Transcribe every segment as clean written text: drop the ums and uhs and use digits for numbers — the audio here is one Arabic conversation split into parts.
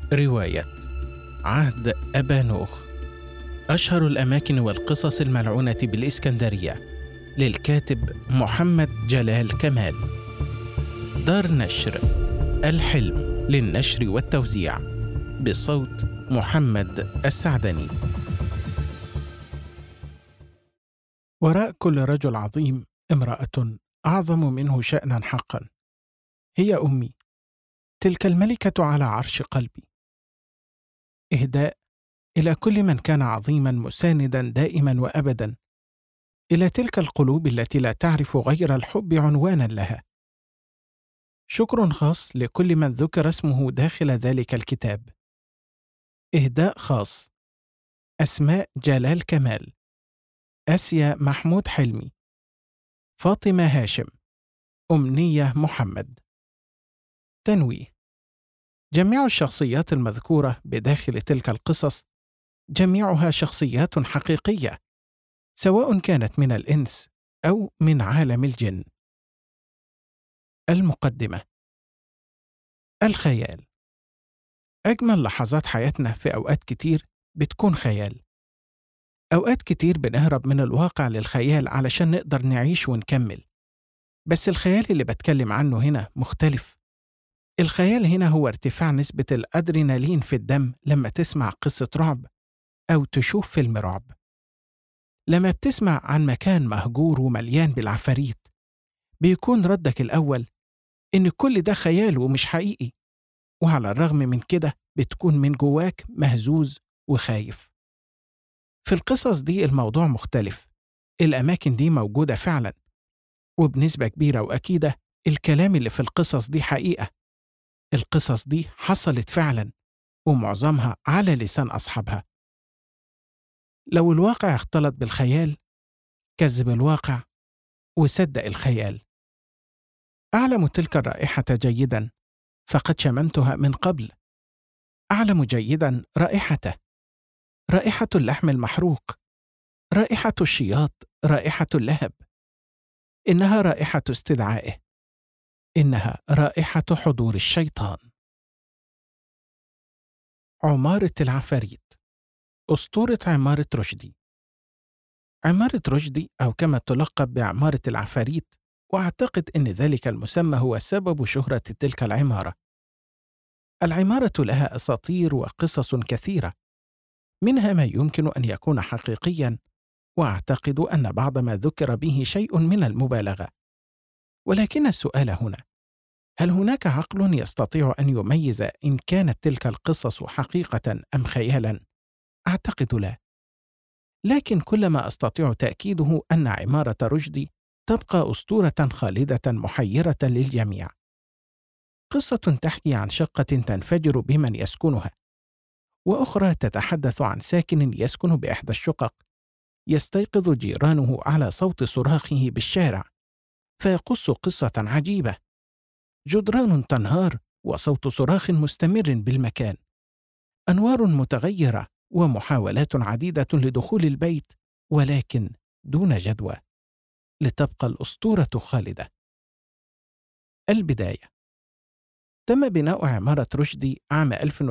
رواية عهد أبانوخ، أشهر الأماكن والقصص الملعونة بالإسكندرية، للكاتب محمد جلال كمال. دار نشر الحلم للنشر والتوزيع، بصوت محمد السعدني. وراء كل رجل عظيم امرأة أعظم منه شأنا حقا، هي أمي، تلك الملكة على عرش قلبي. إهداء إلى كل من كان عظيما مساندا دائما وأبدا، إلى تلك القلوب التي لا تعرف غير الحب عنوانا لها. شكر خاص لكل من ذكر اسمه داخل ذلك الكتاب. إهداء خاص: أسماء جلال كمال، آسيا محمود حلمي، فاطمة هاشم، أمنية محمد. تنويه: جميع الشخصيات المذكورة بداخل تلك القصص جميعها شخصيات حقيقية، سواء كانت من الإنس أو من عالم الجن. المقدمة. الخيال. أجمل لحظات حياتنا في أوقات كتير بتكون خيال. أوقات كتير بنهرب من الواقع للخيال علشان نقدر نعيش ونكمل، بس الخيال اللي بتكلم عنه هنا مختلف. الخيال هنا هو ارتفاع نسبة الأدرينالين في الدم لما تسمع قصة رعب أو تشوف فيلم رعب. لما بتسمع عن مكان مهجور ومليان بالعفاريت، بيكون ردك الأول إن كل ده خيال ومش حقيقي، وعلى الرغم من كده بتكون من جواك مهزوز وخايف. في القصص دي الموضوع مختلف، الأماكن دي موجودة فعلا، وبنسبة كبيرة وأكيدة الكلام اللي في القصص دي حقيقة. القصص دي حصلت فعلا، ومعظمها على لسان أصحابها. لو الواقع اختلط بالخيال، كذب الواقع وصدق الخيال. أعلم تلك الرائحة جيدا، فقد شممتها من قبل. أعلم جيدا رائحته، رائحة اللحم المحروق، رائحة الشياط، رائحة اللهب. إنها رائحة استدعائه، إنها رائحة حضور الشيطان. عمارة العفاريت، أسطورة عمارة رشدي. عمارة رشدي، أو كما تلقب بعمارة العفاريت، وأعتقد أن ذلك المسمى هو سبب شهرة تلك العمارة. العمارة لها أساطير وقصص كثيرة، منها ما يمكن أن يكون حقيقياً، وأعتقد أن بعض ما ذكر به شيء من المبالغة. ولكن السؤال هنا: هل هناك عقل يستطيع أن يميز إن كانت تلك القصص حقيقة أم خيالاً؟ أعتقد لا. لكن كل ما أستطيع تأكيده أن عمارة رشدي تبقى أسطورة خالدة محيرة للجميع. قصة تحكي عن شقة تنفجر بمن يسكنها، وأخرى تتحدث عن ساكن يسكن بإحدى الشقق يستيقظ جيرانه على صوت صراخه بالشارع، فيقص قصة عجيبة: جدران تنهار وصوت صراخ مستمر بالمكان، أنوار متغيرة ومحاولات عديدة لدخول البيت، ولكن دون جدوى، لتبقى الأسطورة خالدة. البداية. تم بناء عمارة رشدي عام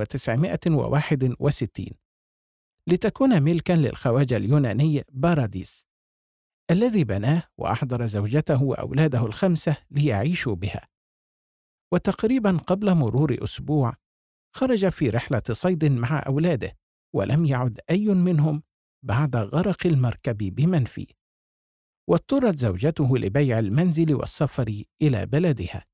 1961 لتكون ملكاً للخواجة اليوناني باراديس، الذي بناه وأحضر زوجته وأولاده ال5 ليعيشوا بها. وتقريباً قبل مرور أسبوع خرج في رحلة صيد مع أولاده، ولم يعد أي منهم بعد غرق المركب بمن فيه، واضطرت زوجته لبيع المنزل والسفر إلى بلدها.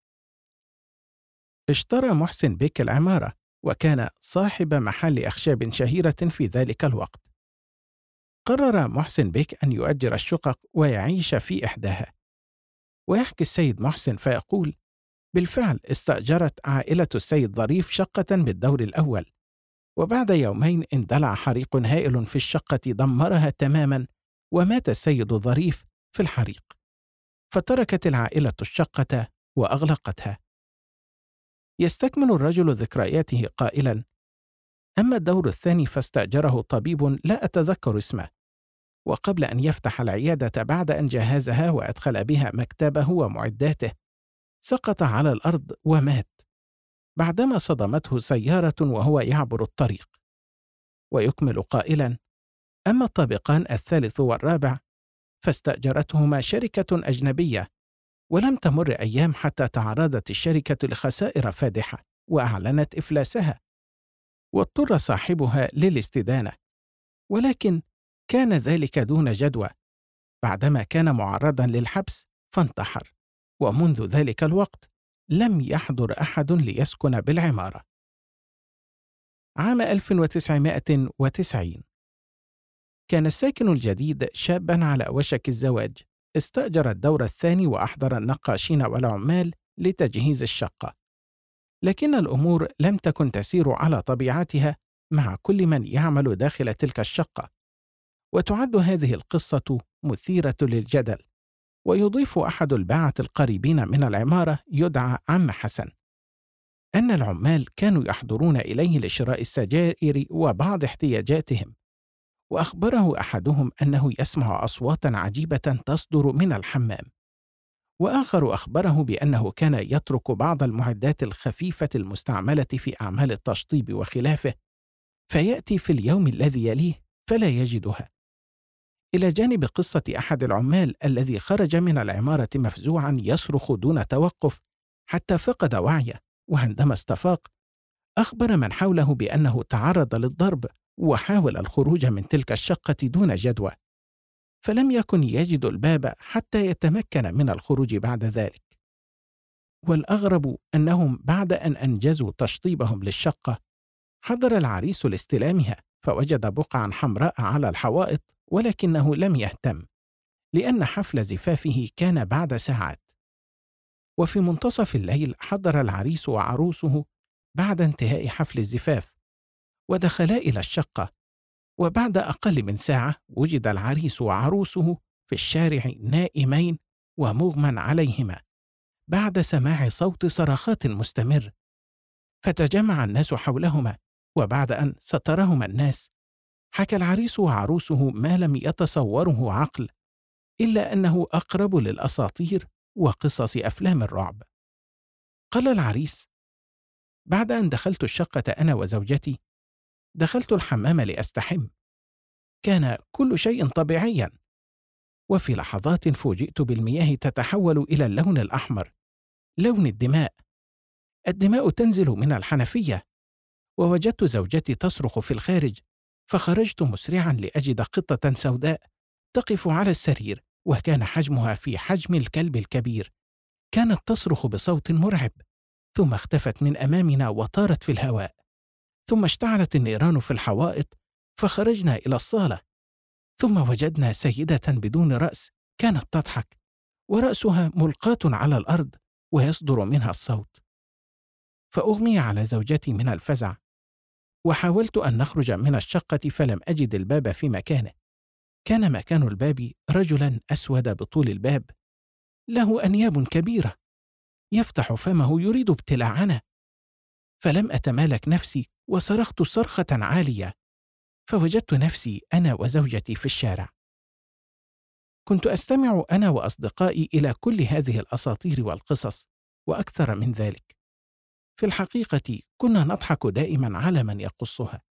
اشترى محسن بك العمارة، وكان صاحب محل أخشاب شهيرة في ذلك الوقت. قرر محسن بك أن يؤجر الشقق ويعيش في إحداها. ويحكي السيد محسن فيقول: بالفعل استأجرت عائلة السيد ظريف شقة بالدور الأول، وبعد يومين اندلع حريق هائل في الشقة دمرها تماما، ومات السيد ظريف في الحريق، فتركت العائلة الشقة وأغلقتها. يستكمل الرجل ذكرياته قائلا: أما الدور الثاني فاستأجره طبيب لا أتذكر اسمه، وقبل أن يفتح العيادة بعد أن جهزها وأدخل بها مكتبه ومعداته، سقط على الأرض ومات. بعدما صدمته سيارة وهو يعبر الطريق، ويكمل قائلا: أما الطابقان الثالث والرابع فاستأجرتهما شركة أجنبية، ولم تمر أيام حتى تعرضت الشركة لخسائر فادحة وأعلنت إفلاسها، واضطر صاحبها للاستدانة، ولكن كان ذلك دون جدوى. بعدما كان معرضا للحبس فانتحر، ومنذ ذلك الوقت لم يحضر أحد ليسكن بالعمارة. عام 1990 كان الساكن الجديد شابا على وشك الزواج، استأجر الدور الثاني وأحضر النقاشين والعمال لتجهيز الشقة، لكن الأمور لم تكن تسير على طبيعتها مع كل من يعمل داخل تلك الشقة. وتعد هذه القصة مثيرة للجدل، ويضيف أحد الباعة القريبين من العمارة يدعى عم حسن أن العمال كانوا يحضرون إليه لشراء السجائر وبعض احتياجاتهم، وأخبره أحدهم أنه يسمع أصواتاً عجيبة تصدر من الحمام، وآخر أخبره بأنه كان يترك بعض المعدات الخفيفة المستعملة في أعمال التشطيب وخلافه، فيأتي في اليوم الذي يليه فلا يجدها، إلى جانب قصة أحد العمال الذي خرج من العمارة مفزوعاً يصرخ دون توقف حتى فقد وعيه، وعندما استفاق أخبر من حوله بأنه تعرض للضرب وحاول الخروج من تلك الشقة دون جدوى، فلم يكن يجد الباب حتى يتمكن من الخروج بعد ذلك. والأغرب أنهم بعد أن أنجزوا تشطيبهم للشقة حضر العريس لاستلامها، فوجد بقعاً حمراء على الحوائط، ولكنه لم يهتم لأن حفل زفافه كان بعد ساعات. وفي منتصف الليل حضر العريس وعروسه بعد انتهاء حفل الزفاف، ودخلا إلى الشقة، وبعد أقل من ساعة وجد العريس وعروسه في الشارع نائمين ومغمى عليهما بعد سماع صوت صرخات مستمر. فتجمع الناس حولهما، وبعد أن سترهما الناس حكى العريس وعروسه ما لم يتصوره عقل، إلا أنه أقرب للأساطير وقصص أفلام الرعب. قال العريس: بعد أن دخلت الشقة أنا وزوجتي دخلت الحمام لأستحم، كان كل شيء طبيعيا، وفي لحظات فوجئت بالمياه تتحول إلى اللون الأحمر، لون الدماء. الدماء تنزل من الحنفية، ووجدت زوجتي تصرخ في الخارج، فخرجت مسرعا لأجد قطة سوداء تقف على السرير، وكان حجمها في حجم الكلب الكبير. كانت تصرخ بصوت مرعب، ثم اختفت من أمامنا وطارت في الهواء، ثم اشتعلت النيران في الحوائط، فخرجنا إلى الصالة، ثم وجدنا سيدة بدون رأس كانت تضحك، ورأسها ملقاة على الأرض ويصدر منها الصوت. فأغمي على زوجتي من الفزع، وحاولت أن نخرج من الشقة فلم أجد الباب في مكانه. كان مكان الباب رجلاً أسود بطول الباب، له أنياب كبيرة، يفتح فمه يريد ابتلاعنا، فلم أتمالك نفسي وصرخت صرخة عالية، فوجدت نفسي أنا وزوجتي في الشارع. كنت أستمع أنا وأصدقائي إلى كل هذه الأساطير والقصص وأكثر من ذلك. في الحقيقة كنا نضحك دائما على من يقصها،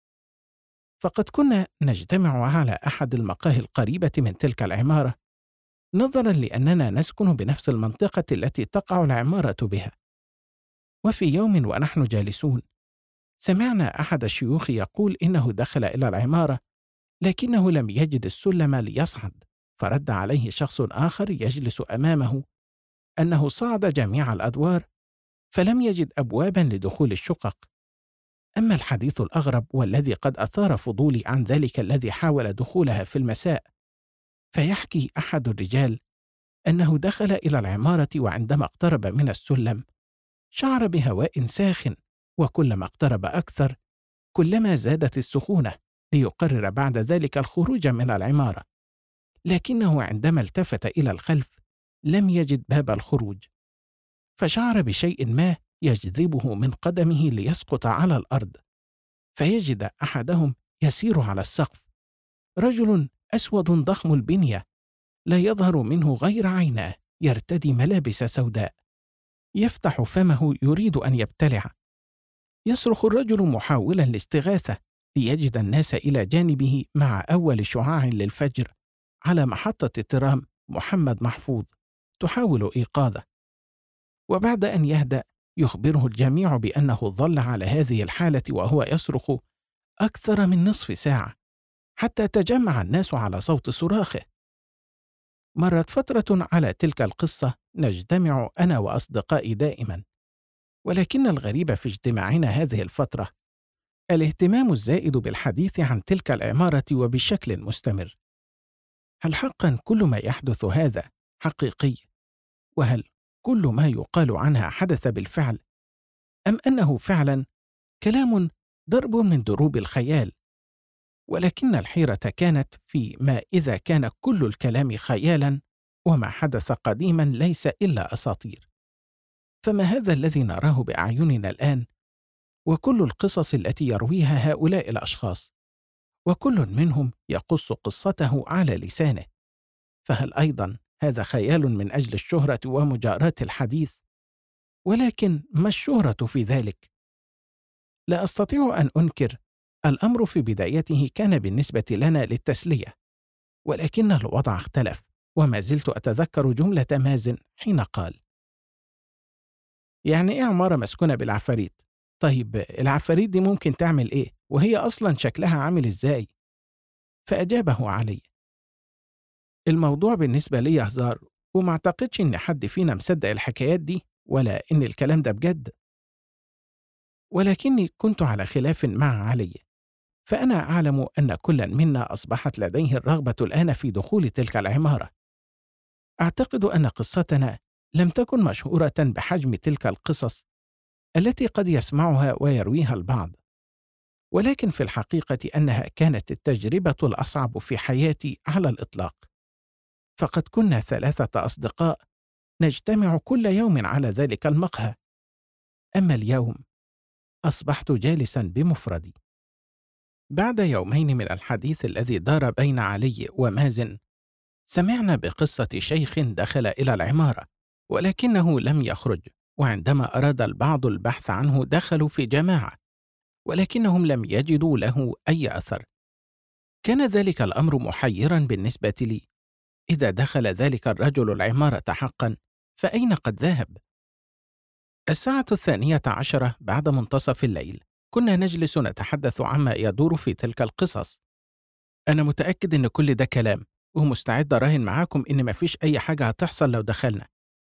فقد كنا نجتمع على أحد المقاهي القريبة من تلك العمارة، نظرا لأننا نسكن بنفس المنطقة التي تقع العمارة بها. وفي يوم ونحن جالسون سمعنا أحد الشيوخ يقول إنه دخل إلى العمارة لكنه لم يجد السلم ليصعد، فرد عليه شخص آخر يجلس أمامه أنه صعد جميع الأدوار فلم يجد أبوابا لدخول الشقق. أما الحديث الأغرب والذي قد أثار فضولي عن ذلك الذي حاول دخولها في المساء، فيحكي أحد الرجال أنه دخل إلى العمارة، وعندما اقترب من السلم شعر بهواء ساخن، وكلما اقترب أكثر كلما زادت السخونة، ليقرر بعد ذلك الخروج من العمارة، لكنه عندما التفت إلى الخلف لم يجد باب الخروج، فشعر بشيء ما يجذبه من قدمه ليسقط على الأرض، فيجد أحدهم يسير على السقف، رجل أسود ضخم البنية لا يظهر منه غير عيناه، يرتدي ملابس سوداء، يفتح فمه يريد أن يبتلع. يصرخ الرجل محاولا الاستغاثة ليجد الناس إلى جانبه مع أول شعاع للفجر على محطة ترام محمد محفوظ تحاول إيقاظه. وبعد أن يهدأ يخبره الجميع بأنه ظل على هذه الحالة وهو يصرخ أكثر من نصف ساعة حتى تجمع الناس على صوت صراخه. مرت فترة على تلك القصة نجتمع أنا وأصدقائي دائما، ولكن الغريب في اجتماعنا هذه الفترة الاهتمام الزائد بالحديث عن تلك العمارة وبشكل مستمر. هل حقا كل ما يحدث هذا حقيقي؟ وهل كل ما يقال عنها حدث بالفعل؟ أم أنه فعلا كلام ضرب من ضروب الخيال؟ ولكن الحيرة كانت في ما إذا كان كل الكلام خيالا وما حدث قديما ليس إلا أساطير، فما هذا الذي نراه بأعيننا الآن وكل القصص التي يرويها هؤلاء الأشخاص وكل منهم يقص قصته على لسانه؟ فهل أيضا هذا خيال من أجل الشهرة ومجاراة الحديث؟ ولكن ما الشهرة في ذلك؟ لا أستطيع أن أنكر الأمر في بدايته كان بالنسبة لنا للتسلية، ولكن الوضع اختلف. وما زلت أتذكر جملة مازن حين قال: يعني إيه عمارة مسكونة بالعفاريت؟ طيب العفاريت دي ممكن تعمل إيه؟ وهي أصلا شكلها عامل إزاي؟ فأجابه علي: الموضوع بالنسبة لي هزار، وما أعتقدش إن حد فينا مصدق الحكايات دي ولا إن الكلام ده بجد. ولكني كنت على خلاف مع علي، فأنا أعلم أن كل منا أصبحت لديه الرغبة الآن في دخول تلك العمارة. أعتقد أن قصتنا لم تكن مشهورة بحجم تلك القصص التي قد يسمعها ويرويها البعض، ولكن في الحقيقة أنها كانت التجربة الأصعب في حياتي على الإطلاق. فقد كنا 3 أصدقاء نجتمع كل يوم على ذلك المقهى، أما اليوم أصبحت جالسا بمفردي. بعد يومين من الحديث الذي دار بين علي ومازن، سمعنا بقصة شيخ دخل إلى العمارة ولكنه لم يخرج، وعندما أراد البعض البحث عنه دخلوا في جماعة ولكنهم لم يجدوا له أي أثر. كان ذلك الأمر محيرا بالنسبة لي. إذا دخل ذلك الرجل العمارة حقا فأين قد ذهب؟ 12:00 بعد منتصف الليل كنا نجلس نتحدث عما يدور في تلك القصص. أنا متأكد إن كل ده كلام، ومستعد أراهن معاكم إن مفيش أي حاجة هتحصل لو دخلنا،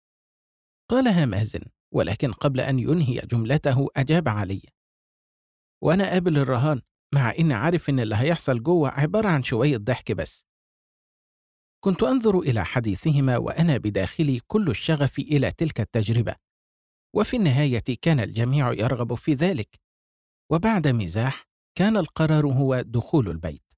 قالها مازن. ولكن قبل أن ينهي جملته أجاب علي: وأنا قابل الرهان، مع إني عارف إن اللي هيحصل جوه عبارة عن شوية ضحك بس. كنت أنظر إلى حديثهما وأنا بداخلي كل الشغف إلى تلك التجربة، وفي النهاية كان الجميع يرغب في ذلك، وبعد مزاح كان القرار هو دخول البيت.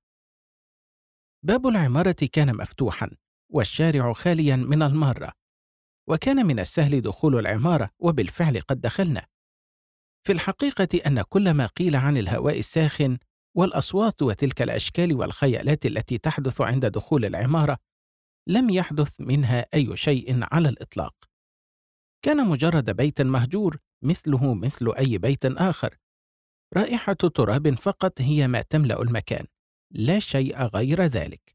باب العمارة كان مفتوحا والشارع خاليا من المارة، وكان من السهل دخول العمارة، وبالفعل قد دخلنا. في الحقيقة أن كل ما قيل عن الهواء الساخن والأصوات وتلك الأشكال والخيالات التي تحدث عند دخول العمارة لم يحدث منها أي شيء على الإطلاق. كان مجرد بيت مهجور مثله مثل أي بيت آخر، رائحة تراب فقط هي ما تملأ المكان، لا شيء غير ذلك.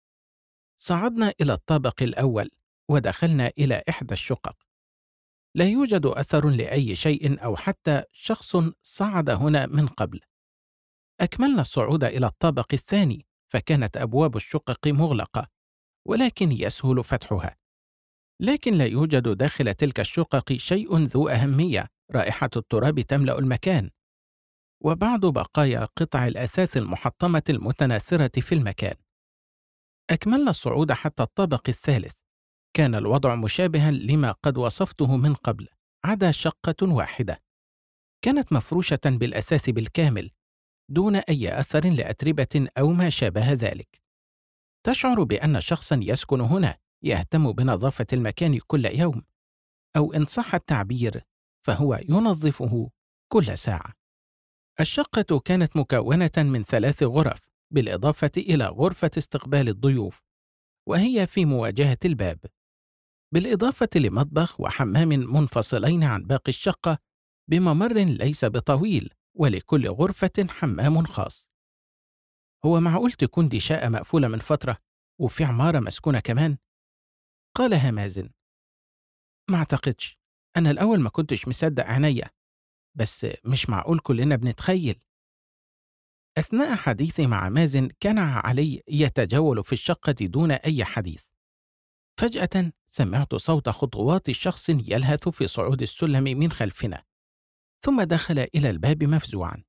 صعدنا إلى الطابق الأول ودخلنا إلى إحدى الشقق. لا يوجد أثر لأي شيء أو حتى شخص صعد هنا من قبل. أكملنا الصعود إلى الطابق الثاني، فكانت أبواب الشقق مغلقة ولكن يسهل فتحها، لكن لا يوجد داخل تلك الشقق شيء ذو أهمية. رائحة التراب تملأ المكان، وبعض بقايا قطع الأثاث المحطمة المتناثرة في المكان. أكملنا الصعود حتى الطابق الثالث. كان الوضع مشابها لما قد وصفته من قبل، عدا شقة واحدة كانت مفروشة بالأثاث بالكامل دون أي أثر لأتربة أو ما شابه ذلك. تشعر بأن شخصا يسكن هنا يهتم بنظافة المكان كل يوم، أو إن صح التعبير فهو ينظفه كل ساعة. الشقة كانت مكونة من 3 غرف بالإضافة إلى غرفة استقبال الضيوف، وهي في مواجهة الباب. بالإضافة لمطبخ وحمام منفصلين عن باقي الشقة بممر ليس بطويل، ولكل غرفة حمام خاص. هو معقول تكون دي شقة مقفولة من فترة وفي عمارة مسكونة كمان؟ قالها مازن. ما أعتقدش، أنا الأول ما كنتش مصدق عينيا، بس مش معقول كلنا بنتخيل. أثناء حديثي مع مازن كان علي يتجول في الشقة دون أي حديث. فجأة سمعت صوت خطوات شخص يلهث في صعود السلم من خلفنا، ثم دخل إلى الباب مفزوعا.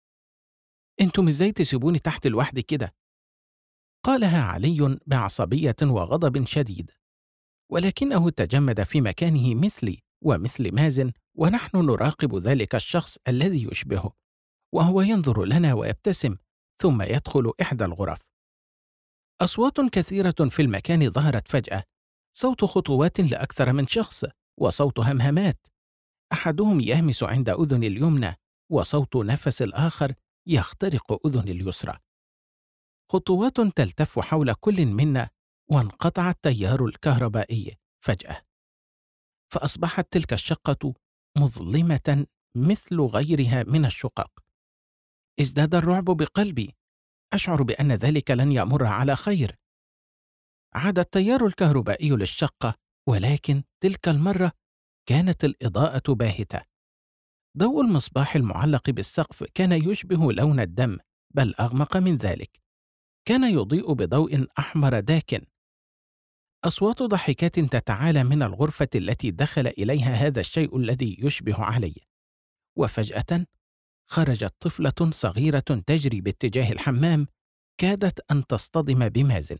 انتم ازاي تسيبوني تحت لوحدي كده؟ قالها علي بعصبية وغضب شديد، ولكنه تجمد في مكانه مثلي ومثل مازن، ونحن نراقب ذلك الشخص الذي يشبهه، وهو ينظر لنا ويبتسم، ثم يدخل إحدى الغرف. أصوات كثيرة في المكان ظهرت فجأة، صوت خطوات لأكثر من شخص، وصوت همهمات، أحدهم يهمس عند أذن اليمنى، وصوت نفس الآخر يخترق أذن اليسرى. خطوات تلتف حول كل منا، وانقطع التيار الكهربائي فجأة، فأصبحت تلك الشقة مظلمة مثل غيرها من الشقق. ازداد الرعب بقلبي، أشعر بأن ذلك لن يمر على خير. عاد التيار الكهربائي للشقة، ولكن تلك المرة كانت الإضاءة باهتة. ضوء المصباح المعلق بالسقف كان يشبه لون الدم، بل أغمق من ذلك، كان يضيء بضوء أحمر داكن. أصوات ضحكات تتعالى من الغرفة التي دخل إليها هذا الشيء الذي يشبه علي. وفجأة خرجت طفلة صغيرة تجري باتجاه الحمام، كادت أن تصطدم بمازن.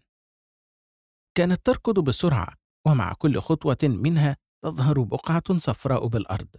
كانت تركض بسرعة، ومع كل خطوة منها تظهر بقعة صفراء بالأرض.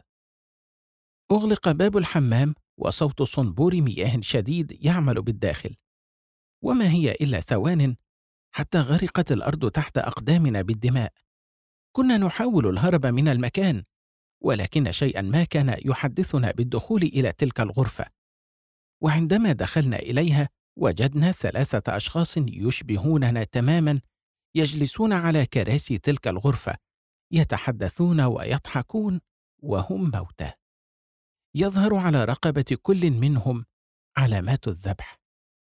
أغلق باب الحمام، وصوت صنبور مياه شديد يعمل بالداخل، وما هي إلا ثوان حتى غرقت الأرض تحت أقدامنا بالدماء. كنا نحاول الهرب من المكان، ولكن شيئا ما كان يحدثنا بالدخول إلى تلك الغرفة. وعندما دخلنا إليها وجدنا 3 أشخاص يشبهوننا تماما يجلسون على كراسي تلك الغرفة، يتحدثون ويضحكون وهم موتى. يظهر على رقبة كل منهم علامات الذبح.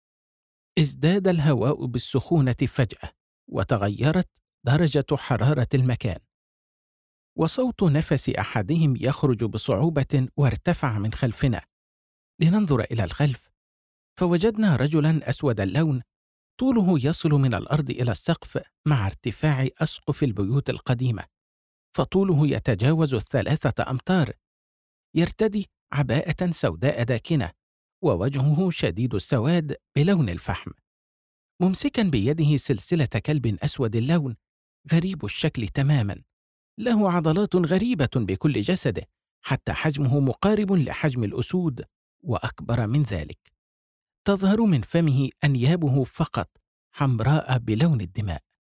ازداد الهواء بالسخونة فجأة، وتغيرت درجة حرارة المكان، وصوت نفس أحدهم يخرج بصعوبة وارتفع من خلفنا. لننظر إلى الخلف، فوجدنا رجلا أسود اللون، طوله يصل من الأرض إلى السقف مع ارتفاع أسقف البيوت القديمة، فطوله يتجاوز 3 أمتار. يرتدي عباءة سوداء داكنة، ووجهه شديد السواد بلون الفحم، ممسكا بيده سلسلة كلب أسود اللون غريب الشكل تماما، له عضلات غريبة بكل جسده، حتى حجمه مقارب لحجم الأسود وأكبر من ذلك. تظهر من فمه أنيابه فقط حمراء بلون الدماء.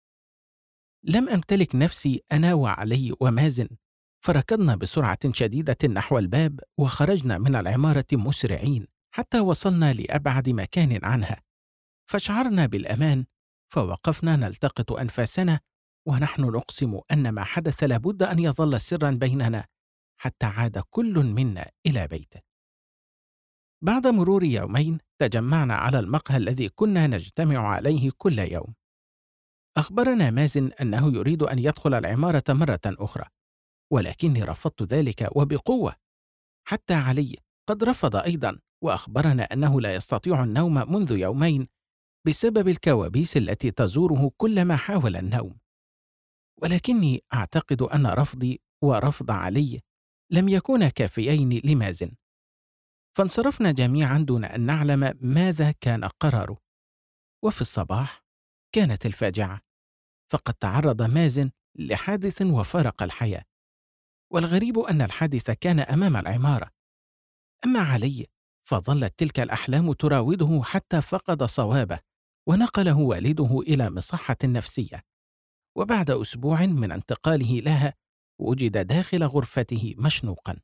لم أمتلك نفسي أنا وعلي ومازن، فركضنا بسرعة شديدة نحو الباب، وخرجنا من العمارة مسرعين حتى وصلنا لأبعد مكان عنها، فشعرنا بالأمان، فوقفنا نلتقط أنفاسنا ونحن نقسم أن ما حدث لابد أن يظل سرا بيننا حتى عاد كل منا إلى بيته. بعد مرور يومين تجمعنا على المقهى الذي كنا نجتمع عليه كل يوم. أخبرنا مازن أنه يريد أن يدخل العمارة مرة أخرى، ولكني رفضت ذلك وبقوة. حتى علي قد رفض أيضا، وأخبرنا أنه لا يستطيع النوم منذ يومين بسبب الكوابيس التي تزوره كلما حاول النوم. ولكني أعتقد أن رفضي ورفض علي لم يكونا كافيين لمازن، فانصرفنا جميعا دون أن نعلم ماذا كان قراره. وفي الصباح كانت الفاجعة، فقد تعرض مازن لحادث وفارق الحياة، والغريب أن الحادث كان أمام العمارة. أما علي فظلت تلك الأحلام تراوده حتى فقد صوابه، ونقله والده إلى مصحة نفسية، وبعد أسبوع من انتقاله لها وجد داخل غرفته مشنوقا.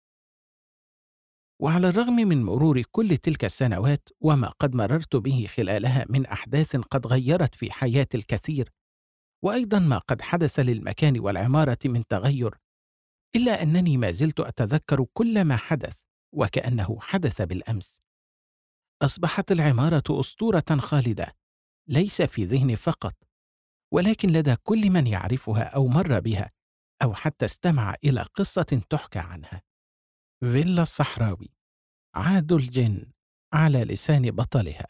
وعلى الرغم من مرور كل تلك السنوات وما قد مررت به خلالها من أحداث قد غيرت في حياة الكثير، وأيضا ما قد حدث للمكان والعمارة من تغير، إلا أنني ما زلت أتذكر كل ما حدث وكأنه حدث بالأمس. أصبحت العمارة أسطورة خالدة، ليس في ذهني فقط، ولكن لدى كل من يعرفها أو مر بها أو حتى استمع إلى قصة تحكى عنها. فيلا الصحراوي، عهد الجن على لسان بطلها.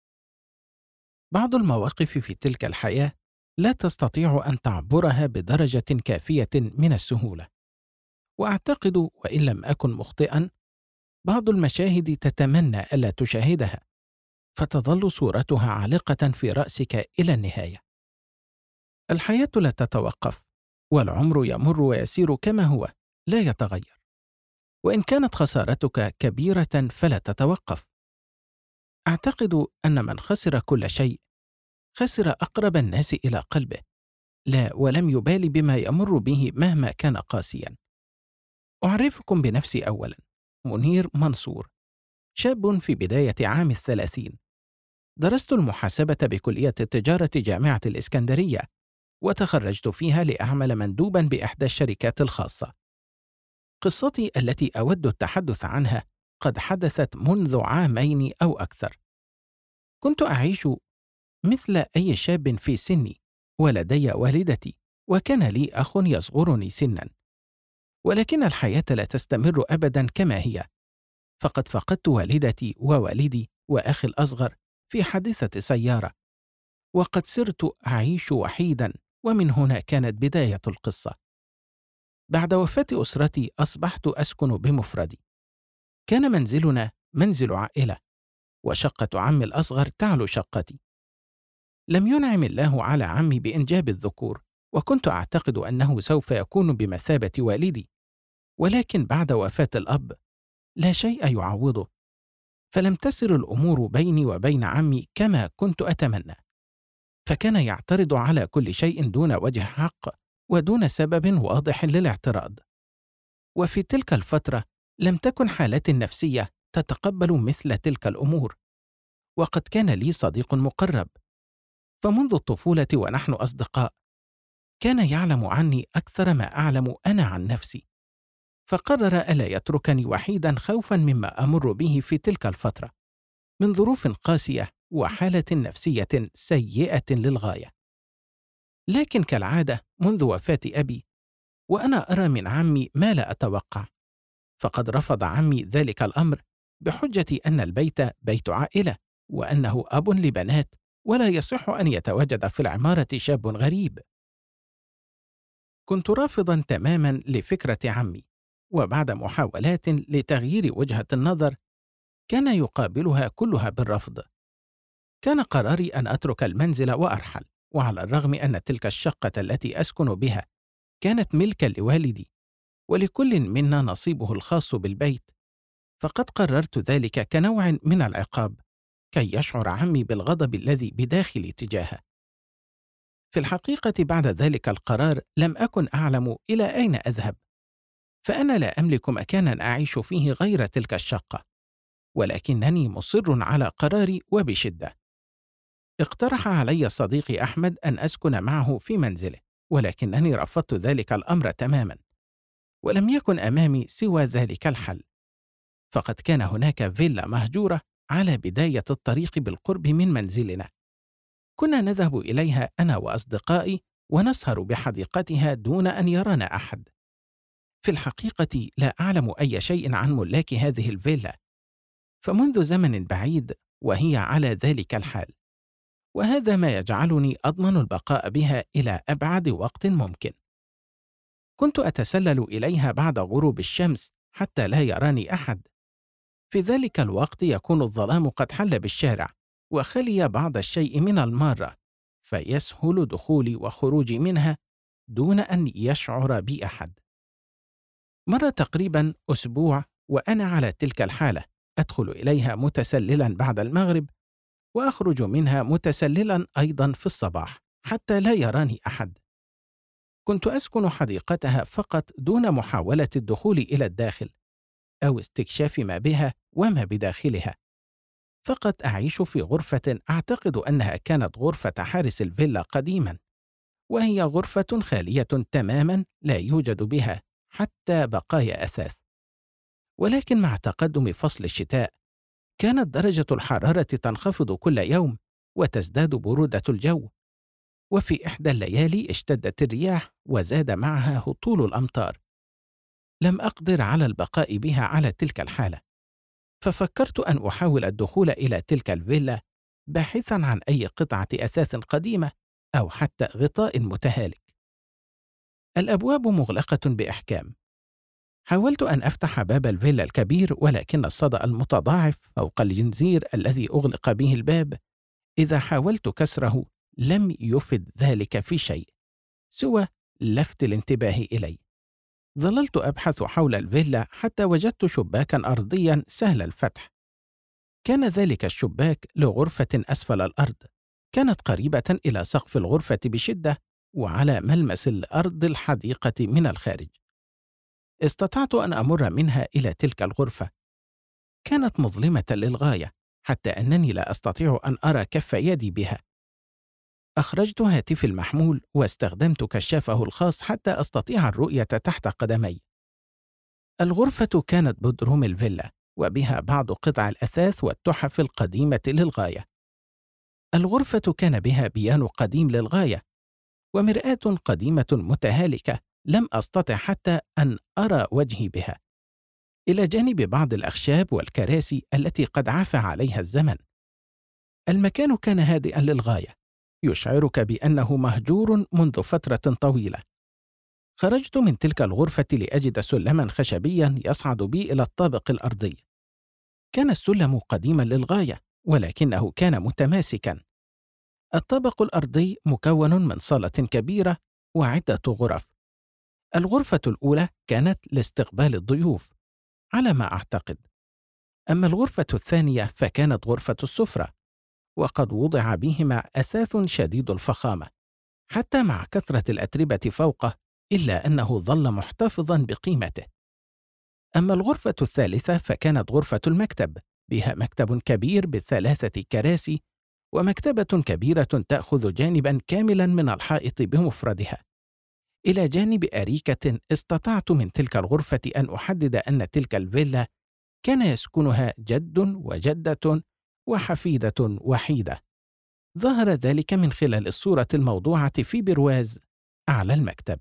بعض المواقف في تلك الحياة لا تستطيع أن تعبرها بدرجة كافية من السهولة، وأعتقد وإن لم أكن مخطئا بعض المشاهد تتمنى ألا تشاهدها، فتظل صورتها عالقة في رأسك إلى النهاية. الحياة لا تتوقف، والعمر يمر ويسير كما هو، لا يتغير، وإن كانت خسارتك كبيرة فلا تتوقف. أعتقد أن من خسر كل شيء خسر أقرب الناس إلى قلبه، لا ولم يبال بما يمر به مهما كان قاسيا. أعرفكم بنفسي أولا. منير منصور، شاب في بداية عام 30. درست المحاسبة بكلية التجارة جامعة الإسكندرية، وتخرجت فيها لأعمل مندوبا بإحدى الشركات الخاصة. قصتي التي أود التحدث عنها قد حدثت منذ عامين أو أكثر. كنت أعيش مثل أي شاب في سني، ولدي والدتي، وكان لي أخ يصغرني سنا، ولكن الحياة لا تستمر أبدا كما هي، فقد فقدت والدتي ووالدي وأخي الأصغر في حادثة سيارة، وقد صرت أعيش وحيدا، ومن هنا كانت بداية القصة. بعد وفاة أسرتي أصبحت أسكن بمفردي. كان منزلنا منزل عائلة، وشقة عمي الأصغر تعلو شقتي. لم ينعم الله على عمي بإنجاب الذكور، وكنت أعتقد أنه سوف يكون بمثابة والدي، ولكن بعد وفاة الأب لا شيء يعوضه، فلم تسر الأمور بيني وبين عمي كما كنت أتمنى، فكان يعترض على كل شيء دون وجه حق ودون سبب واضح للاعتراض. وفي تلك الفترة لم تكن حالتي النفسية تتقبل مثل تلك الأمور، وقد كان لي صديق مقرب، فمنذ الطفولة ونحن أصدقاء، كان يعلم عني أكثر ما أعلم أنا عن نفسي، فقرر ألا يتركني وحيدا خوفا مما أمر به في تلك الفترة من ظروف قاسية وحالة نفسية سيئة للغاية. لكن كالعادة منذ وفاة أبي وأنا أرى من عمي ما لا أتوقع، فقد رفض عمي ذلك الأمر بحجة أن البيت بيت عائلة، وأنه أب لبنات، ولا يصح أن يتواجد في العمارة شاب غريب. كنت رافضا تماما لفكرة عمي، وبعد محاولات لتغيير وجهة النظر كان يقابلها كلها بالرفض. كان قراري أن أترك المنزل وأرحل، وعلى الرغم أن تلك الشقة التي أسكن بها كانت ملكا لوالدي، ولكل منا نصيبه الخاص بالبيت، فقد قررت ذلك كنوع من العقاب كي يشعر عمي بالغضب الذي بداخلي تجاهه. في الحقيقة بعد ذلك القرار لم أكن أعلم إلى أين أذهب، فأنا لا أملك مكانا أعيش فيه غير تلك الشقة، ولكنني مصر على قراري وبشدة. اقترح علي صديقي أحمد أن أسكن معه في منزله، ولكنني رفضت ذلك الأمر تماما، ولم يكن أمامي سوى ذلك الحل، فقد كان هناك فيلا مهجورة على بداية الطريق بالقرب من منزلنا. كنا نذهب إليها أنا وأصدقائي ونسهر بحديقتها دون أن يرانا أحد. في الحقيقة لا أعلم أي شيء عن ملاك هذه الفيلا، فمنذ زمن بعيد وهي على ذلك الحال، وهذا ما يجعلني أضمن البقاء بها إلى أبعد وقت ممكن. كنت أتسلل إليها بعد غروب الشمس حتى لا يراني أحد. في ذلك الوقت يكون الظلام قد حل بالشارع، وخلي بعض الشيء من المارة، فيسهل دخولي وخروجي منها دون أن يشعر بي أحد. مر تقريبا أسبوع وأنا على تلك الحالة، أدخل إليها متسللا بعد المغرب، وأخرج منها متسللا أيضا في الصباح حتى لا يراني أحد. كنت أسكن حديقتها فقط دون محاولة الدخول إلى الداخل أو استكشاف ما بها وما بداخلها، فقط أعيش في غرفة أعتقد أنها كانت غرفة حارس الفيلا قديما، وهي غرفة خالية تماما لا يوجد بها حتى بقايا أثاث. ولكن مع تقدم فصل الشتاء كانت درجة الحرارة تنخفض كل يوم وتزداد برودة الجو، وفي إحدى الليالي اشتدت الرياح وزاد معها هطول الأمطار. لم أقدر على البقاء بها على تلك الحالة، ففكرت أن أحاول الدخول إلى تلك الفيلا باحثا عن أي قطعة أثاث قديمة أو حتى غطاء متهالك. الأبواب مغلقة بإحكام. حاولت أن أفتح باب الفيلا الكبير، ولكن الصدأ المتضاعف فوق الجنزير الذي أغلق به الباب إذا حاولت كسره لم يفد ذلك في شيء سوى لفت الانتباه إلي. ظللت أبحث حول الفيلا حتى وجدت شباكا أرضيا سهل الفتح. كان ذلك الشباك لغرفة أسفل الأرض، كانت قريبة إلى سقف الغرفة بشدة وعلى ملمس الأرض الحديقة من الخارج. استطعت أن أمر منها إلى تلك الغرفة. كانت مظلمة للغاية حتى أنني لا أستطيع أن أرى كف يدي بها. أخرجت هاتفي المحمول واستخدمت كشافه الخاص حتى أستطيع الرؤية تحت قدمي. الغرفة كانت بدروم الفيلا، وبها بعض قطع الأثاث والتحف القديمة للغاية. الغرفة كان بها بيانو قديم للغاية، ومرآة قديمة متهالكة لم أستطع حتى أن أرى وجهي بها، إلى جانب بعض الأخشاب والكراسي التي قد عفى عليها الزمن. المكان كان هادئا للغاية، يشعرك بأنه مهجور منذ فترة طويلة. خرجت من تلك الغرفة لأجد سلما خشبيا يصعد بي إلى الطابق الأرضي. كان السلم قديما للغاية، ولكنه كان متماسكا. الطابق الأرضي مكون من صالة كبيرة وعدة غرف. الغرفة الأولى كانت لاستقبال الضيوف على ما أعتقد، أما الغرفة الثانية فكانت غرفة السفرة، وقد وضع بهما أثاث شديد الفخامة حتى مع كثرة الأتربة فوقه، إلا أنه ظل محتفظا بقيمته. أما الغرفة الثالثة فكانت غرفة المكتب، بها مكتب كبير ب3 كراسي ومكتبة كبيرة تأخذ جانبا كاملا من الحائط بمفردها، إلى جانب أريكة. استطعت من تلك الغرفة أن أحدد أن تلك الفيلا كان يسكنها جد وجدة وحفيدة وحيدة. ظهر ذلك من خلال الصورة الموضوعة في برواز أعلى المكتب.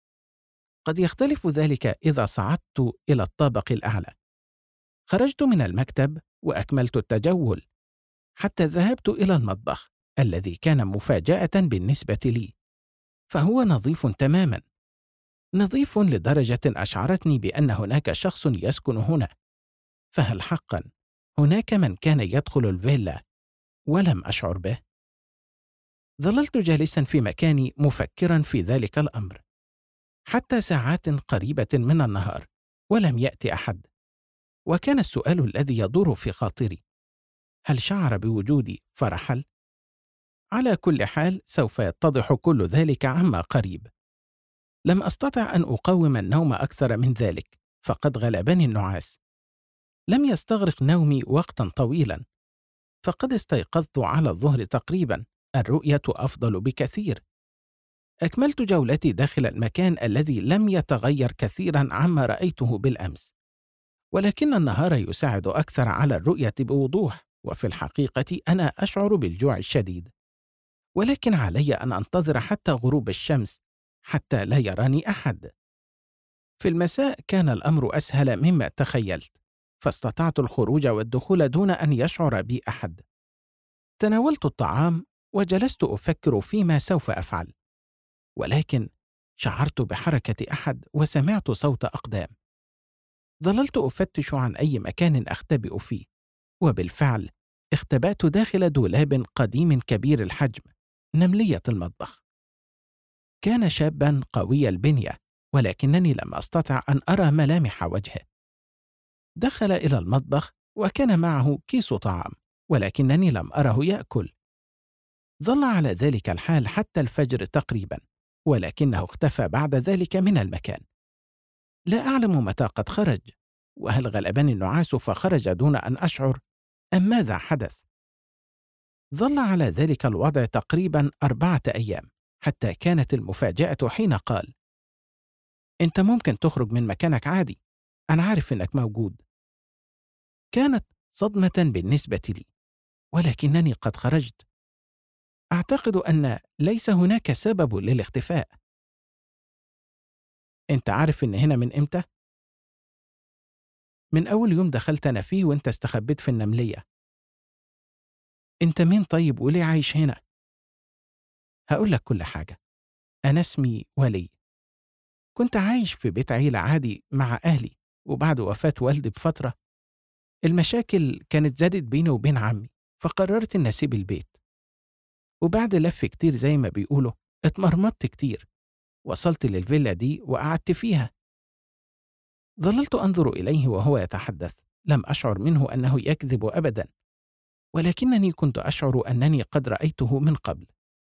قد يختلف ذلك إذا صعدت إلى الطابق الأعلى. خرجت من المكتب وأكملت التجول حتى ذهبت إلى المطبخ الذي كان مفاجأة بالنسبة لي، فهو نظيف تماما، نظيف لدرجة أشعرتني بأن هناك شخص يسكن هنا. فهل حقا هناك من كان يدخل الفيلا ولم أشعر به؟ ظللت جالسا في مكاني مفكرا في ذلك الأمر حتى ساعات قريبة من النهار ولم يأتي أحد. وكان السؤال الذي يدور في خاطري: هل شعر بوجودي فرحل؟ على كل حال سوف يتضح كل ذلك عما قريب. لم أستطع أن أقاوم النوم أكثر من ذلك، فقد غلبني النعاس. لم يستغرق نومي وقتا طويلا، فقد استيقظت على الظهر تقريبا. الرؤية أفضل بكثير. أكملت جولتي داخل المكان الذي لم يتغير كثيرا عما رأيته بالأمس، ولكن النهار يساعد أكثر على الرؤية بوضوح. وفي الحقيقة أنا أشعر بالجوع الشديد، ولكن علي أن أنتظر حتى غروب الشمس حتى لا يراني أحد. في المساء كان الأمر أسهل مما تخيلت، فاستطعت الخروج والدخول دون أن يشعر بي أحد. تناولت الطعام وجلست أفكر فيما سوف أفعل، ولكن شعرت بحركة أحد وسمعت صوت أقدام. ظللت أفتش عن أي مكان أختبئ فيه، وبالفعل اختبأت داخل دولاب قديم كبير الحجم، نملية المطبخ. كان شابا قوي البنية، ولكنني لم أستطع أن أرى ملامح وجهه. دخل إلى المطبخ وكان معه كيس طعام، ولكنني لم أره يأكل. ظل على ذلك الحال حتى الفجر تقريبا، ولكنه اختفى بعد ذلك من المكان. لا أعلم متى قد خرج، وهل غلبني النعاس فخرج دون أن أشعر، أم ماذا حدث؟ ظل على ذلك الوضع تقريبا 4 أيام، حتى كانت المفاجأة حين قال: أنت ممكن تخرج من مكانك عادي، أنا عارف إنك موجود. كانت صدمة بالنسبة لي، ولكنني قد خرجت. أعتقد أن ليس هناك سبب للاختفاء. أنت عارف إن هنا من إمتى؟ من أول يوم دخلت أنا فيه وأنت استخبيت في النملية. أنت مين طيب وليه عايش هنا؟ هقول لك كل حاجة. أنا اسمي ولي. كنت عايش في بيت عيلة عادي مع أهلي، وبعد وفاة والدي بفترة المشاكل كانت زادت بيني وبين عمي، فقررت إني أسيب البيت. وبعد لف كتير زي ما بيقولوا اتمرمطت كتير، وصلت للفيلا دي وقعدت فيها. ظللت أنظر إليه وهو يتحدث، لم أشعر منه أنه يكذب أبدا، ولكنني كنت أشعر أنني قد رأيته من قبل.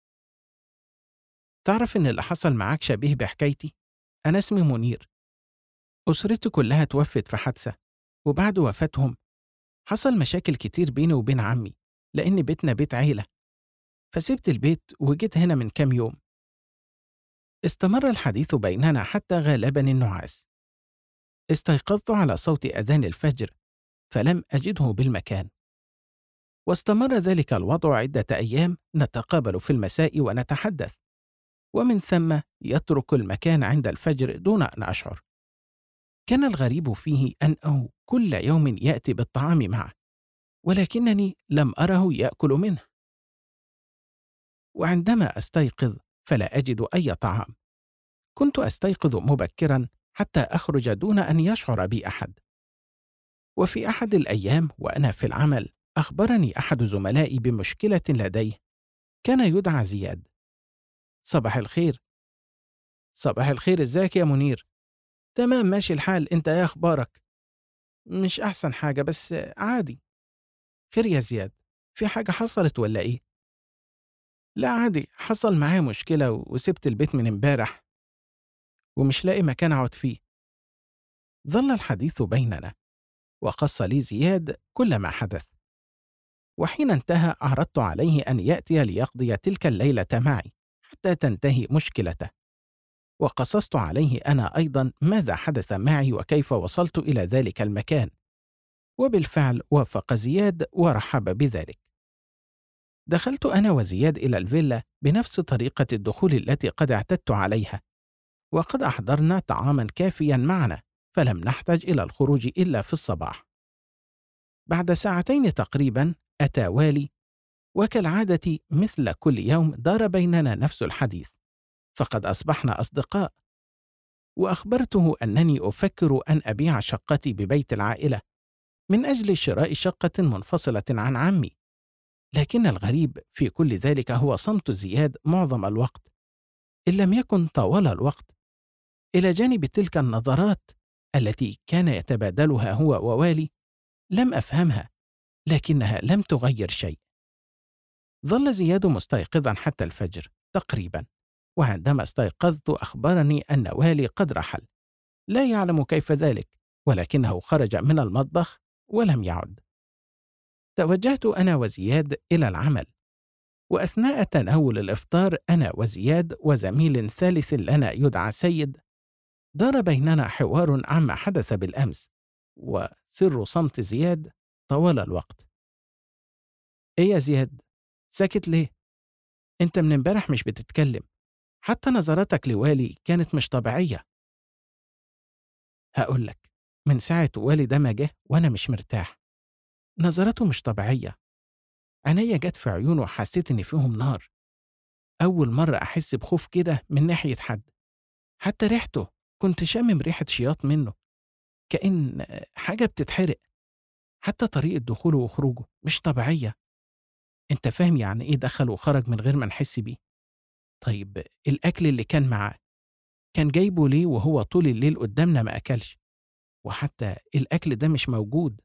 تعرف إن اللي حصل معاك شبيه بحكايتي؟ أنا اسمي منير. أسرتي كلها توفت في حادثة، وبعد وفاتهم حصل مشاكل كتير بيني وبين عمي، لأن بيتنا بيت عيلة، فسبت البيت وجيت هنا من كام يوم. استمر الحديث بيننا حتى غلبني النعاس. استيقظت على صوت أذان الفجر، فلم أجده بالمكان. واستمر ذلك الوضع عدة أيام، نتقابل في المساء ونتحدث، ومن ثم يترك المكان عند الفجر دون أن أشعر. كان الغريب فيه أنه كل يوم يأتي بالطعام معه، ولكنني لم أره يأكل منه. وعندما أستيقظ فلا أجد أي طعام. كنت أستيقظ مبكرا حتى أخرج دون أن يشعر بي أحد. وفي أحد الأيام وأنا في العمل أخبرني أحد زملائي بمشكلة لديه، كان يدعى زياد. صباح الخير. صباح الخير، ازيك يا منير؟ تمام ماشي الحال، انت ايه اخبارك؟ مش احسن حاجة بس عادي. خير يا زياد، في حاجة حصلت ولا ايه؟ لا عادي، حصل معايا مشكلة وسبت البيت من امبارح ومش لاقي مكان اقعد فيه. ظل الحديث بيننا، وقص لي زياد كل ما حدث. وحين انتهى عرضت عليه أن يأتي ليقضي تلك الليلة معي حتى تنتهي مشكلته، وقصصت عليه أنا أيضا ماذا حدث معي وكيف وصلت إلى ذلك المكان. وبالفعل وافق زياد ورحب بذلك. دخلت أنا وزياد إلى الفيلا بنفس طريقة الدخول التي قد اعتدت عليها، وقد أحضرنا طعاما كافيا معنا، فلم نحتج إلى الخروج إلا في الصباح. بعد ساعتين تقريبا أتى والي، وكالعادة مثل كل يوم دار بيننا نفس الحديث، فقد أصبحنا أصدقاء. وأخبرته أنني أفكر أن أبيع شقتي ببيت العائلة من أجل شراء شقة منفصلة عن عمي. لكن الغريب في كل ذلك هو صمت زياد معظم الوقت، إن لم يكن طوال الوقت، إلى جانب تلك النظرات التي كان يتبادلها هو ووالي. لم أفهمها، لكنها لم تغير شيء. ظل زياد مستيقظا حتى الفجر تقريبا، وعندما استيقظت أخبرني أن والي قد رحل، لا يعلم كيف ذلك، ولكنه خرج من المطبخ ولم يعد. توجهت أنا وزياد إلى العمل، وأثناء تناول الإفطار أنا وزياد وزميل ثالث لنا يدعى سيد، دار بيننا حوار عما حدث بالأمس، وسر صمت زياد طوال الوقت. إيه يا زياد؟ ساكت ليه؟ أنت من امبارح مش بتتكلم، حتى نظرتك لوالي كانت مش طبيعية. هقولك، من ساعة والي ده ما جه وأنا مش مرتاح. نظرته مش طبيعية، عينيا جت في عيونه وحسيت إن فيهم نار. أول مرة أحس بخوف كده من ناحية حد. حتى ريحته كنت شامم ريحة شياط منه، كأن حاجة بتتحرق. حتى طريقة دخوله وخروجه مش طبيعية. أنت فاهم يعني إيه دخل وخرج من غير ما نحس بيه؟ طيب الأكل اللي كان معاه كان جايبه ليه وهو طول الليل قدامنا ما أكلش؟ وحتى الأكل ده مش موجود.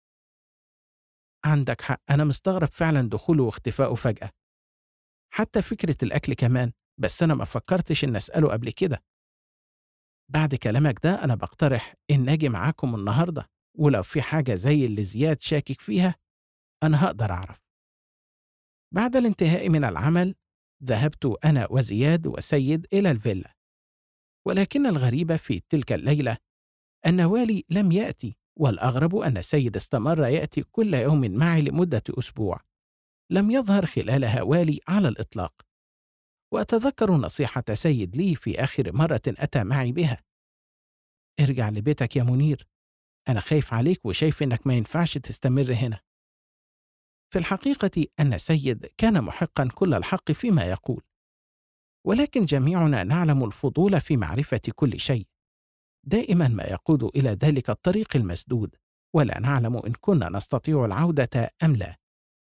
عندك حق، أنا مستغرب فعلا دخوله واختفائه فجأة. حتى فكرة الأكل كمان، بس أنا ما فكرتش إن أسأله قبل كده. بعد كلامك ده أنا بقترح إن أجي معاكم النهاردة، ولو في حاجة زي اللي زياد شاكك فيها أنا هقدر أعرف. بعد الانتهاء من العمل ذهبت أنا وزياد وسيد إلى الفيلا، ولكن الغريب في تلك الليلة أن والي لم يأتي، والأغرب أن سيد استمر يأتي كل يوم معي لمدة أسبوع. لم يظهر خلالها والي على الإطلاق. وأتذكر نصيحة سيد لي في آخر مرة أتى معي بها: ارجع لبيتك يا منير، أنا خايف عليك وشايف إنك ما ينفعش تستمر هنا. في الحقيقة أن سيد كان محقا كل الحق فيما يقول، ولكن جميعنا نعلم الفضول في معرفة كل شيء، دائما ما يقود إلى ذلك الطريق المسدود، ولا نعلم إن كنا نستطيع العودة أم لا.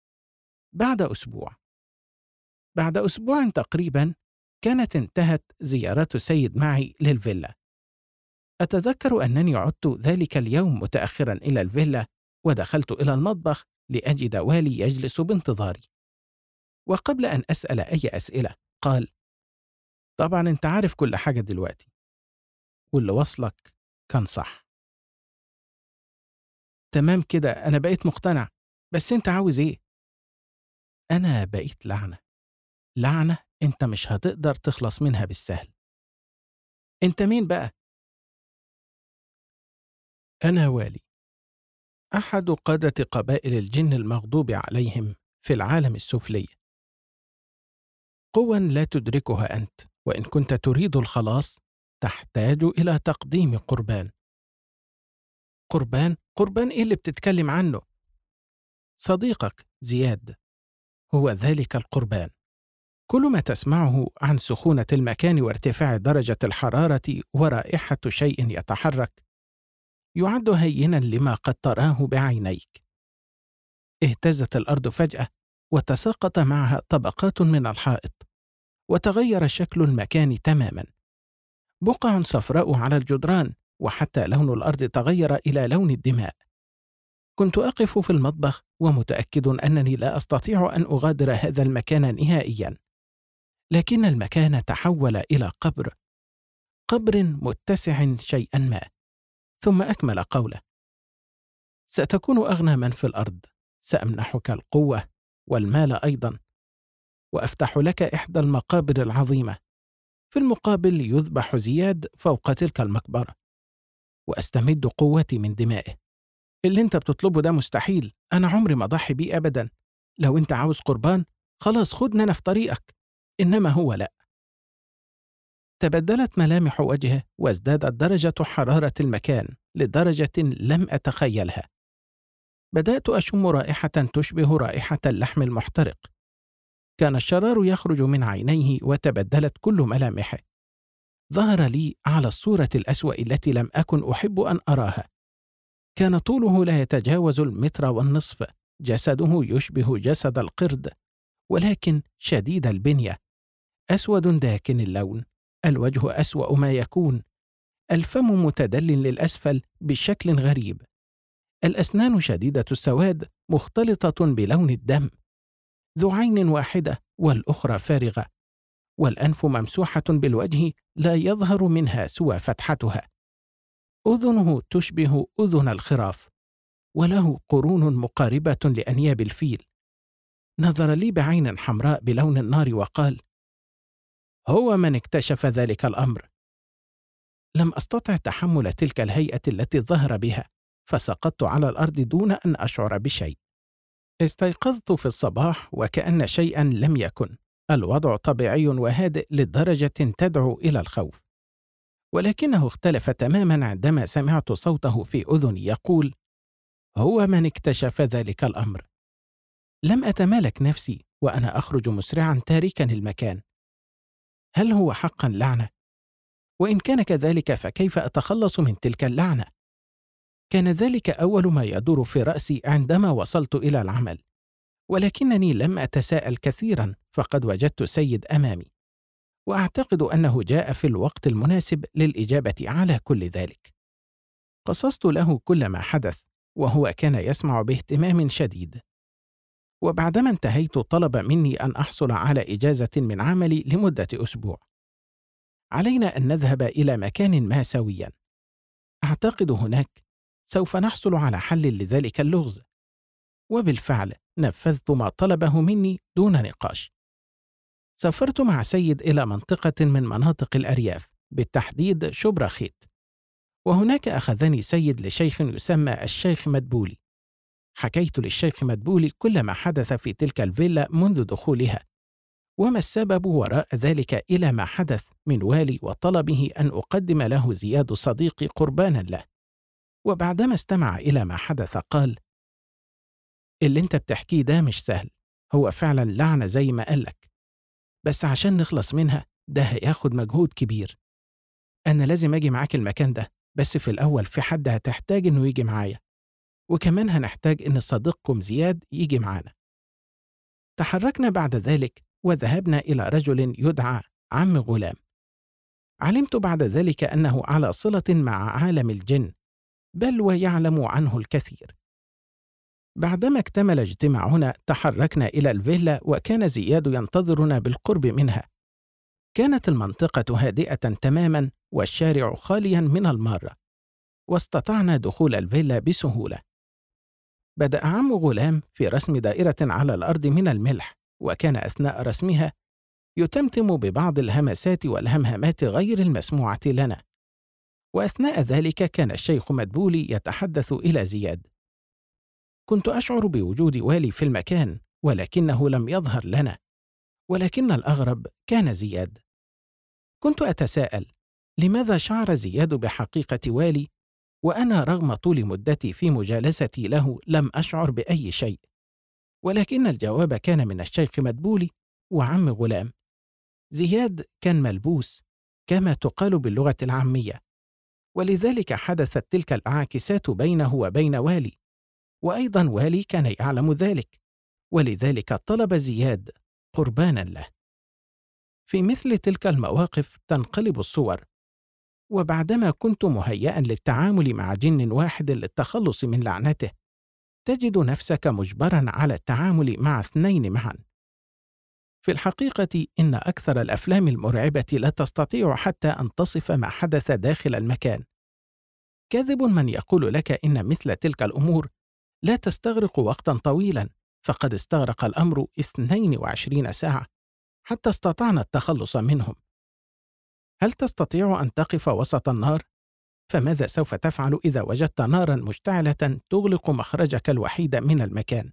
بعد أسبوع تقريبا كانت انتهت زيارة سيد معي للفيلا. أتذكر أنني عدت ذلك اليوم متأخرا إلى الفيلا، ودخلت إلى المطبخ لأجد والي يجلس بانتظاري. وقبل أن أسأل أي أسئلة قال: طبعا أنت عارف كل حاجة دلوقتي، واللي وصلك كان صح. تمام كده، أنا بقيت مقتنع، بس أنت عاوز إيه؟ أنا بقيت لعنة، لعنة أنت مش هتقدر تخلص منها بالسهل. أنت مين بقى؟ أنا والي، أحد قادة قبائل الجن المغضوب عليهم في العالم السفلي. قوى لا تدركها أنت، وإن كنت تريد الخلاص تحتاج إلى تقديم قربان. قربان إيه اللي بتتكلم عنه؟ صديقك زياد هو ذلك القربان. كل ما تسمعه عن سخونة المكان وارتفاع درجة الحرارة ورائحة شيء يتحرك يعد هينا لما قد تراه بعينيك. اهتزت الأرض فجأة وتساقط معها طبقات من الحائط، وتغير شكل المكان تماما. بقع صفراء على الجدران، وحتى لون الأرض تغير إلى لون الدماء. كنت أقف في المطبخ ومتأكد أنني لا أستطيع أن أغادر هذا المكان نهائيا، لكن المكان تحول إلى قبر متسع شيئا ما. ثم أكمل قوله: ستكون أغنى من في الأرض، سأمنحك القوة والمال أيضا، وأفتح لك إحدى المقابر العظيمة. في المقابل يذبح زياد فوق تلك المقبرة، وأستمد قوتي من دمائه. اللي انت بتطلبه ده مستحيل، أنا عمري ما ضحي بيه أبدا. لو انت عاوز قربان خلاص خدنا أنا في طريقك، إنما هو لأ. تبدلت ملامح وجهه وازدادت درجة حرارة المكان لدرجة لم أتخيلها. بدأت أشم رائحة تشبه رائحة اللحم المحترق. كان الشرار يخرج من عينيه وتبدلت كل ملامحه. ظهر لي على الصورة الأسوأ التي لم أكن أحب أن أراها. كان طوله لا يتجاوز 1.5 متر، جسده يشبه جسد القرد، ولكن شديد البنية، أسود داكن اللون، الوجه أسوأ ما يكون، الفم متدل للأسفل بشكل غريب، الأسنان شديدة السواد مختلطة بلون الدم، ذو عين واحدة والأخرى فارغة، والأنف ممسوحة بالوجه لا يظهر منها سوى فتحتها. أذنه تشبه أذن الخراف، وله قرون مقاربة لأنياب الفيل. نظر لي بعين حمراء بلون النار وقال: هو من اكتشف ذلك الأمر. لم أستطع تحمل تلك الهيئة التي ظهر بها، فسقطت على الأرض دون أن أشعر بشيء. استيقظت في الصباح وكأن شيئا لم يكن. الوضع طبيعي وهادئ لدرجة تدعو إلى الخوف، ولكنه اختلف تماما عندما سمعت صوته في أذني يقول: هو من اكتشف ذلك الأمر. لم أتمالك نفسي وأنا أخرج مسرعا تاركا المكان. هل هو حقا لعنة؟ وإن كان كذلك فكيف أتخلص من تلك اللعنة؟ كان ذلك أول ما يدور في رأسي عندما وصلت إلى العمل، ولكنني لم أتساءل كثيرا، فقد وجدت سيد أمامي، وأعتقد أنه جاء في الوقت المناسب للإجابة على كل ذلك. قصصت له كل ما حدث، وهو كان يسمع باهتمام شديد. وبعدما انتهيت طلب مني أن أحصل على إجازة من عملي لمدة أسبوع. علينا أن نذهب إلى مكان ما سويا. أعتقد هناك سوف نحصل على حل لذلك اللغز. وبالفعل نفذت ما طلبه مني دون نقاش. سافرت مع سيد إلى منطقة من مناطق الأرياف، بالتحديد شبرا خيت، وهناك أخذني سيد لشيخ يسمى الشيخ مدبولي. حكيت للشيخ مدبولي كل ما حدث في تلك الفيلا منذ دخولها، وما السبب وراء ذلك إلى ما حدث من والي وطلبه أن أقدم له زياد صديقي قربانا له. وبعدما استمع إلى ما حدث قال: اللي انت بتحكيه ده مش سهل، هو فعلا لعنة زي ما قالك، بس عشان نخلص منها ده هياخد مجهود كبير. أنا لازم أجي معاك المكان ده، بس في الأول في حد هتحتاج إنه يجي معايا، وكمان هنحتاج إن صديقكم زياد يجي معانا. تحركنا بعد ذلك وذهبنا إلى رجل يدعى عم غلام. علمت بعد ذلك أنه على صلة مع عالم الجن، بل ويعلم عنه الكثير. بعدما اكتمل اجتماعنا تحركنا إلى الفيلا، وكان زياد ينتظرنا بالقرب منها. كانت المنطقة هادئة تماما والشارع خاليا من المارة، واستطعنا دخول الفيلا بسهولة. بدأ عم غلام في رسم دائرة على الأرض من الملح، وكان أثناء رسمها يتمتم ببعض الهمسات والهمهمات غير المسموعة لنا. وأثناء ذلك كان الشيخ مدبولي يتحدث إلى زياد. كنت أشعر بوجود والي في المكان، ولكنه لم يظهر لنا، ولكن الأغرب كان زياد. كنت أتساءل لماذا شعر زياد بحقيقة والي، وأنا رغم طول مدتي في مجالستي له لم أشعر بأي شيء. ولكن الجواب كان من الشيخ مدبولي وعم غلام. زياد كان ملبوس كما تقال باللغة العامية، ولذلك حدثت تلك الانعكاسات بينه وبين والي، وأيضا والي كان يعلم ذلك، ولذلك طلب زياد قربانا له. في مثل تلك المواقف تنقلب الصور، وبعدما كنت مهيئا للتعامل مع جن واحد للتخلص من لعنته، تجد نفسك مجبرا على التعامل مع اثنين معا. في الحقيقة إن أكثر الأفلام المرعبة لا تستطيع حتى أن تصف ما حدث داخل المكان. كاذب من يقول لك إن مثل تلك الأمور لا تستغرق وقتا طويلا، فقد استغرق الأمر 22 ساعة حتى استطعنا التخلص منهم. هل تستطيع أن تقف وسط النار؟ فماذا سوف تفعل إذا وجدت نارا مشتعلة تغلق مخرجك الوحيد من المكان؟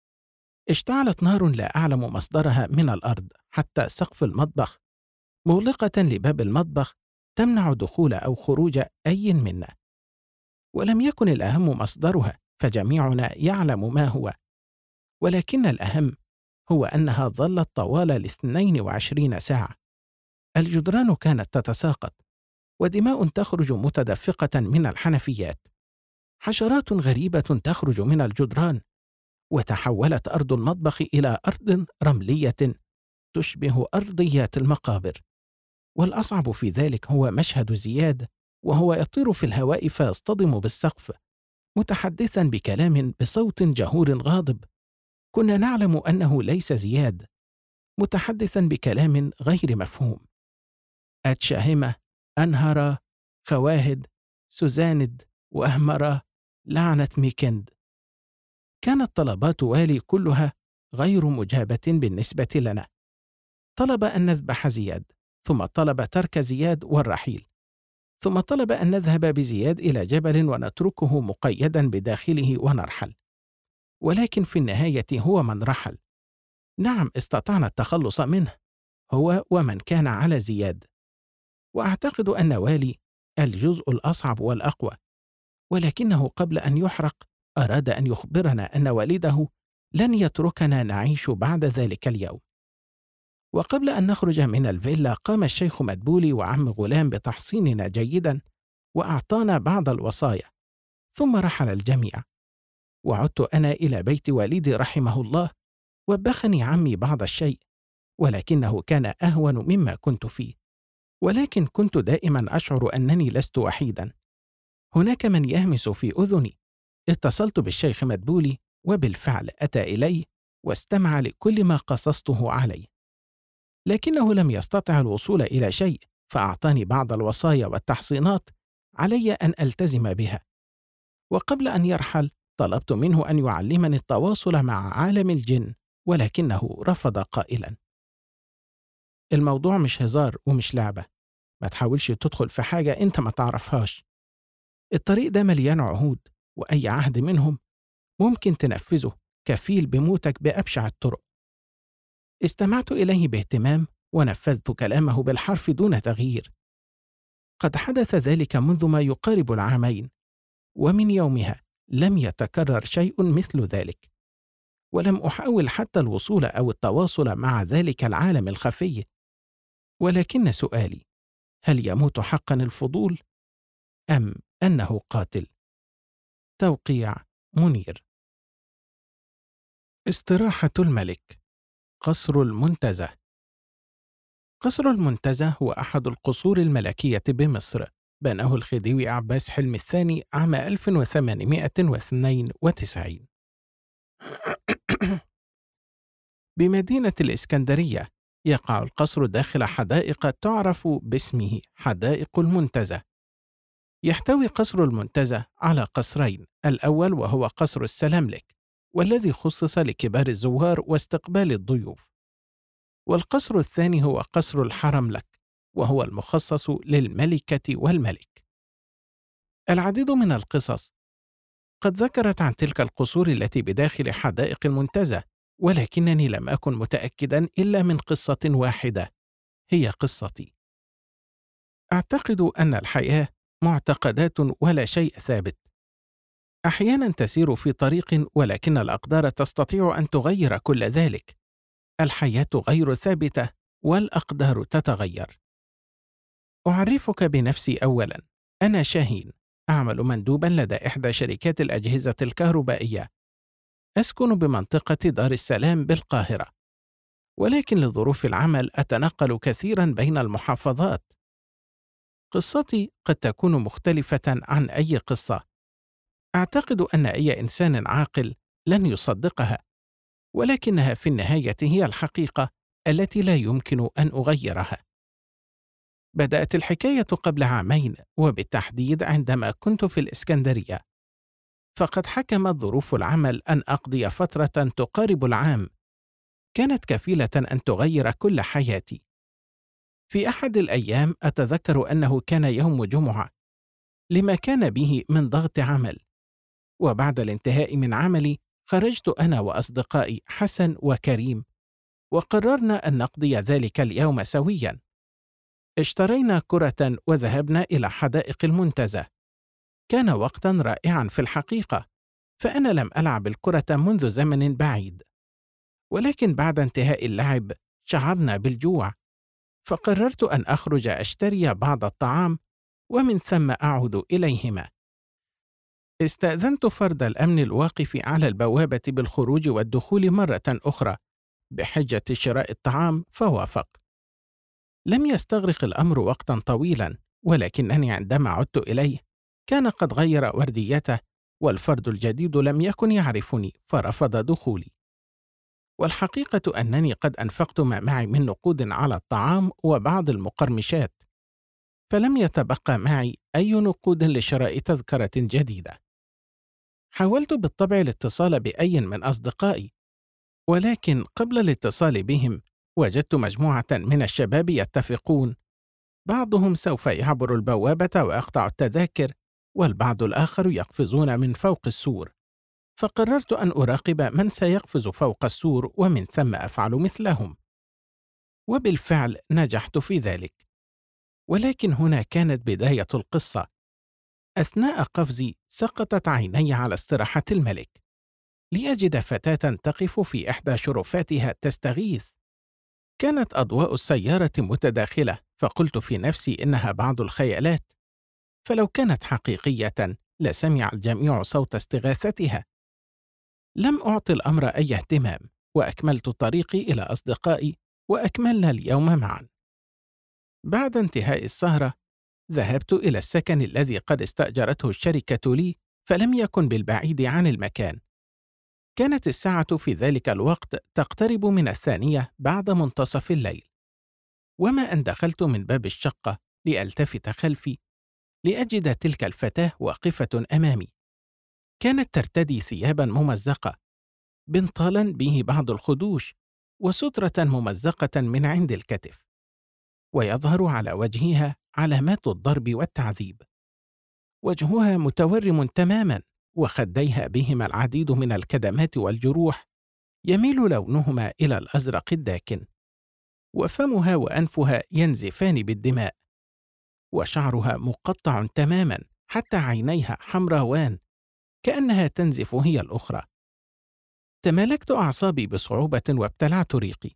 اشتعلت نار لا أعلم مصدرها من الأرض حتى سقف المطبخ، مغلقة لباب المطبخ تمنع دخول أو خروج أي منا. ولم يكن الأهم مصدرها، فجميعنا يعلم ما هو، ولكن الأهم هو أنها ظلت طوال 22 ساعة. الجدران كانت تتساقط، ودماء تخرج متدفقة من الحنفيات، حشرات غريبة تخرج من الجدران، وتحولت أرض المطبخ إلى أرض رملية تشبه أرضيات المقابر. والأصعب في ذلك هو مشهد زياد وهو يطير في الهواء فيصطدم بالسقف، متحدثا بكلام بصوت جهور غاضب. كنا نعلم أنه ليس زياد، متحدثا بكلام غير مفهوم: أتشاهمة، أنهرة، خواهد، سوزاند، وأهمرة، لعنة ميكند. كانت طلبات والي كلها غير مجابة بالنسبة لنا. طلب أن نذبح زياد، ثم طلب ترك زياد والرحيل، ثم طلب أن نذهب بزياد إلى جبل ونتركه مقيدا بداخله ونرحل. ولكن في النهاية هو من رحل. نعم، استطعنا التخلص منه، هو ومن كان على زياد. وأعتقد أن والي الجزء الأصعب والأقوى، ولكنه قبل أن يحرق أراد أن يخبرنا أن والده لن يتركنا نعيش بعد ذلك اليوم. وقبل أن نخرج من الفيلا قام الشيخ مدبولي وعم غلام بتحصيننا جيدا، وأعطانا بعض الوصايا، ثم رحل الجميع. وعدت أنا إلى بيت والدي رحمه الله، وبخني عمي بعض الشيء، ولكنه كان أهون مما كنت فيه. ولكن كنت دائما أشعر أنني لست وحيدا، هناك من يهمس في أذني. اتصلت بالشيخ مدبولي، وبالفعل أتى إلي واستمع لكل ما قصصته عليه، لكنه لم يستطع الوصول إلى شيء، فأعطاني بعض الوصايا والتحصينات علي أن ألتزم بها. وقبل أن يرحل طلبت منه أن يعلمني التواصل مع عالم الجن، ولكنه رفض قائلا: الموضوع مش هزار ومش لعبة. ما تحاولش تدخل في حاجة أنت ما تعرفهاش. الطريق ده مليان عهود، وأي عهد منهم ممكن تنفذه كفيل بموتك بأبشع الطرق. استمعت إليه باهتمام ونفذت كلامه بالحرف دون تغيير. قد حدث ذلك منذ ما يقارب العامين، ومن يومها لم يتكرر شيء مثل ذلك، ولم أحاول حتى الوصول أو التواصل مع ذلك العالم الخفي. ولكن سؤالي: هل يموت حقا الفضول أم أنه قاتل؟ توقيع منير. استراحة الملك. قصر المنتزه. قصر المنتزه هو أحد القصور الملكية بمصر، بناه الخديوي عباس حلمي الثاني عام 1892 بمدينة الإسكندرية. يقع القصر داخل حدائق تعرف باسمه حدائق المنتزه. يحتوي قصر المنتزه على قصرين، الأول وهو قصر السلاملك، والذي خصص لكبار الزوار واستقبال الضيوف، والقصر الثاني هو قصر الحرملك، وهو المخصص للملكة والملك. العديد من القصص قد ذكرت عن تلك القصور التي بداخل حدائق المنتزه، ولكنني لم أكن متأكدا إلا من قصة واحدة، هي قصتي. أعتقد أن الحياة معتقدات ولا شيء ثابت. أحيانا تسير في طريق، ولكن الأقدار تستطيع أن تغير كل ذلك. الحياة غير ثابتة والأقدار تتغير. أعرفك بنفسي أولا. أنا شاهين، أعمل مندوبا لدى إحدى شركات الأجهزة الكهربائية. أسكن بمنطقة دار السلام بالقاهرة، ولكن لظروف العمل أتنقل كثيرا بين المحافظات. قصتي قد تكون مختلفة عن أي قصة. أعتقد أن أي إنسان عاقل لن يصدقها، ولكنها في النهاية هي الحقيقة التي لا يمكن أن أغيرها. بدأت الحكاية قبل عامين، وبالتحديد عندما كنت في الإسكندرية، فقد حكمت ظروف العمل أن أقضي فترة تقارب العام كانت كفيلة أن تغير كل حياتي. في أحد الأيام أتذكر أنه كان يوم جمعة، لما كان به من ضغط عمل، وبعد الانتهاء من عملي خرجت أنا وأصدقائي حسن وكريم، وقررنا أن نقضي ذلك اليوم سوياً. اشترينا كرة وذهبنا إلى حدائق المنتزه. كان وقتاً رائعاً في الحقيقة، فأنا لم ألعب الكرة منذ زمن بعيد، ولكن بعد انتهاء اللعب شعرنا بالجوع، فقررت أن أخرج أشتري بعض الطعام ومن ثم أعود إليهما. استأذنت فرد الأمن الواقف على البوابة بالخروج والدخول مرة أخرى بحجة شراء الطعام، فوافق. لم يستغرق الأمر وقتا طويلا، ولكنني عندما عدت إليه كان قد غير ورديته، والفرد الجديد لم يكن يعرفني فرفض دخولي. والحقيقة أنني قد أنفقت ما معي من نقود على الطعام وبعض المقرمشات، فلم يتبقى معي أي نقود لشراء تذكرة جديدة. حاولت بالطبع الاتصال بأي من أصدقائي، ولكن قبل الاتصال بهم وجدت مجموعة من الشباب يتفقون، بعضهم سوف يعبر البوابة ويقطع التذاكر، والبعض الآخر يقفزون من فوق السور. فقررت أن أراقب من سيقفز فوق السور ومن ثم أفعل مثلهم، وبالفعل نجحت في ذلك. ولكن هنا كانت بداية القصة. أثناء قفزي سقطت عيني على استراحة الملك، لأجد فتاة تقف في إحدى شرفاتها تستغيث. كانت أضواء السيارة متداخلة، فقلت في نفسي إنها بعض الخيالات، فلو كانت حقيقية لسمع الجميع صوت استغاثتها. لم أعطي الأمر أي اهتمام، وأكملت طريقي إلى أصدقائي، وأكملنا اليوم معا. بعد انتهاء السهرة ذهبت إلى السكن الذي قد استأجرته الشركة لي، فلم يكن بالبعيد عن المكان. كانت الساعة في ذلك الوقت تقترب من 2 بعد منتصف الليل، وما أن دخلت من باب الشقة لألتفت خلفي لأجد تلك الفتاة واقفة أمامي. كانت ترتدي ثيابا ممزقة، بنطالا به بعض الخدوش، وسترة ممزقة من عند الكتف. ويظهر على وجهها علامات الضرب والتعذيب. وجهها متورم تماما، وخديها بهما العديد من الكدمات والجروح يميل لونهما إلى الأزرق الداكن، وفمها وأنفها ينزفان بالدماء، وشعرها مقطع تماما حتى عينيها حمراوان كأنها تنزف هي الأخرى. تمالكت أعصابي بصعوبة وابتلعت ريقي.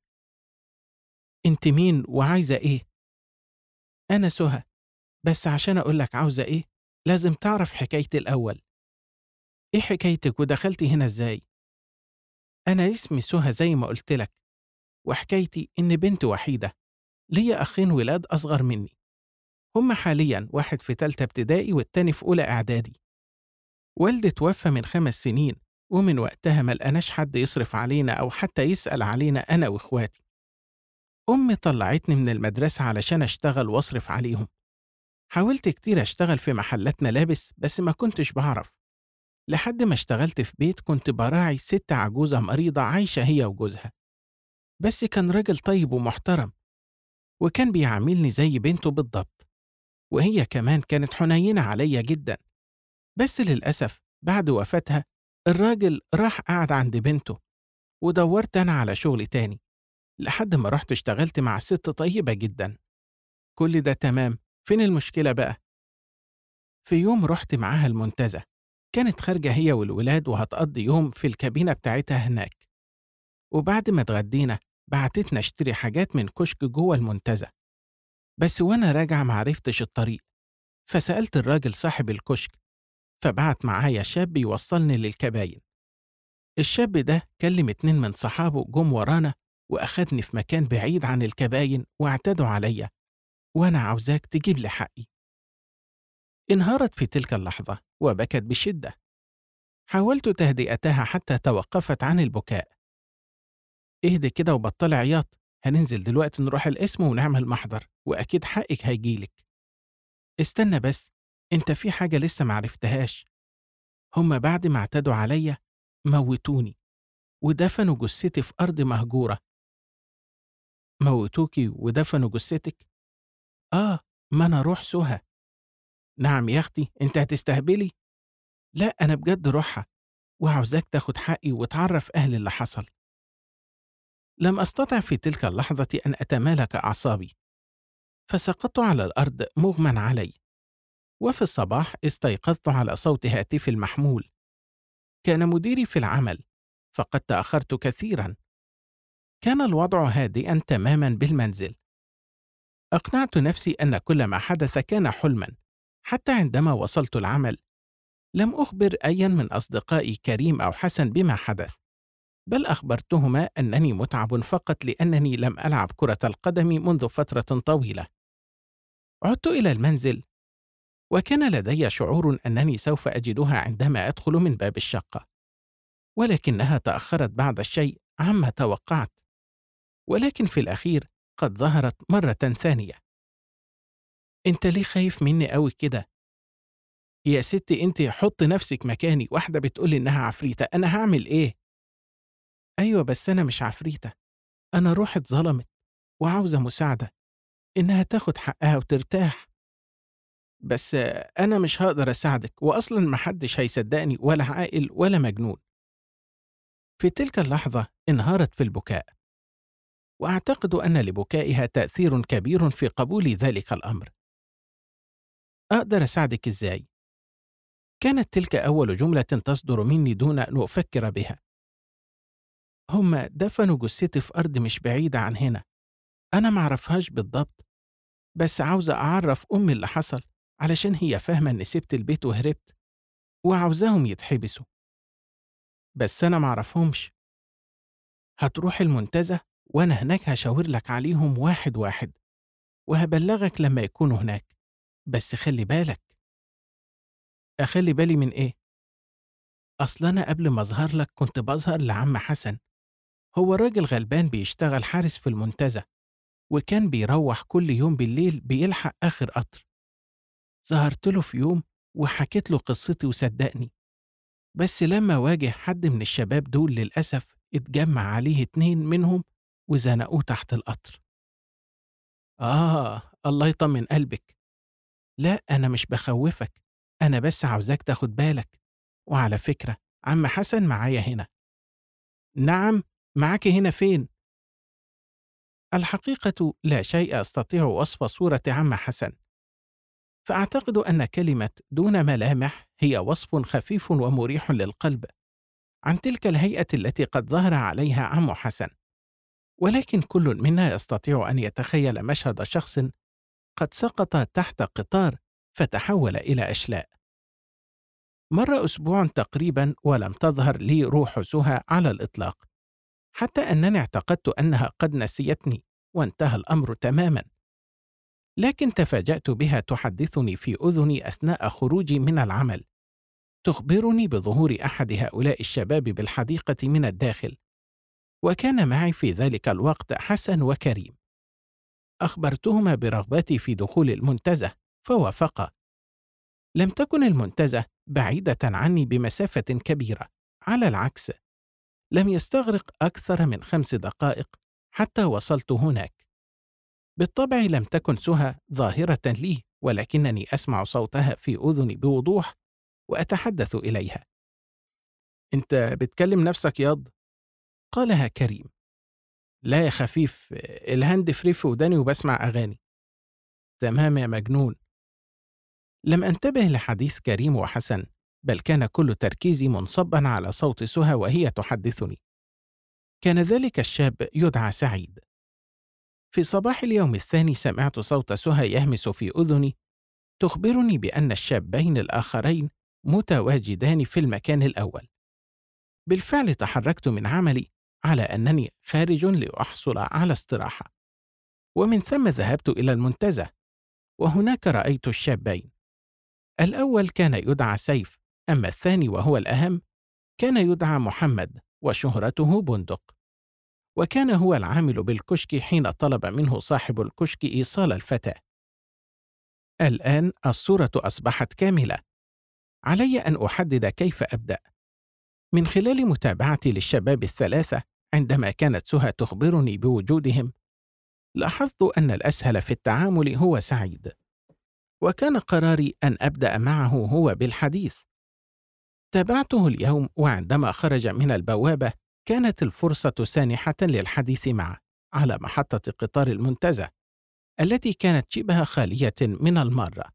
أنت مين وعايزة إيه؟ أنا سهى، بس عشان أقولك عاوزة إيه لازم تعرف حكايتي الأول. إيه حكايتك ودخلتي هنا إزاي؟ أنا اسمي سهى زي ما قلتلك، وحكايتي إن بنت وحيدة، ليا أخين ولاد أصغر مني، هما حاليا واحد في تالتة ابتدائي والتاني في أولى إعدادي. والدي توفى من 5 سنين، ومن وقتها ملقناش حد يصرف علينا أو حتى يسأل علينا أنا وإخواتي. أمي طلعتني من المدرسة علشان أشتغل وأصرف عليهم. حاولت كتير أشتغل في محلات ملابس بس ما كنتش بعرف، لحد ما اشتغلت في بيت كنت براعي ست عجوزة مريضة عايشة هي وجوزها، بس كان راجل طيب ومحترم، وكان بيعاملني زي بنته بالضبط، وهي كمان كانت حنينة عليا جدا. بس للأسف بعد وفاتها الراجل راح قعد عند بنته، ودورت أنا على شغل تاني لحد ما رحت اشتغلت مع ست طيبة جدا. كل ده تمام، فين المشكلة بقى؟ في يوم رحت معاها المنتزه، كانت خارجة هي والولاد وهتقضي يوم في الكابينة بتاعتها هناك، وبعد ما اتغدينا بعتتنا اشتري حاجات من كشك جوه المنتزه. بس وانا راجع معرفتش الطريق، فسألت الراجل صاحب الكشك، فبعت معايا شاب يوصلني للكباين. الشاب ده كلم 2 من صحابه جم ورانا، وأخدني في مكان بعيد عن الكباين واعتدوا عليا، وأنا عاوزاك تجيب لي حقي. انهارت في تلك اللحظة وبكت بشدة. حاولت تهدئتها حتى توقفت عن البكاء. اهدي كده وبطلي عياط، هننزل دلوقتي نروح القسم ونعمل محضر وأكيد حقك هيجيلك. استنى بس، انت في حاجة لسه معرفتهاش. هما بعد ما اعتدوا عليا موتوني ودفنوا جثتي في أرض مهجورة. موتوكي ودفنوا جثتك؟ آه، ما أنا روح سهى. نعم يا أختي، أنت هتستهبلي؟ لا أنا بجد روحها، وعاوزاك تاخد حقي وتعرف أهل اللي حصل. لم أستطع في تلك اللحظة أن أتمالك أعصابي، فسقطت على الأرض مغمى علي. وفي الصباح استيقظت على صوت هاتفي المحمول. كان مديري في العمل، فقد تأخرت كثيرا. كان الوضع هادئا تماما بالمنزل. أقنعت نفسي أن كل ما حدث كان حلما. حتى عندما وصلت العمل لم أخبر أيا من أصدقائي كريم أو حسن بما حدث، بل أخبرتهما أنني متعب فقط لأنني لم ألعب كرة القدم منذ فترة طويلة. عدت إلى المنزل، وكان لدي شعور أنني سوف أجدها عندما أدخل من باب الشقة، ولكنها تأخرت بعض الشيء عما توقعت. ولكن في الأخير قد ظهرت مرة ثانية. أنت ليه خايف مني أوي كده؟ يا ستي أنت حط نفسك مكاني، واحدة بتقولي إنها عفريتة، أنا هعمل إيه؟ أيوة بس أنا مش عفريتة، أنا روحي اتظلمت وعاوزة مساعدة، إنها تاخد حقها وترتاح. بس أنا مش هقدر أساعدك، وأصلا محدش هيصدقني ولا عاقل ولا مجنون. في تلك اللحظة انهارت في البكاء، وأعتقد أن لبكائها تأثير كبير في قبول ذلك الأمر. أقدر أساعدك إزاي؟ كانت تلك أول جملة تصدر مني دون أن أفكر بها. هم دفنوا جثتي في أرض مش بعيدة عن هنا، أنا معرفهاش بالضبط، بس عاوزة أعرف أمي اللي حصل علشان هي فاهمة إني سبت البيت وهربت، وعاوزاهم يتحبسوا، بس أنا معرفهمش. هتروح المنتزه وأنا هناك هشاور لك عليهم واحد واحد، وهبلغك لما يكونوا هناك، بس خلي بالك. أخلي بالي من إيه؟ أصل أنا قبل ما أظهر لك كنت بظهر لعم حسن، هو راجل غلبان بيشتغل حارس في المنتزه، وكان بيروح كل يوم بالليل بيلحق آخر قطر. ظهرت له في يوم وحكيت له قصتي وصدقني، بس لما واجه حد من الشباب دول للأسف اتجمع عليه 2 منهم وزنقوه تحت القطر. الله يطمن قلبك. لا، أنا مش بخوفك، أنا بس عاوزاك تاخد بالك. وعلى فكرة، عم حسن معايا هنا. نعم، معاك هنا فين؟ الحقيقة لا شيء أستطيع وصف صورة عم حسن، فأعتقد أن كلمة دون ملامح هي وصف خفيف ومريح للقلب عن تلك الهيئة التي قد ظهر عليها عم حسن، ولكن كل منا يستطيع أن يتخيل مشهد شخص قد سقط تحت قطار فتحول إلى أشلاء. مر أسبوع تقريبا ولم تظهر لي روح سهى على الإطلاق، حتى أنني اعتقدت أنها قد نسيتني وانتهى الأمر تماما. لكن تفاجأت بها تحدثني في أذني أثناء خروجي من العمل، تخبرني بظهور أحد هؤلاء الشباب بالحديقة من الداخل، وكان معي في ذلك الوقت حسن وكريم. أخبرتهما برغبتي في دخول المنتزه فوافقا. لم تكن المنتزه بعيدة عني بمسافة كبيرة، على العكس، لم يستغرق أكثر من 5 دقائق حتى وصلت هناك. بالطبع لم تكن سهى ظاهرة لي، ولكنني أسمع صوتها في أذني بوضوح وأتحدث إليها. أنت بتكلم نفسك ياض؟ قالها كريم. لا يا خفيف، الهاند فري في وداني وبسمع أغاني. تمام يا مجنون. لم أنتبه لحديث كريم وحسن، بل كان كل تركيزي منصبا على صوت سهى وهي تحدثني. كان ذلك الشاب يدعى سعيد. في صباح اليوم الثاني سمعت صوت سهى يهمس في أذني، تخبرني بأن الشابين الآخرين متواجدان في المكان الأول. بالفعل تحركت من عملي على أنني خارج لأحصل على استراحة، ومن ثم ذهبت إلى المنتزه، وهناك رأيت الشابين. الأول كان يدعى سيف، أما الثاني وهو الأهم كان يدعى محمد وشهرته بندق، وكان هو العامل بالكشك حين طلب منه صاحب الكشك إيصال الفتاة. الآن الصورة أصبحت كاملة، علي أن أحدد كيف أبدأ. من خلال متابعتي للشباب الثلاثة عندما كانت سهى تخبرني بوجودهم، لاحظت أن الأسهل في التعامل هو سعيد، وكان قراري أن أبدأ معه هو بالحديث. تابعته اليوم، وعندما خرج من البوابة كانت الفرصة سانحة للحديث معه على محطة قطار المنتزه التي كانت شبه خالية من المارة.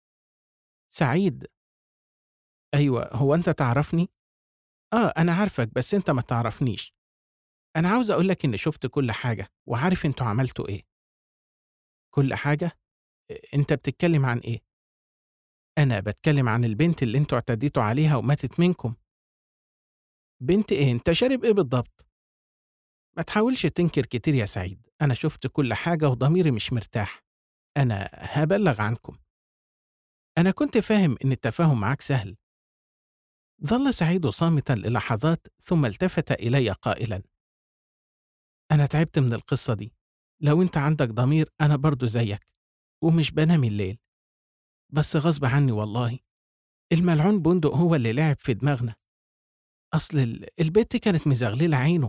سعيد. أيوة، هو أنت تعرفني؟ أنا عارفك بس أنت ما تعرفنيش. أنا عاوز أقولك إني شفت كل حاجة وعارف أنتوا عملتوا إيه. كل حاجة؟ أنت بتتكلم عن إيه؟ أنا بتكلم عن البنت اللي أنتوا اعتديتوا عليها وماتت منكم. بنت إيه؟ أنت شارب إيه بالضبط؟ ما تحاولش تنكر كتير يا سعيد، أنا شفت كل حاجة وضميري مش مرتاح. أنا هبلغ عنكم. أنا كنت فاهم إن التفاهم معاك سهل. ظل سعيد صامتا للحظات ثم التفت إلي قائلا: أنا تعبت من القصة دي. لو أنت عندك ضمير أنا برضو زيك، ومش بنام الليل، بس غصب عني والله. الملعون بندق هو اللي لعب في دماغنا. أصل البت كانت مزغللة عينه.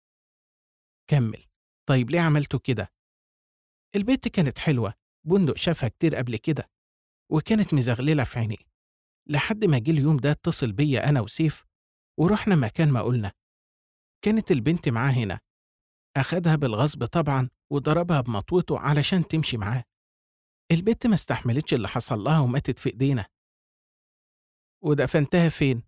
كمل. طيب ليه عملتوا كده؟ البت كانت حلوة، بندق شافها كتير قبل كده، وكانت مزغللة في عينيه، لحد ما جه اليوم ده اتصل بيا أنا وسيف ورحنا مكان ما قلنا. كانت البنت معاه هنا، أخدها بالغصب طبعا وضربها بمطوته علشان تمشي معاه. البت ما استحملتش اللي حصل لها وماتت في إيدينا. ودفنتها فين؟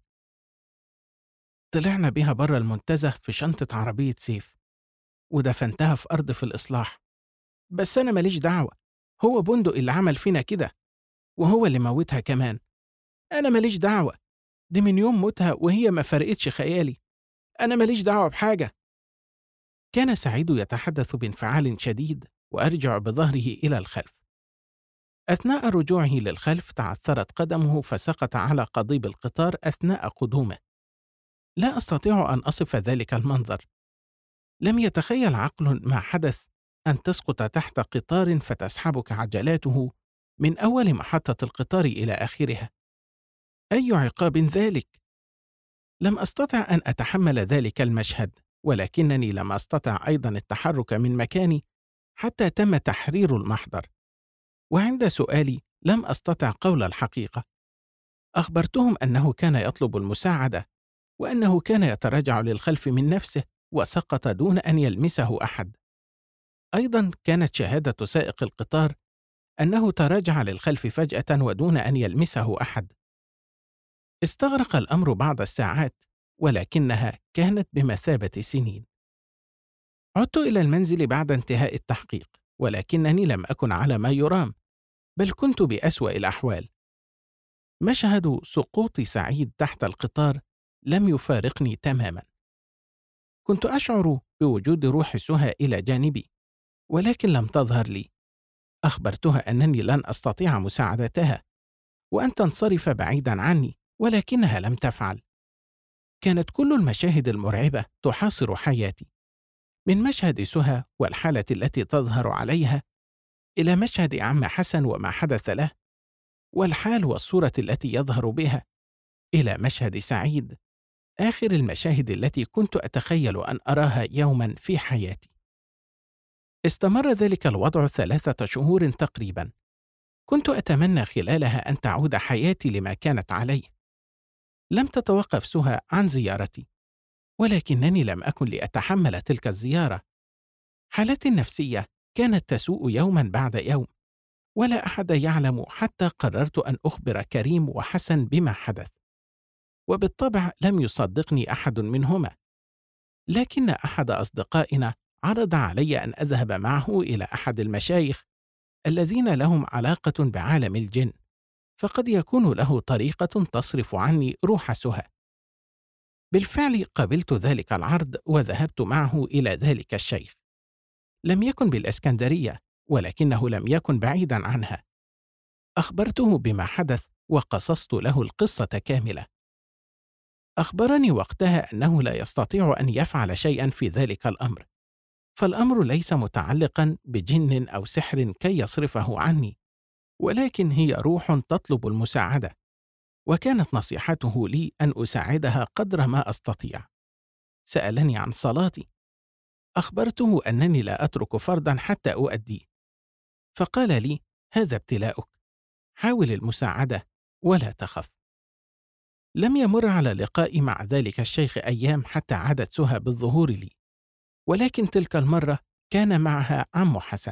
طلعنا بيها بره المنتزه في شنطة عربية سيف، ودفنتها في أرض في الإصلاح. بس أنا ماليش دعوة، هو بندق اللي عمل فينا كده، وهو اللي موتها كمان. أنا ماليش دعوة، دي من يوم موتها وهي ما فرقتش خيالي. أنا ماليش دعوة بحاجة. كان سعيد يتحدث بانفعال شديد وأرجع بظهره إلى الخلف. أثناء رجوعه للخلف تعثرت قدمه فسقط على قضيب القطار أثناء قدومه. لا أستطيع أن أصف ذلك المنظر. لم يتخيل عقل ما حدث أن تسقط تحت قطار فتسحبك عجلاته من أول محطة القطار إلى آخرها. أي عقاب ذلك؟ لم أستطع أن أتحمل ذلك المشهد، ولكنني لم أستطع أيضا التحرك من مكاني حتى تم تحرير المحضر. وعند سؤالي لم أستطع قول الحقيقة. أخبرتهم أنه كان يطلب المساعدة، وأنه كان يتراجع للخلف من نفسه وسقط دون أن يلمسه أحد. أيضا كانت شهادة سائق القطار أنه تراجع للخلف فجأة ودون أن يلمسه أحد. استغرق الأمر بعض الساعات، ولكنها كانت بمثابة سنين. عدت إلى المنزل بعد انتهاء التحقيق، ولكنني لم أكن على ما يرام، بل كنت بأسوأ الأحوال. مشهد سقوط سعيد تحت القطار لم يفارقني تماما. كنت أشعر بوجود روح سهى إلى جانبي، ولكن لم تظهر لي. أخبرتها أنني لن أستطيع مساعدتها وأن تنصرف بعيدا عني، ولكنها لم تفعل. كانت كل المشاهد المرعبة تحاصر حياتي، من مشهد سهى والحالة التي تظهر عليها، إلى مشهد عم حسن وما حدث له، والحال والصورة التي يظهر بها، إلى مشهد سعيد، آخر المشاهد التي كنت أتخيل أن أراها يوما في حياتي. استمر ذلك الوضع 3 شهور تقريبا. كنت أتمنى خلالها أن تعود حياتي لما كانت عليه. لم تتوقف سهى عن زيارتي، ولكنني لم أكن لأتحمل تلك الزيارة. حالتي النفسية كانت تسوء يوما بعد يوم، ولا أحد يعلم حتى قررت أن أخبر كريم وحسن بما حدث. وبالطبع لم يصدقني أحد منهما، لكن أحد أصدقائنا عرض علي أن أذهب معه إلى أحد المشايخ الذين لهم علاقة بعالم الجن، فقد يكون له طريقة تصرف عني روح سهى. بالفعل قبلت ذلك العرض وذهبت معه إلى ذلك الشيخ. لم يكن بالإسكندرية، ولكنه لم يكن بعيدا عنها. أخبرته بما حدث وقصصت له القصة كاملة. أخبرني وقتها أنه لا يستطيع أن يفعل شيئا في ذلك الأمر، فالأمر ليس متعلقا بجن أو سحر كي يصرفه عني، ولكن هي روح تطلب المساعدة، وكانت نصيحته لي أن أساعدها قدر ما أستطيع. سألني عن صلاتي. أخبرته أنني لا أترك فرضا حتى أؤديه، فقال لي: هذا ابتلاؤك، حاول المساعدة ولا تخف. لم يمر على لقائي مع ذلك الشيخ أيام حتى عادت سهى بالظهور لي، ولكن تلك المرة كان معها عم حسن.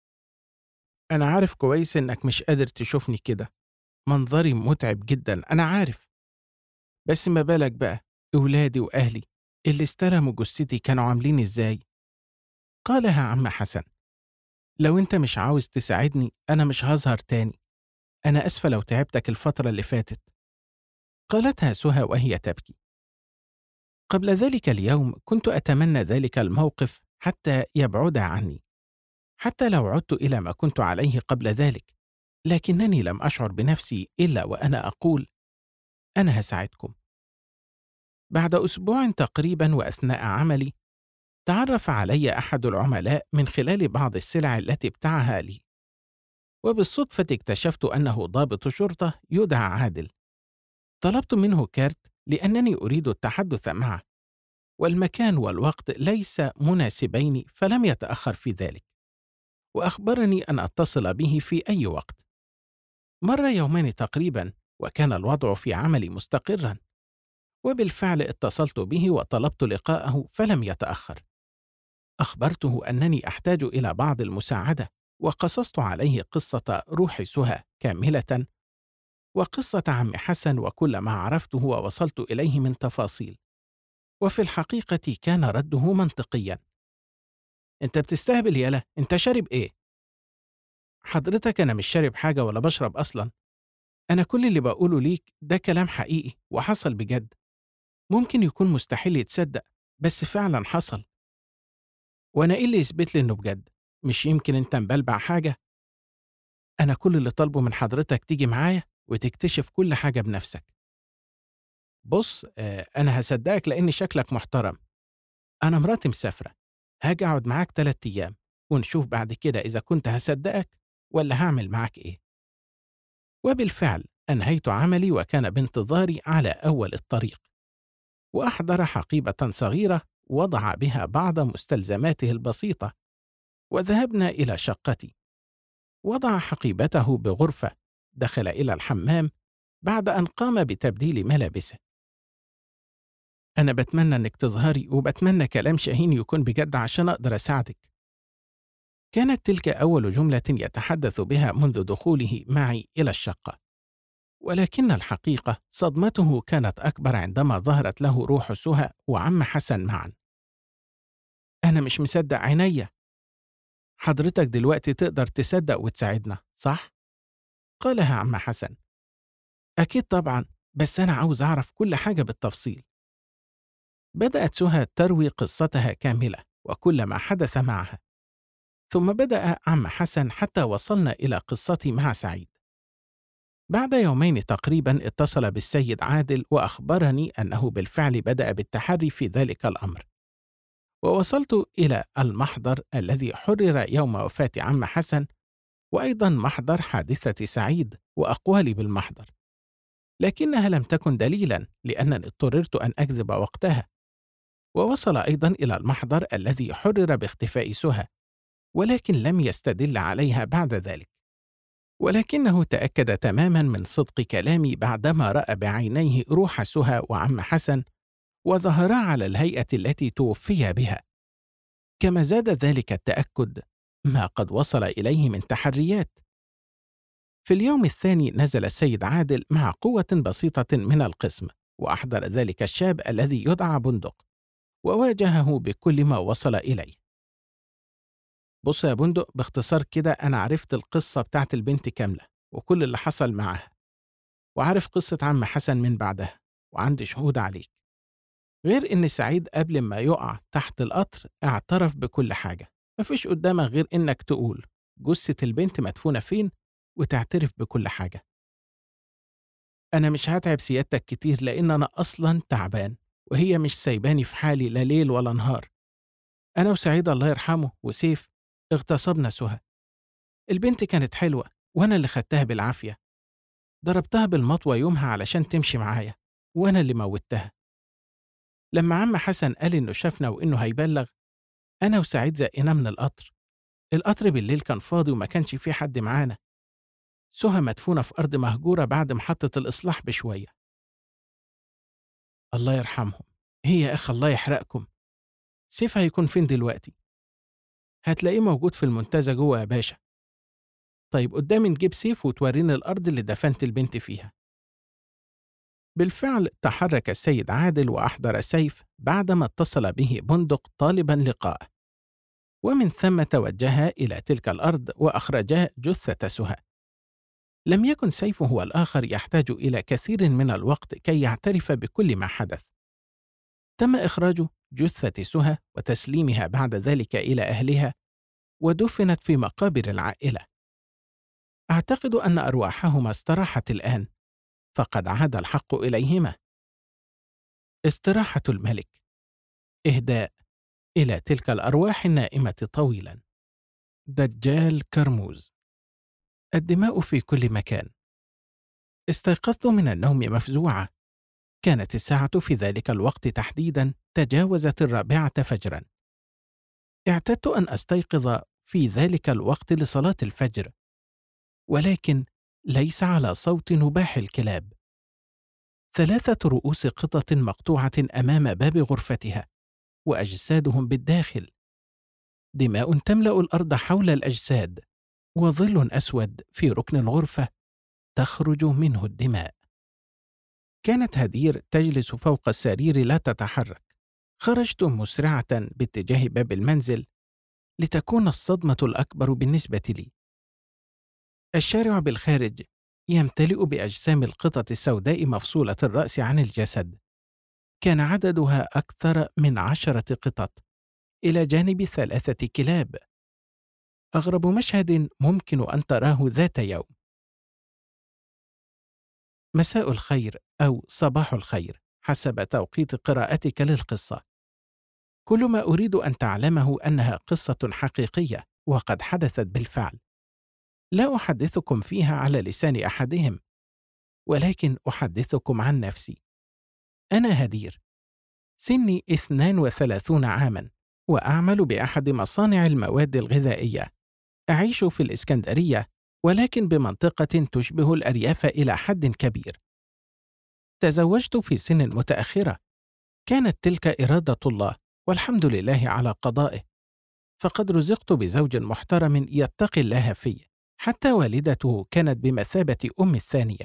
أنا عارف كويس إنك مش قادر تشوفني كده، منظري متعب جدا، أنا عارف، بس ما بالك بقى أولادي وأهلي اللي استلموا جثتي كانوا عاملين إزاي؟ قالها عم حسن: لو أنت مش عاوز تساعدني أنا مش هظهر تاني، أنا أسفة لو تعبتك الفترة اللي فاتت. قالتها سهى وهي تبكي. قبل ذلك اليوم كنت أتمنى ذلك الموقف حتى يبعد عني، حتى لو عدت إلى ما كنت عليه قبل ذلك، لكنني لم أشعر بنفسي إلا وأنا أقول: أنا هساعدكم. بعد أسبوع تقريبا وأثناء عملي، تعرف علي أحد العملاء من خلال بعض السلع التي ابتاعها لي، وبالصدفة اكتشفت أنه ضابط شرطة يدعى عادل. طلبت منه كارت لأنني أريد التحدث معه، والمكان والوقت ليس مناسبين، فلم يتأخر في ذلك، وأخبرني أن أتصل به في أي وقت. مر يومان تقريبا وكان الوضع في عملي مستقرا، وبالفعل اتصلت به وطلبت لقاءه فلم يتأخر. أخبرته أنني أحتاج إلى بعض المساعدة، وقصصت عليه قصة روح سهى كاملة، وقصة عم حسن وكل ما عرفته ووصلت إليه من تفاصيل. وفي الحقيقة كان رده منطقيا: أنت بتستهبل يالا، أنت شارب إيه؟ حضرتك أنا مش شارب حاجة ولا بشرب أصلا، أنا كل اللي بقوله ليك ده كلام حقيقي وحصل بجد، ممكن يكون مستحيل يتصدق بس فعلا حصل. وأنا إيه اللي يثبت لي إنه بجد؟ مش يمكن أنت مبلبع حاجة؟ أنا كل اللي طالبه من حضرتك تيجي معايا وتكتشف كل حاجة بنفسك. بص، أنا هصدقك لأن شكلك محترم. أنا مراتي مسافرة، هاجي أقعد معاك 3 أيام ونشوف بعد كده إذا كنت هصدقك ولا هعمل معاك إيه. وبالفعل أنهيت عملي وكان بانتظاري على أول الطريق، وأحضر حقيبة صغيرة وضع بها بعض مستلزماته البسيطة، وذهبنا إلى شقتي. وضع حقيبته بغرفة، دخل إلى الحمام بعد أن قام بتبديل ملابسه. أنا بتمنى إنك تظهري، وبتمنى كلام شاهين يكون بجد عشان أقدر أساعدك. كانت تلك أول جملة يتحدث بها منذ دخوله معي إلى الشقة، ولكن الحقيقة صدمته كانت أكبر عندما ظهرت له روح سهى وعم حسن معا. أنا مش مصدق عينيا. حضرتك دلوقتي تقدر تصدق وتساعدنا، صح؟ قالها عم حسن. أكيد طبعا، بس أنا عاوز أعرف كل حاجة بالتفصيل. بدأت سهى تروي قصتها كاملة وكل ما حدث معها، ثم بدأ عم حسن حتى وصلنا إلى قصتي مع سعيد. بعد يومين تقريبا اتصل بالسيد عادل وأخبرني أنه بالفعل بدأ بالتحري في ذلك الأمر، ووصلت إلى المحضر الذي حرر يوم وفاة عم حسن، وأيضا محضر حادثة سعيد وأقوالي بالمحضر، لكنها لم تكن دليلا لأنني اضطررت أن أكذب وقتها. ووصل أيضا إلى المحضر الذي حرر باختفاء سهى، ولكن لم يستدل عليها بعد ذلك، ولكنه تأكد تماما من صدق كلامي بعدما رأى بعينيه روح سهى وعم حسن وظهرا على الهيئة التي توفي بها. كما زاد ذلك التأكد ما قد وصل إليه من تحريات. في اليوم الثاني نزل السيد عادل مع قوة بسيطة من القسم، وأحضر ذلك الشاب الذي يدعى بندق، وواجهه بكل ما وصل إليه. بص يا بندق، باختصار كده أنا عرفت القصة بتاعت البنت كاملة وكل اللي حصل معاها، وعارف قصة عم حسن من بعدها، وعندي شهود عليك. غير إن سعيد قبل ما يقع تحت القطر اعترف بكل حاجة. مفيش قدامك غير إنك تقول جثة البنت مدفونة فين وتعترف بكل حاجة. أنا مش هتعب سيادتك كتير لأن أنا أصلا تعبان، وهي مش سايباني في حالي لا ليل ولا نهار. أنا وسعيد الله يرحمه وسيف اغتصبنا سهى. البنت كانت حلوة وأنا اللي خدتها بالعافية، ضربتها بالمطوة يومها علشان تمشي معايا، وأنا اللي موتها. لما عم حسن قال إنه شافنا وإنه هيبلغ، أنا وسعيد زقنا من القطر. القطر بالليل كان فاضي وما كانش فيه حد معانا. سهى مدفونة في أرض مهجورة بعد محطة الإصلاح بشوية. الله يرحمهم. هي يا أخ الله يحرقكم. سيف هيكون فين دلوقتي؟ هتلاقيه موجود في المنتزه جوه يا باشا. طيب قدامي نجيب سيف وتوريني الأرض اللي دفنت البنت فيها. بالفعل تحرك السيد عادل وأحضر سيف بعدما اتصل به بندق طالبا لقاءه، ومن ثم توجها إلى تلك الأرض وأخرجا جثة سهى. لم يكن سيف هو الآخر يحتاج إلى كثير من الوقت كي يعترف بكل ما حدث. تم إخراج جثة سهى وتسليمها بعد ذلك إلى أهلها، ودفنت في مقابر العائلة. أعتقد أن أرواحهما استراحت الآن، فقد عاد الحق إليهما. استراحة الملك، إهداء إلى تلك الأرواح النائمة طويلا. دجال كرموز. الدماء في كل مكان. استيقظت من النوم مفزوعة. كانت الساعة في ذلك الوقت تحديدا تجاوزت 4 فجرا. اعتدت أن أستيقظ في ذلك الوقت لصلاة الفجر، ولكن ليس على صوت نباح الكلاب. 3 رؤوس قطط مقطوعة أمام باب غرفتها، وأجسادهم بالداخل. دماء تملأ الأرض حول الأجساد، وظل أسود في ركن الغرفة تخرج منه الدماء. كانت هدير تجلس فوق السرير لا تتحرك. خرجت مسرعة باتجاه باب المنزل لتكون الصدمة الأكبر بالنسبة لي. الشارع بالخارج يمتلئ بأجسام القطط السوداء مفصولة الرأس عن الجسد. كان عددها أكثر من 10 قطط إلى جانب 3 كلاب. أغرب مشهد ممكن أن تراه ذات يوم. مساء الخير أو صباح الخير حسب توقيت قراءتك للقصة. كل ما أريد أن تعلمه أنها قصة حقيقية وقد حدثت بالفعل. لا أحدثكم فيها على لسان أحدهم، ولكن أحدثكم عن نفسي. أنا هدير، سني 32 عاما، وأعمل بأحد مصانع المواد الغذائية. أعيش في الإسكندرية، ولكن بمنطقة تشبه الأرياف إلى حد كبير. تزوجت في سن متأخرة، كانت تلك إرادة الله، والحمد لله على قضائه، فقد رزقت بزوج محترم يتقي الله في، حتى والدته كانت بمثابة أمي الثانية.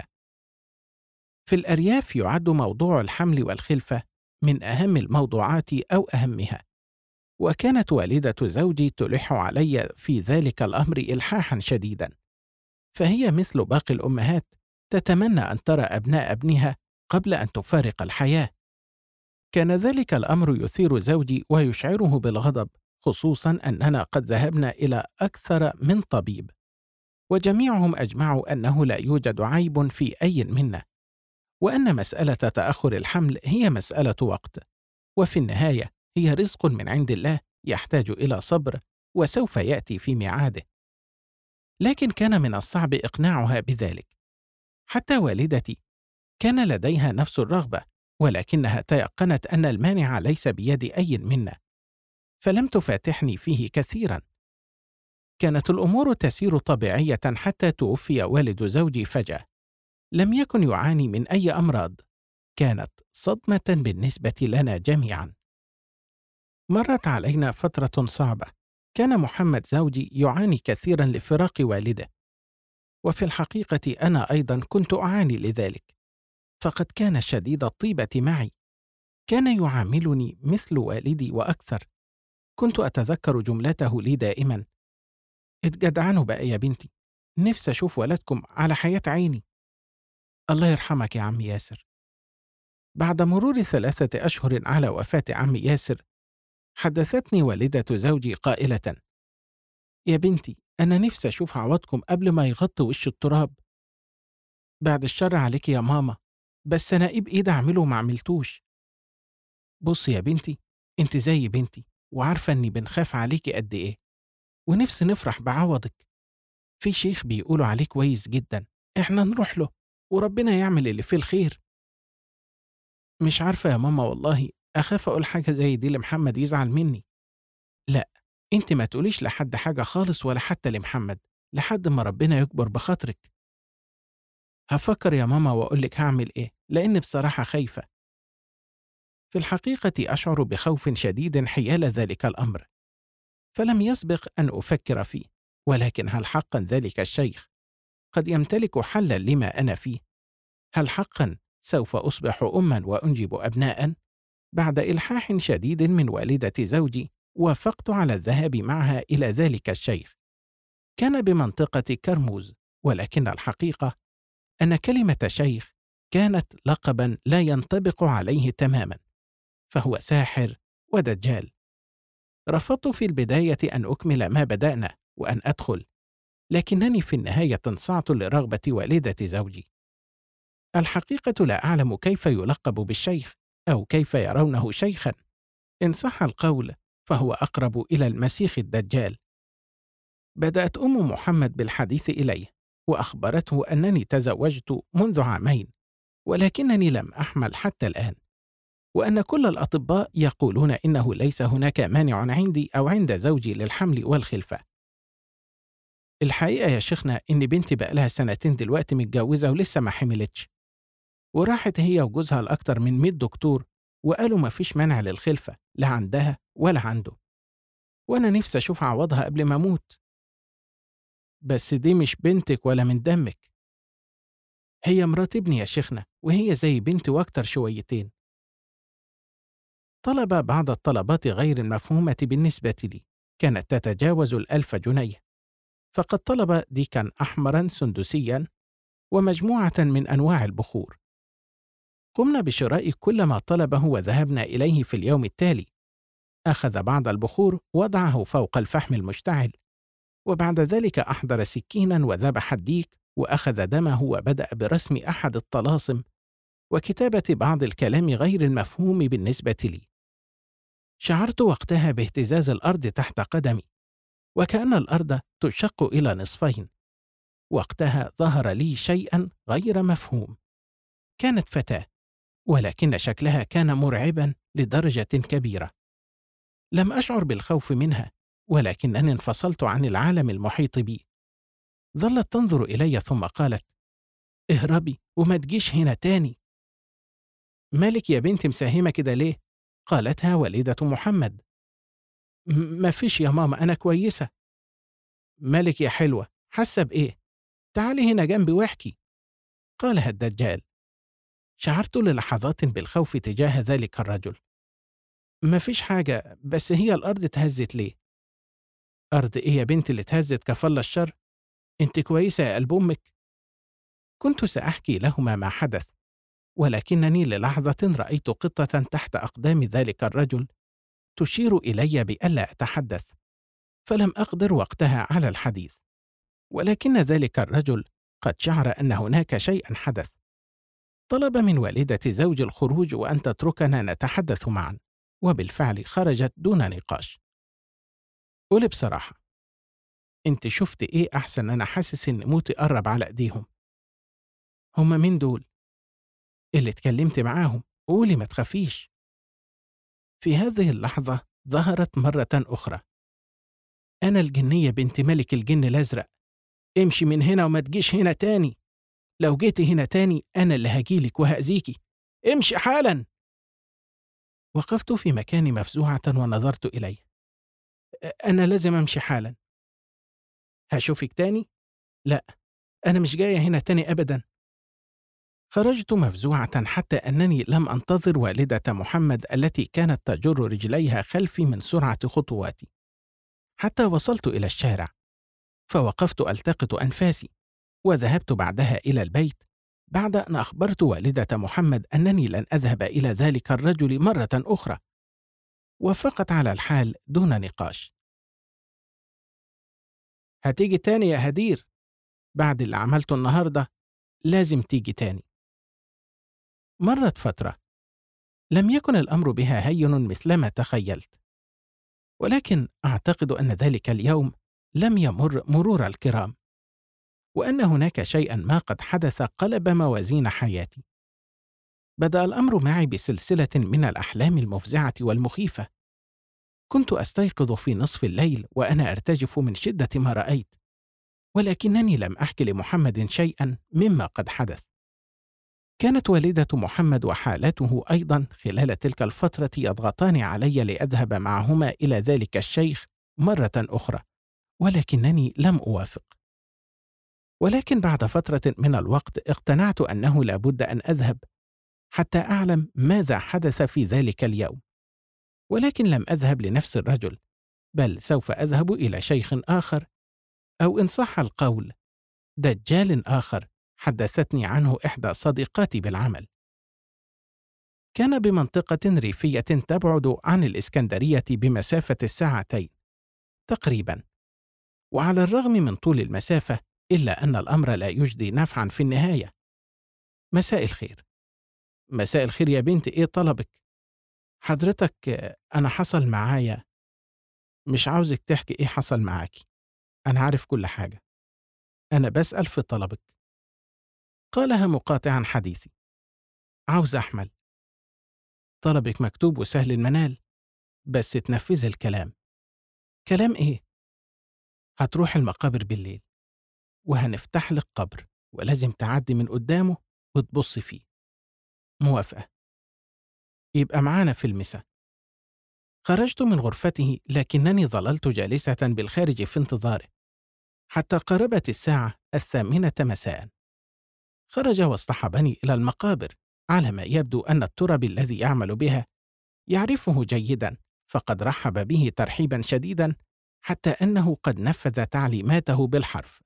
في الأرياف يعد موضوع الحمل والخلفة من أهم الموضوعات أو أهمها، وكانت والدة زوجي تلح علي في ذلك الأمر إلحاحا شديدا، فهي مثل باقي الأمهات تتمنى أن ترى أبناء ابنها قبل أن تفارق الحياة. كان ذلك الأمر يثير زوجي ويشعره بالغضب، خصوصا أننا قد ذهبنا إلى أكثر من طبيب، وجميعهم أجمعوا أنه لا يوجد عيب في أي منا، وأن مسألة تأخر الحمل هي مسألة وقت، وفي النهاية هي رزق من عند الله يحتاج إلى صبر، وسوف يأتي في ميعاده. لكن كان من الصعب إقناعها بذلك، حتى والدتي كان لديها نفس الرغبة، ولكنها تيقنت أن المانع ليس بيد أي منا، فلم تفاتحني فيه كثيرا. كانت الأمور تسير طبيعية حتى توفي والد زوجي فجأة. لم يكن يعاني من أي أمراض، كانت صدمة بالنسبة لنا جميعا. مرت علينا فترة صعبة، كان محمد زوجي يعاني كثيرا لفراق والده، وفي الحقيقة أنا أيضا كنت أعاني لذلك، فقد كان شديد الطيبة معي، كان يعاملني مثل والدي وأكثر. كنت أتذكر جملته لي دائما: اتجدعنوا بقى يا بنتي، نفسي أشوف ولدكم على حياة عيني. الله يرحمك يا عم ياسر. بعد مرور 3 أشهر على وفاة عم ياسر، حدثتني والدة زوجي قائلة: يا بنتي، أنا نفسي أشوف عوضكم قبل ما يغطي وش التراب. بعد الشر عليك يا ماما، بس أنا إيه بإيدي أعمله وما عملتوش. بصي يا بنتي، أنت زي بنتي، وعارفة إني بنخاف عليكي قد إيه، ونفسي نفرح بعوضك. في شيخ بيقولوا عليه كويس جدا، إحنا نروح له وربنا يعمل اللي فيه الخير. مش عارفة يا ماما والله، أخاف أقول حاجة زي دي لمحمد يزعل مني. لا، أنت ما تقوليش لحد حاجة خالص، ولا حتى لمحمد، لحد ما ربنا يكبر بخاطرك. هفكر يا ماما وأقولك هعمل إيه، لأن بصراحة خايفة. في الحقيقة أشعر بخوف شديد حيال ذلك الأمر، فلم يسبق أن أفكر فيه، ولكن هل حقا ذلك الشيخ قد يمتلك حلا لما أنا فيه؟ هل حقا سوف أصبح أما وأنجب أبناء؟ بعد إلحاح شديد من والدة زوجي، وافقت على الذهاب معها إلى ذلك الشيخ. كان بمنطقة كرموز، ولكن الحقيقة أن كلمة شيخ كانت لقبا لا ينطبق عليه تماما، فهو ساحر ودجال. رفضت في البداية أن أكمل ما بدأنا وأن أدخل، لكنني في النهاية انصعت لرغبة والدة زوجي. الحقيقة لا أعلم كيف يلقب بالشيخ، أو كيف يرونه شيخا. إن صح القول فهو أقرب إلى المسيح الدجال. بدأت أم محمد بالحديث إليه، وأخبرته أنني تزوجت منذ عامين، ولكنني لم أحمل حتى الآن، وأن كل الأطباء يقولون إنه ليس هناك مانع عندي أو عند زوجي للحمل والخلفة. الحقيقة يا شيخنا إن بنتي بقالها 2 دلوقتي متجوزة ولسه ما حملتش، وراحت هي وجوزها لأكتر من 100 دكتور، وقالوا مفيش مانع للخلفة، لا عندها ولا عنده، وأنا نفسي أشوف عوضها قبل ما أموت. بس دي مش بنتك ولا من دمك، هي مرات ابني يا شيخنا، وهي زي بنتي وأكتر شويتين. طلب بعض الطلبات غير المفهومة بالنسبة لي، كانت تتجاوز 1000 جنيه، فقد طلب ديكا أحمرا سندسيا ومجموعة من أنواع البخور. قمنا بشراء كل ما طلبه وذهبنا إليه في اليوم التالي. أخذ بعض البخور وضعه فوق الفحم المشتعل، وبعد ذلك أحضر سكينا وذبح الديك، وأخذ دمه وبدأ برسم أحد الطلاسم وكتابة بعض الكلام غير المفهوم بالنسبة لي. شعرت وقتها باهتزاز الأرض تحت قدمي، وكأن الأرض تشق إلى نصفين. وقتها ظهر لي شيئا غير مفهوم. كانت فتاة، ولكن شكلها كان مرعبا لدرجة كبيرة. لم أشعر بالخوف منها، ولكنني انفصلت عن العالم المحيط بي. ظلت تنظر إلي ثم قالت: اهربي وما تجيش هنا تاني. مالك يا بنتي مساهمة كده ليه؟ قالتها والدة محمد. مفيش يا ماما، أنا كويسة. مالك يا حلوة، حاسة بإيه؟ تعالي هنا جنبي واحكي. قالها الدجال. شعرت للحظات بالخوف تجاه ذلك الرجل. مفيش حاجة، بس هي الأرض اتهزت ليه؟ أرض إيه يا بنتي اللي اتهزت كفل الشر؟ أنت كويسة يا قلب أمك؟ كنت سأحكي لهما ما حدث، ولكنني للحظة رأيت قطة تحت أقدام ذلك الرجل تشير إلي بألا أتحدث، فلم أقدر وقتها على الحديث. ولكن ذلك الرجل قد شعر أن هناك شيئا حدث. طلب من والدة زوجي الخروج وأن تتركنا نتحدث معا، وبالفعل خرجت دون نقاش. قولي بصراحة، أنت شفت إيه؟ أحسن أنا حاسس إن موتي قرب على إيديهم. هما مين دول؟ اللي اتكلمت معاهم، قولي ما تخافيش. في هذه اللحظة ظهرت مرة أخرى. أنا الجنية بنت ملك الجن الأزرق. امشي من هنا وما تجيش هنا تاني. لو جيتي هنا تاني أنا اللي هجيلك وهأذيكي. امشي حالا. وقفت في مكاني مفزوعة ونظرت إليه. أنا لازم أمشي حالا. هشوفك تاني؟ لا، أنا مش جاية هنا تاني أبدا. خرجت مفزوعة حتى أنني لم أنتظر والدة محمد التي كانت تجر رجليها خلفي من سرعة خطواتي، حتى وصلت إلى الشارع، فوقفت ألتقط أنفاسي، وذهبت بعدها إلى البيت بعد أن أخبرت والدة محمد أنني لن أذهب إلى ذلك الرجل مرة أخرى. وافقت على الحال دون نقاش. هتيجي تاني يا هدير؟ بعد اللي عملته النهاردة لازم تيجي تاني. مرت فترة، لم يكن الأمر بها هين مثلما تخيلت، ولكن أعتقد أن ذلك اليوم لم يمر مرور الكرام، وأن هناك شيئا ما قد حدث قلب موازين حياتي. بدأ الأمر معي بسلسلة من الأحلام المفزعة والمخيفة. كنت أستيقظ في نصف الليل وأنا أرتجف من شدة ما رأيت، ولكنني لم أحكي لمحمد شيئا مما قد حدث. كانت والدة محمد وحالته أيضا خلال تلك الفترة يضغطان علي لأذهب معهما إلى ذلك الشيخ مرة أخرى، ولكنني لم أوافق. ولكن بعد فترة من الوقت اقتنعت أنه لا بد أن أذهب حتى أعلم ماذا حدث في ذلك اليوم. ولكن لم أذهب لنفس الرجل، بل سوف أذهب إلى شيخ آخر، أو إن صح القول دجال آخر حدثتني عنه إحدى صديقاتي بالعمل. كان بمنطقة ريفية تبعد عن الإسكندرية بمسافة الساعتين تقريبا، وعلى الرغم من طول المسافة إلا أن الأمر لا يجدي نفعا في النهاية. مساء الخير. مساء الخير يا بنت، إيه طلبك؟ حضرتك أنا حصل معايا. مش عاوزك تحكي إيه حصل معاكي، أنا عارف كل حاجة، أنا بسأل في طلبك. قالها مقاطعا حديثي. عاوز أحمل. طلبك مكتوب وسهل المنال، بس تنفذ الكلام. كلام إيه؟ هتروح المقابر بالليل وهنفتح لك قبر، ولازم تعدي من قدامه وتبص فيه. موافقة. يبقى معانا في المساء. خرجت من غرفته، لكنني ظللت جالسة بالخارج في انتظاره حتى قربت الساعة 8 مساء. خرج واصطحبني إلى المقابر، على ما يبدو أن التراب الذي يعمل بها يعرفه جيدا، فقد رحب به ترحيبا شديدا حتى أنه قد نفذ تعليماته بالحرف.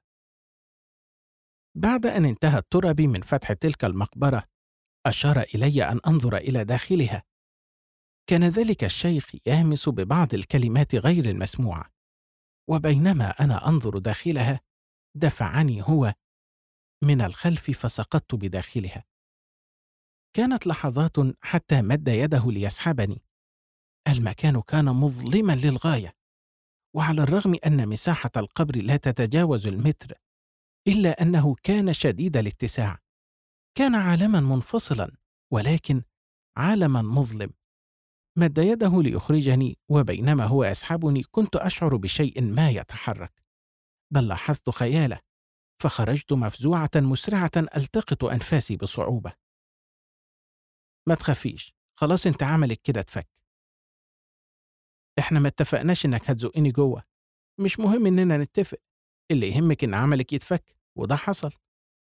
بعد أن انتهى التربي من فتح تلك المقبرة أشار إلي أن أنظر إلى داخلها. كان ذلك الشيخ يهمس ببعض الكلمات غير المسموعة، وبينما أنا أنظر داخلها دفعني هو من الخلف فسقطت بداخلها. كانت لحظات حتى مد يده ليسحبني. المكان كان مظلما للغاية، وعلى الرغم أن مساحة القبر لا تتجاوز المتر، إلا أنه كان شديد الاتساع. كان عالما منفصلا، ولكن عالما مظلم. مد يده ليخرجني، وبينما هو يسحبني كنت أشعر بشيء ما يتحرك، بل لاحظت خياله، فخرجت مفزوعة مسرعة ألتقط أنفاسي بصعوبة. ما تخافيش، خلاص انت عملك كده اتفك. احنا ما اتفقناش انك هتزقني جوه، مش مهم اننا نتفق، اللي يهمك ان عملك يتفك، وده حصل.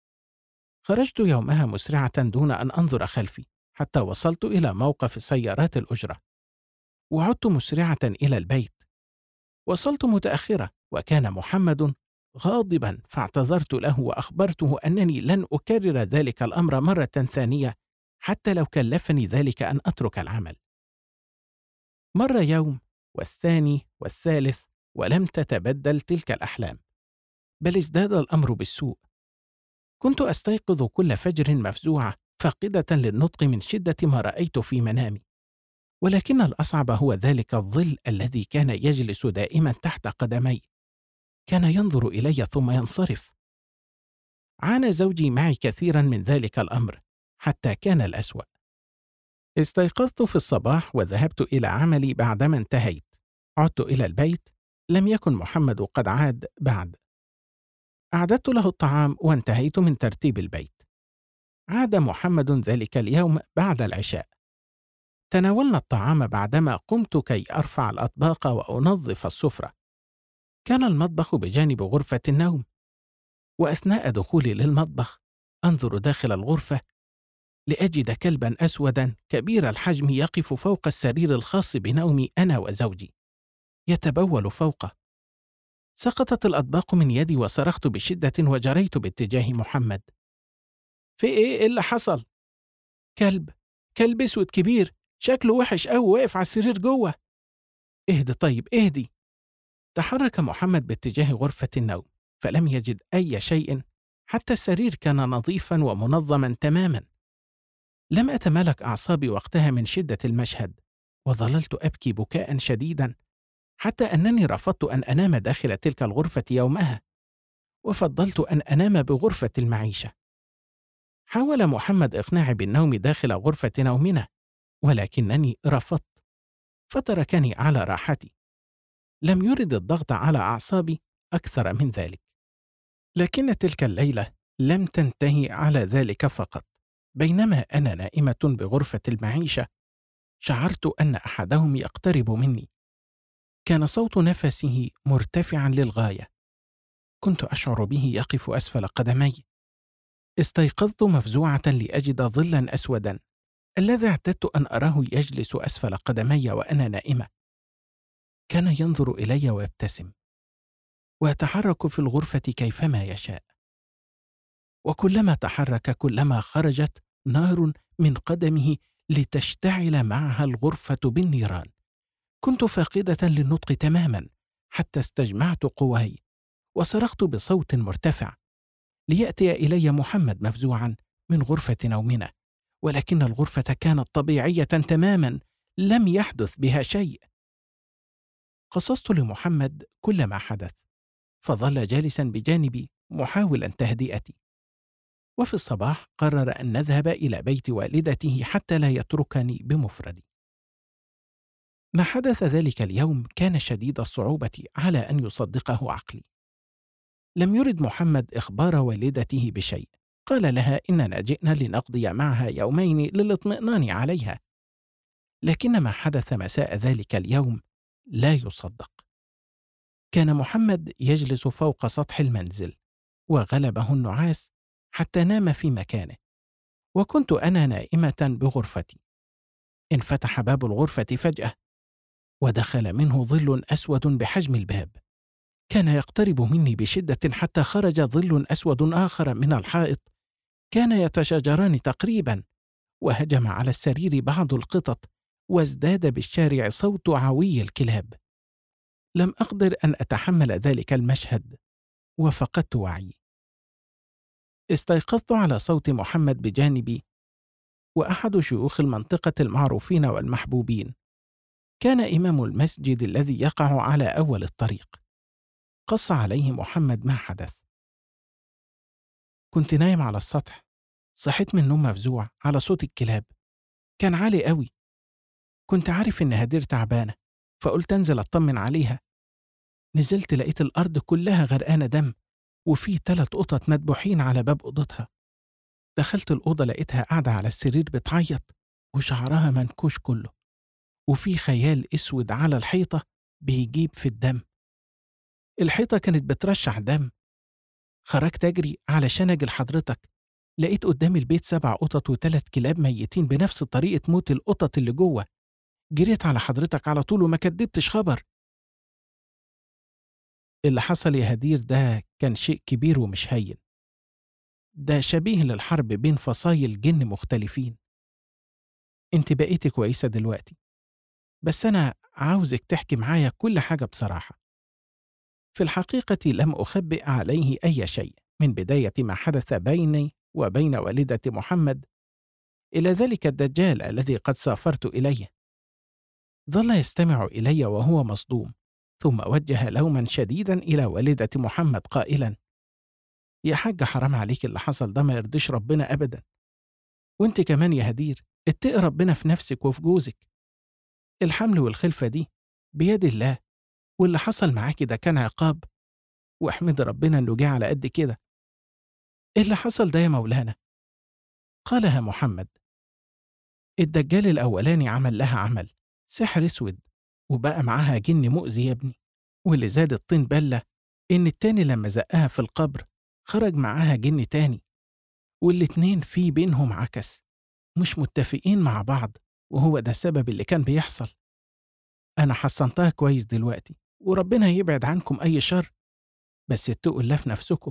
خرجت يومها مسرعة دون أن أنظر خلفي، حتى وصلت إلى موقف سيارات الأجرة، وعدت مسرعة إلى البيت. وصلت متأخرة، وكان محمد غاضبا، فاعتذرت له وأخبرته أنني لن أكرر ذلك الأمر مرة ثانية، حتى لو كلفني ذلك أن أترك العمل. مر يوم، والثاني والثالث، ولم تتبدل تلك الأحلام، بل ازداد الأمر بالسوء. كنت أستيقظ كل فجر مفزوعة، فاقدة للنطق من شدة ما رأيت في منامي، ولكن الأصعب هو ذلك الظل الذي كان يجلس دائما تحت قدمي، كان ينظر إلي ثم ينصرف. عانى زوجي معي كثيرا من ذلك الأمر، حتى كان الأسوأ. استيقظت في الصباح وذهبت إلى عملي. بعدما انتهيت عدت إلى البيت، لم يكن محمد قد عاد بعد. أعددت له الطعام وانتهيت من ترتيب البيت. عاد محمد ذلك اليوم بعد العشاء. تناولنا الطعام بعدما قمت كي أرفع الأطباق وأنظف السفرة. كان المطبخ بجانب غرفة النوم، وأثناء دخولي للمطبخ أنظر داخل الغرفة لأجد كلبا أسودا كبير الحجم يقف فوق السرير الخاص بنومي أنا وزوجي، يتبول فوقه. سقطت الأطباق من يدي وصرخت بشدة وجريت باتجاه محمد. في إيه اللي حصل؟ كلب أسود كبير، شكله وحش أوي، واقف على السرير جوه. اهدي طيب اهدي. تحرك محمد باتجاه غرفة النوم، فلم يجد أي شيء، حتى السرير كان نظيفا ومنظما تماما. لم أتمالك أعصابي وقتها من شدة المشهد، وظللت أبكي بكاء شديدا، حتى أنني رفضت أن أنام داخل تلك الغرفة يومها، وفضلت أن أنام بغرفة المعيشة. حاول محمد إقناعي بالنوم داخل غرفة نومنا، ولكنني رفضت، فتركني على راحتي. لم يرد الضغط على أعصابي أكثر من ذلك. لكن تلك الليلة لم تنتهي على ذلك فقط. بينما أنا نائمة بغرفة المعيشة، شعرت أن أحدهم يقترب مني. كان صوت نفسه مرتفعا للغاية، كنت أشعر به يقف أسفل قدمي. استيقظت مفزوعة لأجد ظلا أسودا، الذي اعتدت أن أراه يجلس أسفل قدمي وأنا نائمة. كان ينظر إلي ويبتسم، ويتحرك في الغرفة كيفما يشاء، وكلما تحرك كلما خرجت نار من قدمه لتشتعل معها الغرفة بالنيران. كنت فاقدة للنطق تماما، حتى استجمعت قواي وصرخت بصوت مرتفع ليأتي إلي محمد مفزوعا من غرفة نومنا، ولكن الغرفة كانت طبيعية تماما، لم يحدث بها شيء. قصصت لمحمد كل ما حدث، فظل جالسا بجانبي محاولا تهدئتي. وفي الصباح قرر أن نذهب إلى بيت والدته حتى لا يتركني بمفردي. ما حدث ذلك اليوم كان شديد الصعوبة على أن يصدقه عقلي. لم يرد محمد إخبار والدته بشيء، قال لها إننا جئنا لنقضي معها يومين للاطمئنان عليها. لكن ما حدث مساء ذلك اليوم لا يصدق. كان محمد يجلس فوق سطح المنزل، وغلبه النعاس حتى نام في مكانه، وكنت أنا نائمة بغرفتي. انفتح باب الغرفة فجأة، ودخل منه ظل أسود بحجم الباب. كان يقترب مني بشدة حتى خرج ظل أسود آخر من الحائط، كان يتشاجران تقريبا، وهجم على السرير بعض القطط، وازداد بالشارع صوت عوي الكلاب. لم أقدر أن أتحمل ذلك المشهد، وفقدت وعي. استيقظت على صوت محمد بجانبي، وأحد شيوخ المنطقة المعروفين والمحبوبين، كان إمام المسجد الذي يقع على أول الطريق. قص عليه محمد ما حدث. كنت نايم على السطح، صحيت من النوم مفزوع على صوت الكلاب، كان عالي قوي. كنت عارف إن هدير تعبانة، فقلت أنزل أطمن عليها. نزلت لقيت الأرض كلها غرقانة دم، وفي 3 قطط مدبوحين على باب أوضتها. دخلت الأوضة لقيتها قاعدة على السرير بتعيط، وشعرها منكوش كله، وفي خيال أسود على الحيطة بيجيب في الدم. الحيطة كانت بترشح دم. خرجت أجري علشان أجي لحضرتك، لقيت قدامي البيت 7 قطط و3 كلاب ميتين بنفس طريقة موت القطط اللي جوه. جريت على حضرتك على طول وما كدبتش خبر. اللي حصل يا هدير ده كان شيء كبير ومش هين، ده شبيه للحرب بين فصايل جن مختلفين. انت بقيتي كويسة دلوقتي، بس أنا عاوزك تحكي معايا كل حاجة بصراحة. في الحقيقة لم أخبئ عليه أي شيء من بداية ما حدث بيني وبين والدة محمد إلى ذلك الدجال الذي قد سافرت إليه. ظل يستمع إلي وهو مصدوم، ثم وجه لوما شديدا إلى والدة محمد قائلا: يا حاجة حرام عليك، اللي حصل ده ما يرضيش ربنا أبدا. وانت كمان يا هدير اتقي ربنا في نفسك وفي جوزك. الحمل والخلفة دي بيد الله، واللي حصل معاكي ده كان عقاب، واحمد ربنا انه جه على قد كده. إيه اللي حصل ده يا مولانا؟ قالها محمد: الدجال الأولاني عمل لها عمل سحر أسود، وبقى معاها جن مؤذي يا ابني. واللي زاد الطين بلة إن التاني لما زقها في القبر خرج معاها جن تاني، والاتنين في بينهم عكس، مش متفقين مع بعض، وهو ده السبب اللي كان بيحصل. أنا حصنتها كويس دلوقتي، وربنا يبعد عنكم أي شر، بس اتقوا الله في نفسكم.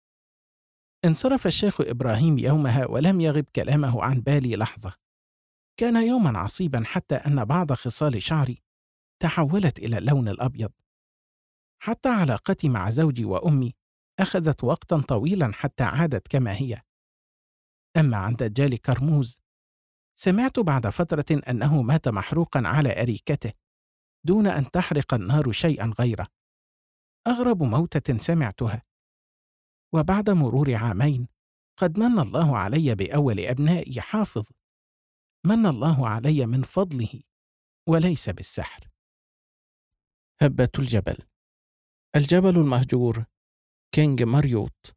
انصرف الشيخ إبراهيم يومها ولم يغب كلامه عن بالي لحظة. كان يوما عصيبا حتى أن بعض خصال شعري تحولت إلى اللون الأبيض. حتى علاقتي مع زوجي وأمي أخذت وقتا طويلا حتى عادت كما هي. أما عن دجال كرموز، سمعت بعد فترة أنه مات محروقا على أريكته دون أن تحرق النار شيئا غيره. أغرب موتة سمعتها. وبعد مرور عامين قد من الله علي بأول أبنائي حافظ. من الله علي من فضله وليس بالسحر. هبة الجبل. الجبل المهجور. كينج ماريوت.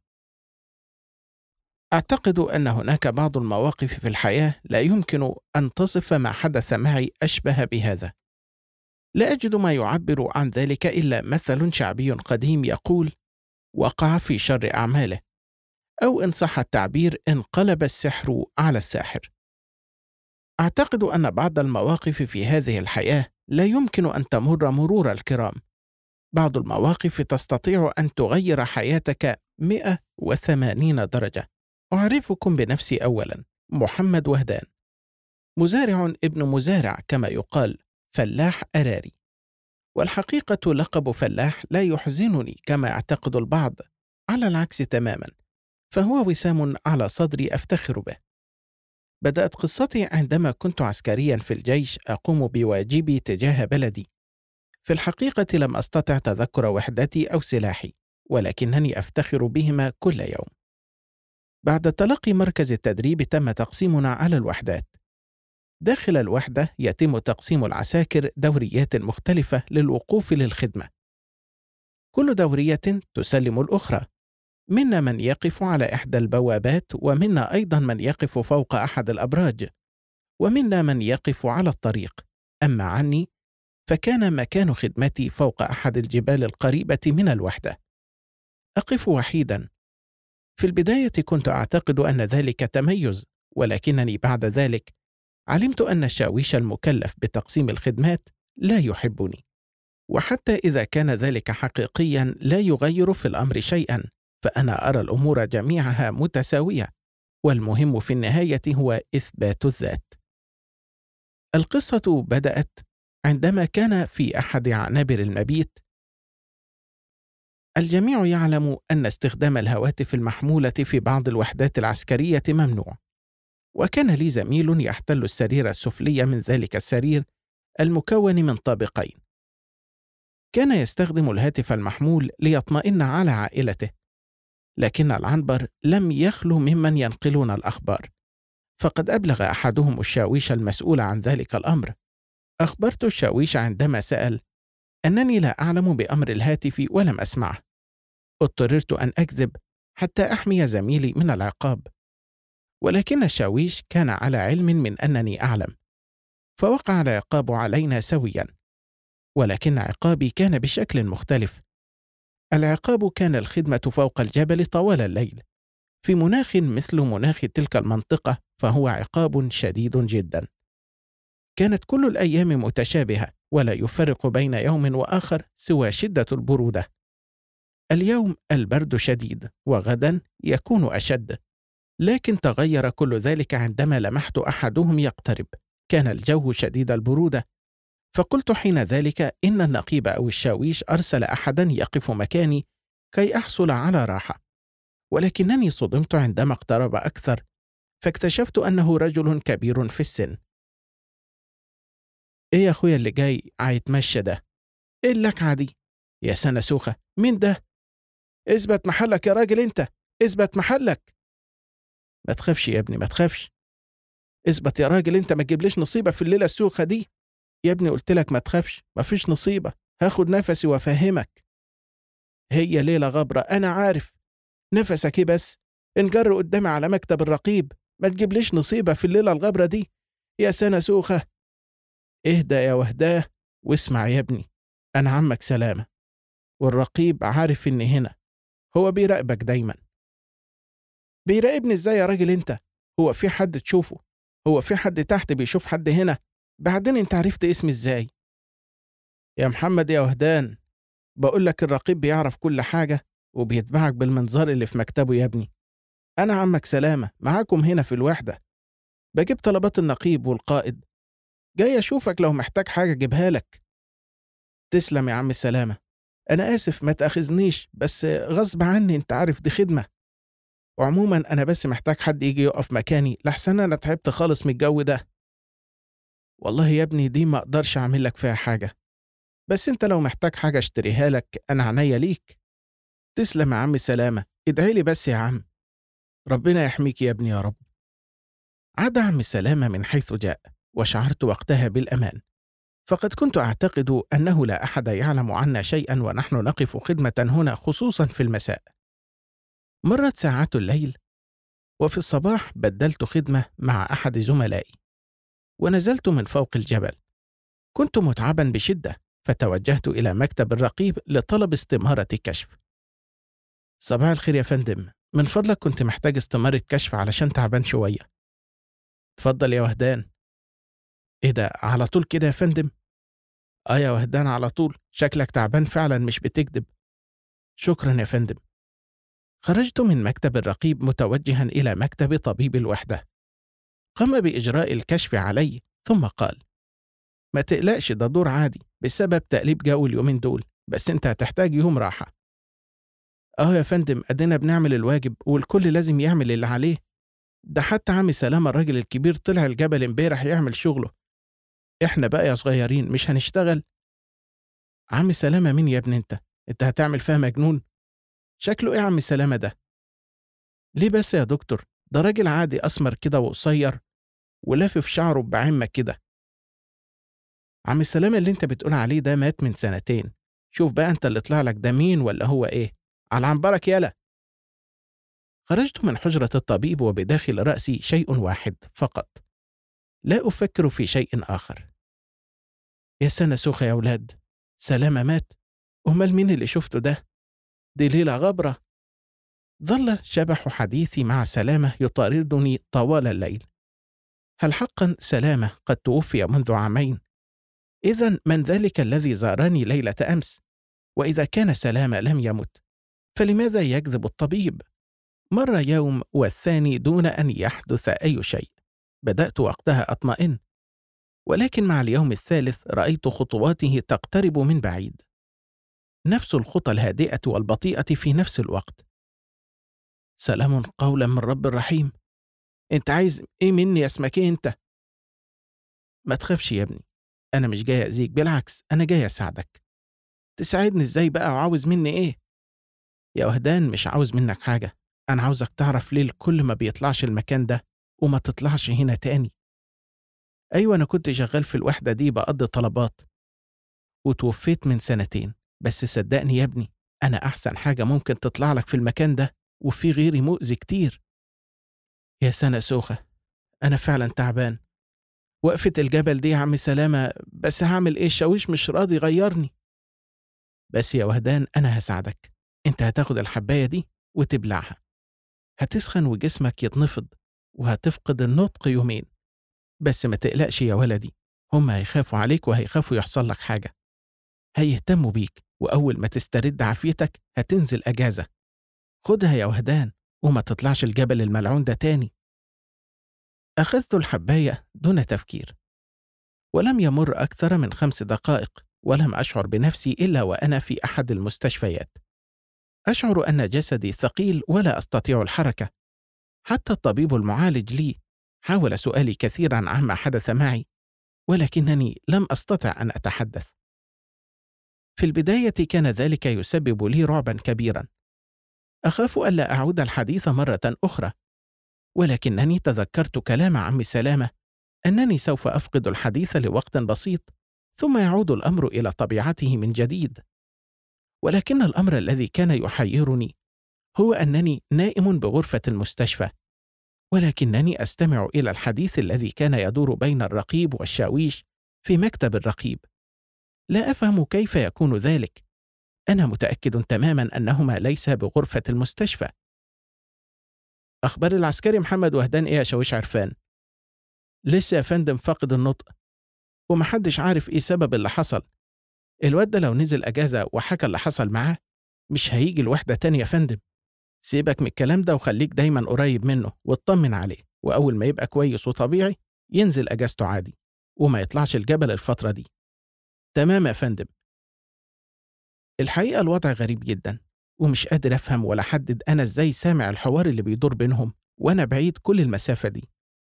أعتقد أن هناك بعض المواقف في الحياة لا يمكن أن تصف ما حدث معي أشبه بهذا. لا أجد ما يعبر عن ذلك إلا مثل شعبي قديم يقول: وقع في شر أعماله، أو إن صح التعبير انقلب السحر على الساحر. أعتقد أن بعض المواقف في هذه الحياة لا يمكن أن تمر مرور الكرام. بعض المواقف تستطيع أن تغير حياتك 180 درجة. أعرفكم بنفسي أولا: محمد وهدان، مزارع ابن مزارع كما يقال، فلاح أراري. والحقيقة لقب فلاح لا يحزنني كما يعتقد البعض، على العكس تماما، فهو وسام على صدري أفتخر به. بدأت قصتي عندما كنت عسكريا في الجيش أقوم بواجبي تجاه بلدي. في الحقيقة لم أستطع تذكر وحدتي أو سلاحي، ولكنني أفتخر بهما كل يوم. بعد تلقي مركز التدريب تم تقسيمنا على الوحدات. داخل الوحدة يتم تقسيم العساكر دوريات مختلفة للوقوف للخدمة. كل دورية تسلم الأخرى. منا من يقف على إحدى البوابات، ومنا أيضا من يقف فوق أحد الأبراج، ومنا من يقف على الطريق. أما عني فكان مكان خدمتي فوق أحد الجبال القريبة من الوحدة. أقف وحيدا. في البداية كنت أعتقد أن ذلك تميز، ولكنني بعد ذلك علمت أن الشاويش المكلف بتقسيم الخدمات لا يحبني، وحتى إذا كان ذلك حقيقيا لا يغير في الأمر شيئا، فأنا أرى الأمور جميعها متساوية، والمهم في النهاية هو إثبات الذات. القصة بدأت عندما كان في أحد عنابر المبيت. الجميع يعلم أن استخدام الهواتف المحمولة في بعض الوحدات العسكرية ممنوع، وكان لي زميل يحتل السرير السفلي من ذلك السرير المكون من طابقين. كان يستخدم الهاتف المحمول ليطمئن على عائلته، لكن العنبر لم يخلو ممن ينقلون الأخبار، فقد أبلغ أحدهم الشاويش المسؤول عن ذلك الأمر. أخبرت الشاويش عندما سأل أنني لا أعلم بأمر الهاتف ولم أسمعه. اضطررت أن أكذب حتى أحمي زميلي من العقاب، ولكن الشاويش كان على علم من أنني أعلم، فوقع العقاب علينا سويا، ولكن عقابي كان بشكل مختلف. العقاب كان الخدمة فوق الجبل طوال الليل، في مناخ مثل مناخ تلك المنطقة، فهو عقاب شديد جدا. كانت كل الأيام متشابهة، ولا يفرق بين يوم وآخر سوى شدة البرودة. اليوم البرد شديد، وغدا يكون أشد، لكن تغير كل ذلك عندما لمحت أحدهم يقترب. كان الجو شديد البرودة، فقلت حين ذلك إن النقيب أو الشاويش أرسل أحدا يقف مكاني كي أحصل على راحة، ولكنني صدمت عندما اقترب أكثر، فاكتشفت أنه رجل كبير في السن. إيه يا أخويا اللي جاي هيتمشى ده؟ إيه اللكعة دي؟ يا سنة سوخة، مين ده؟ اثبت محلك يا راجل انت، اثبت محلك. ما تخافش يا ابني، ما تخافش. اثبت يا راجل انت، ما تجيبليش نصيبة في الليلة السوخة دي. يا ابني قلت لك ما تخافش، ما فيش نصيبة، هاخد نفسي وافهمك. هي ليلة غبرة أنا عارف، نفسك ايه بس؟ انجر قدامي على مكتب الرقيب، ما تجيبليش نصيبة في الليلة الغبرة دي. يا سنة سوخة. اهدى يا وهداه واسمع يا ابني، أنا عمك سلامة، والرقيب عارف إني هنا، هو بيراقبك دايما. بيراقبني ازاي يا راجل انت؟ هو في حد تشوفه؟ هو في حد تحت بيشوف حد هنا؟ بعدين انت عرفت اسمي ازاي؟ يا محمد يا وهدان، بقول لك الرقيب بيعرف كل حاجة وبيتبعك بالمنظار اللي في مكتبه يا ابني. أنا عمك سلامة معاكم هنا في الوحدة، بجيب طلبات النقيب والقائد، جاي أشوفك لو محتاج حاجة جيبها لك. تسلم يا عم سلامة، أنا آسف ما تأخذنيش، بس غصب عني أنت عارف دي خدمة. وعموما أنا بس محتاج حد يجي يقف مكاني لحسن أنا تعبت خالص من الجو ده. والله يا ابني دي ما أقدرش أعمل لك فيها حاجة، بس أنت لو محتاج حاجة اشتريها لك أنا عنيا ليك. تسلم يا عم سلامة، ادعي لي بس يا عم، ربنا يحميك يا ابني يا رب. عاد عم سلامة من حيث جاء، وشعرت وقتها بالأمان، فقد كنت أعتقد أنه لا أحد يعلم عنا شيئا ونحن نقف خدمة هنا، خصوصا في المساء. مرت ساعات الليل، وفي الصباح بدلت خدمة مع أحد زملائي، ونزلت من فوق الجبل. كنت متعبا بشدة، فتوجهت إلى مكتب الرقيب لطلب استمارة كشف. صباح الخير يا فندم، من فضلك كنت محتاج استمارة كشف علشان تعبان شوية. اتفضل يا وهدان. ايه ده على طول كده يا فندم؟ يا وهدان على طول، شكلك تعبان فعلا مش بتكذب. شكرا يا فندم. خرجت من مكتب الرقيب متوجها إلى مكتب طبيب الوحدة. قام بإجراء الكشف علي، ثم قال: ما تقلقش، ده دور عادي بسبب تقليب جو اليومين دول، بس انت هتحتاج يوم راحة. يا فندم، ادينا بنعمل الواجب والكل لازم يعمل اللي عليه، ده حتى عمي سلامة الراجل الكبير طلع الجبل امبارح يعمل شغله، احنا بقى يا صغيرين مش هنشتغل؟ عمي سلامة مين يا ابني انت هتعمل فيها مجنون؟ شكله ايه عمي سلامة ده؟ ليه بس يا دكتور، ده راجل عادي اسمر كده وقصير ولافف شعره بعمة كده. عمي سلامة اللي انت بتقول عليه ده مات من 2 سنين، شوف بقى انت اللي طلع لك ده مين ولا هو ايه؟ على عنبرك يالا. خرجت من حجرة الطبيب وبداخل رأسي شيء واحد فقط، لا أفكر في شيء آخر. يا سنة سوخة يا أولاد، سلامة مات؟ أمال مين اللي شفته ده؟ دي ليلة غبرة. ظل شبح حديثي مع سلامة يطاردني طوال الليل. هل حقا سلامة قد توفي منذ عامين؟ إذن من ذلك الذي زارني ليلة أمس؟ وإذا كان سلامة لم يمت، فلماذا يكذب الطبيب؟ مر يوم والثاني دون أن يحدث أي شيء. بدأت وقتها أطمئن، ولكن مع اليوم الثالث رأيت خطواته تقترب من بعيد، نفس الخطى الهادئة والبطيئة في نفس الوقت. سلام قولا من رب رحيم. انت عايز ايه مني يا اسمك ايه انت؟ ما تخافش يا ابني، انا مش جاي اذيك، بالعكس انا جاي اساعدك. تساعدني ازاي بقى وعاوز مني ايه؟ يا وهدان مش عاوز منك حاجة، انا عاوزك تعرف ليه الكل ما بيطلعش المكان ده وما تطلعش هنا تاني. أيوة، أنا كنت شغال في الوحدة دي بقضي طلبات، وتوفيت من 2 سنين. بس صدقني يا ابني، أنا أحسن حاجة ممكن تطلع لك في المكان ده، وفي غيري مؤذي كتير. يا سنة سوخة، أنا فعلا تعبان. وقفة الجبل دي يا عم سلامة، بس هعمل إيه؟ الشاويش مش راضي يغيرني. بس يا وهدان، أنا هساعدك. أنت هتاخد الحباية دي وتبلعها، هتسخن وجسمك يتنفض، وهتفقد النطق يومين. بس ما تقلقش يا ولدي، هم هيخافوا عليك وهيخافوا يحصل لك حاجة. هيهتموا بيك، وأول ما تسترد عافيتك هتنزل أجازة. خدها يا وهدان، وما تطلعش الجبل الملعون ده تاني. أخذت الحباية دون تفكير، ولم يمر أكثر من 5 دقائق ولم أشعر بنفسي إلا وأنا في أحد المستشفيات. أشعر أن جسدي ثقيل ولا أستطيع الحركة. حتى الطبيب المعالج لي حاول سؤالي كثيرا عما حدث معي، ولكنني لم أستطع أن أتحدث. في البداية كان ذلك يسبب لي رعبا كبيرا. أخاف ألا أعود الحديث مرة أخرى، ولكنني تذكرت كلام عم سلامة أنني سوف أفقد الحديث لوقت بسيط، ثم يعود الأمر إلى طبيعته من جديد. ولكن الأمر الذي كان يحيرني هو أنني نائم بغرفة المستشفى، ولكنني أستمع إلى الحديث الذي كان يدور بين الرقيب والشاويش في مكتب الرقيب. لا أفهم كيف يكون ذلك. أنا متأكد تماما أنهما ليس بغرفة المستشفى. أخبار العسكري محمد وهدان إيه يا شاويش عرفان؟ لسه يا فندم فاقد النطق، ومحدش عارف إيه سبب اللي حصل. الواد ده لو نزل أجازة وحكى اللي حصل معاه مش هيجي الوحدة تاني يا فندم. سيبك من الكلام ده وخليك دايما قريب منه واطمن عليه، وأول ما يبقى كويس وطبيعي ينزل أجازته عادي، وما يطلعش الجبل الفترة دي. تمام يا فندم. الحقيقة الوضع غريب جدا، ومش قادر أفهم ولا أحدد أنا إزاي سامع الحوار اللي بيدور بينهم وأنا بعيد كل المسافة دي.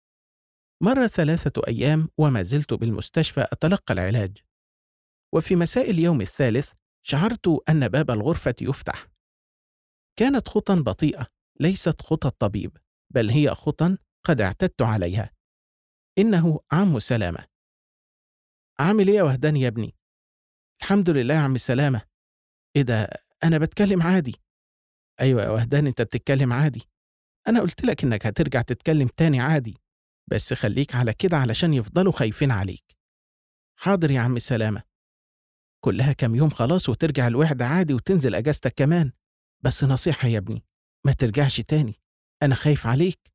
مر 3 أيام وما زلت بالمستشفى أتلقى العلاج، وفي مساء اليوم الثالث شعرت أن باب الغرفة يفتح. كانت خطى بطيئة، ليست خطى الطبيب، بل هي خطى قد اعتدت عليها. إنه عم سلامة. عامل إيه يا وهدان يا ابني؟ الحمد لله يا عم سلامة. إيه ده؟ أنا بتكلم عادي. أيوة يا وهدان، أنت بتتكلم عادي. أنا قلت لك إنك هترجع تتكلم تاني عادي، بس خليك على كده علشان يفضلوا خايفين عليك. حاضر يا عم سلامة. كلها كام يوم خلاص وترجع الوحدة عادي وتنزل أجازتك كمان. بس نصيحة يا ابني، ما ترجعش تاني، أنا خايف عليك.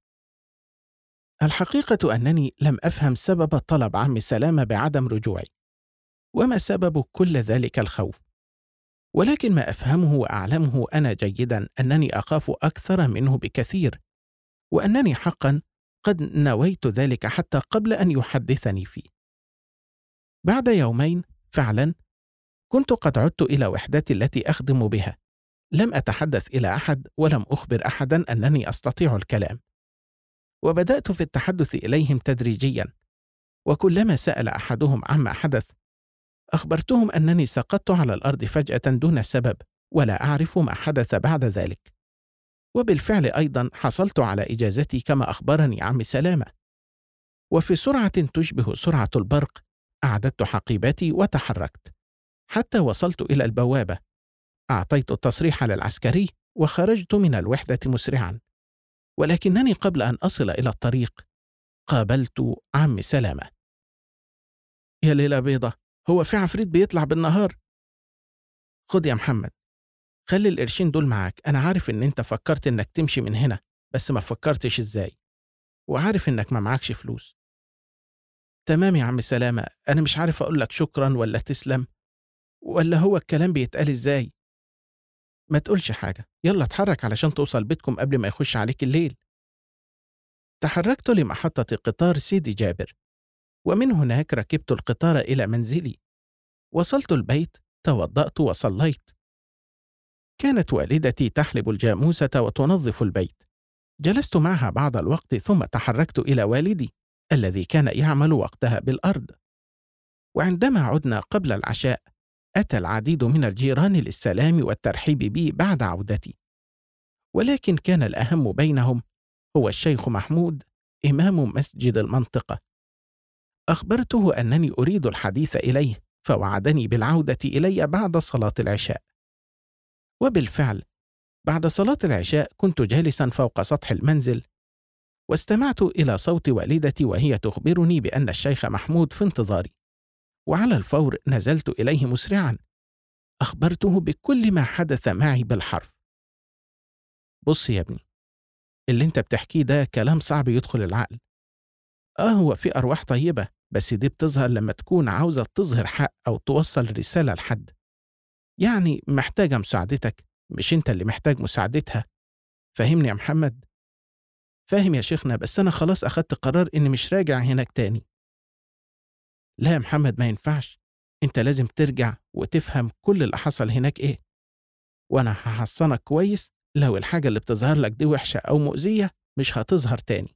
الحقيقة أنني لم أفهم سبب طلب عم سلامة بعدم رجوعي، وما سبب كل ذلك الخوف. ولكن ما أفهمه وأعلمه أنا جيدا أنني أخاف أكثر منه بكثير، وأنني حقا قد نويت ذلك حتى قبل أن يحدثني فيه. بعد يومين فعلا كنت قد عدت إلى وحدتي التي أخدم بها. لم أتحدث إلى أحد ولم أخبر أحدا أنني أستطيع الكلام، وبدأت في التحدث إليهم تدريجيا. وكلما سأل أحدهم عما حدث أخبرتهم أنني سقطت على الأرض فجأة دون سبب، ولا أعرف ما حدث بعد ذلك. وبالفعل أيضا حصلت على إجازتي كما أخبرني عم سلامة. وفي سرعة تشبه سرعة البرق أعددت حقيبتي وتحركت حتى وصلت إلى البوابة. أعطيت التصريح للعسكري وخرجت من الوحدة مسرعا. ولكنني قبل أن أصل إلى الطريق قابلت عم سلامة. يا ليلة بيضة، هو في عفريت بيطلع بالنهار؟ خد يا محمد، خلي القرشين دول معاك. أنا عارف إن أنت فكرت إنك تمشي من هنا، بس ما فكرتش إزاي، وعارف إنك ما معكش فلوس. تمام يا عم سلامة، أنا مش عارف أقول لك شكرا ولا تسلم، ولا هو الكلام بيتقال إزاي؟ ما تقولش حاجة، يلا اتحرك علشان توصل بيتكم قبل ما يخش عليك الليل. تحركت لمحطة قطار سيدي جابر، ومن هناك ركبت القطار إلى منزلي. وصلت البيت، توضأت وصليت. كانت والدتي تحلب الجاموسة وتنظف البيت. جلست معها بعض الوقت ثم تحركت إلى والدي الذي كان يعمل وقتها بالأرض. وعندما عدنا قبل العشاء أتى العديد من الجيران للسلام والترحيب بي بعد عودتي، ولكن كان الأهم بينهم هو الشيخ محمود إمام مسجد المنطقة. أخبرته أنني أريد الحديث إليه، فوعدني بالعودة إلي بعد صلاة العشاء. وبالفعل بعد صلاة العشاء كنت جالسا فوق سطح المنزل، واستمعت إلى صوت والدتي وهي تخبرني بأن الشيخ محمود في انتظاري، وعلى الفور نزلت إليه مسرعا. أخبرته بكل ما حدث معي بالحرف. بص يا ابني، اللي انت بتحكيه ده كلام صعب يدخل العقل. هو في أرواح طيبة، بس دي بتظهر لما تكون عاوزة تظهر حق أو توصل رسالة لحد، يعني محتاجة مساعدتك، مش انت اللي محتاج مساعدتها. فاهمني يا محمد؟ فاهم يا شيخنا، بس أنا خلاص أخدت قرار إني مش راجع هناك تاني. لا يا محمد، ما ينفعش، انت لازم ترجع وتفهم كل اللي حصل هناك ايه، وانا هحصنك كويس. لو الحاجة اللي بتظهر لك دي وحشة أو مؤذية مش هتظهر تاني.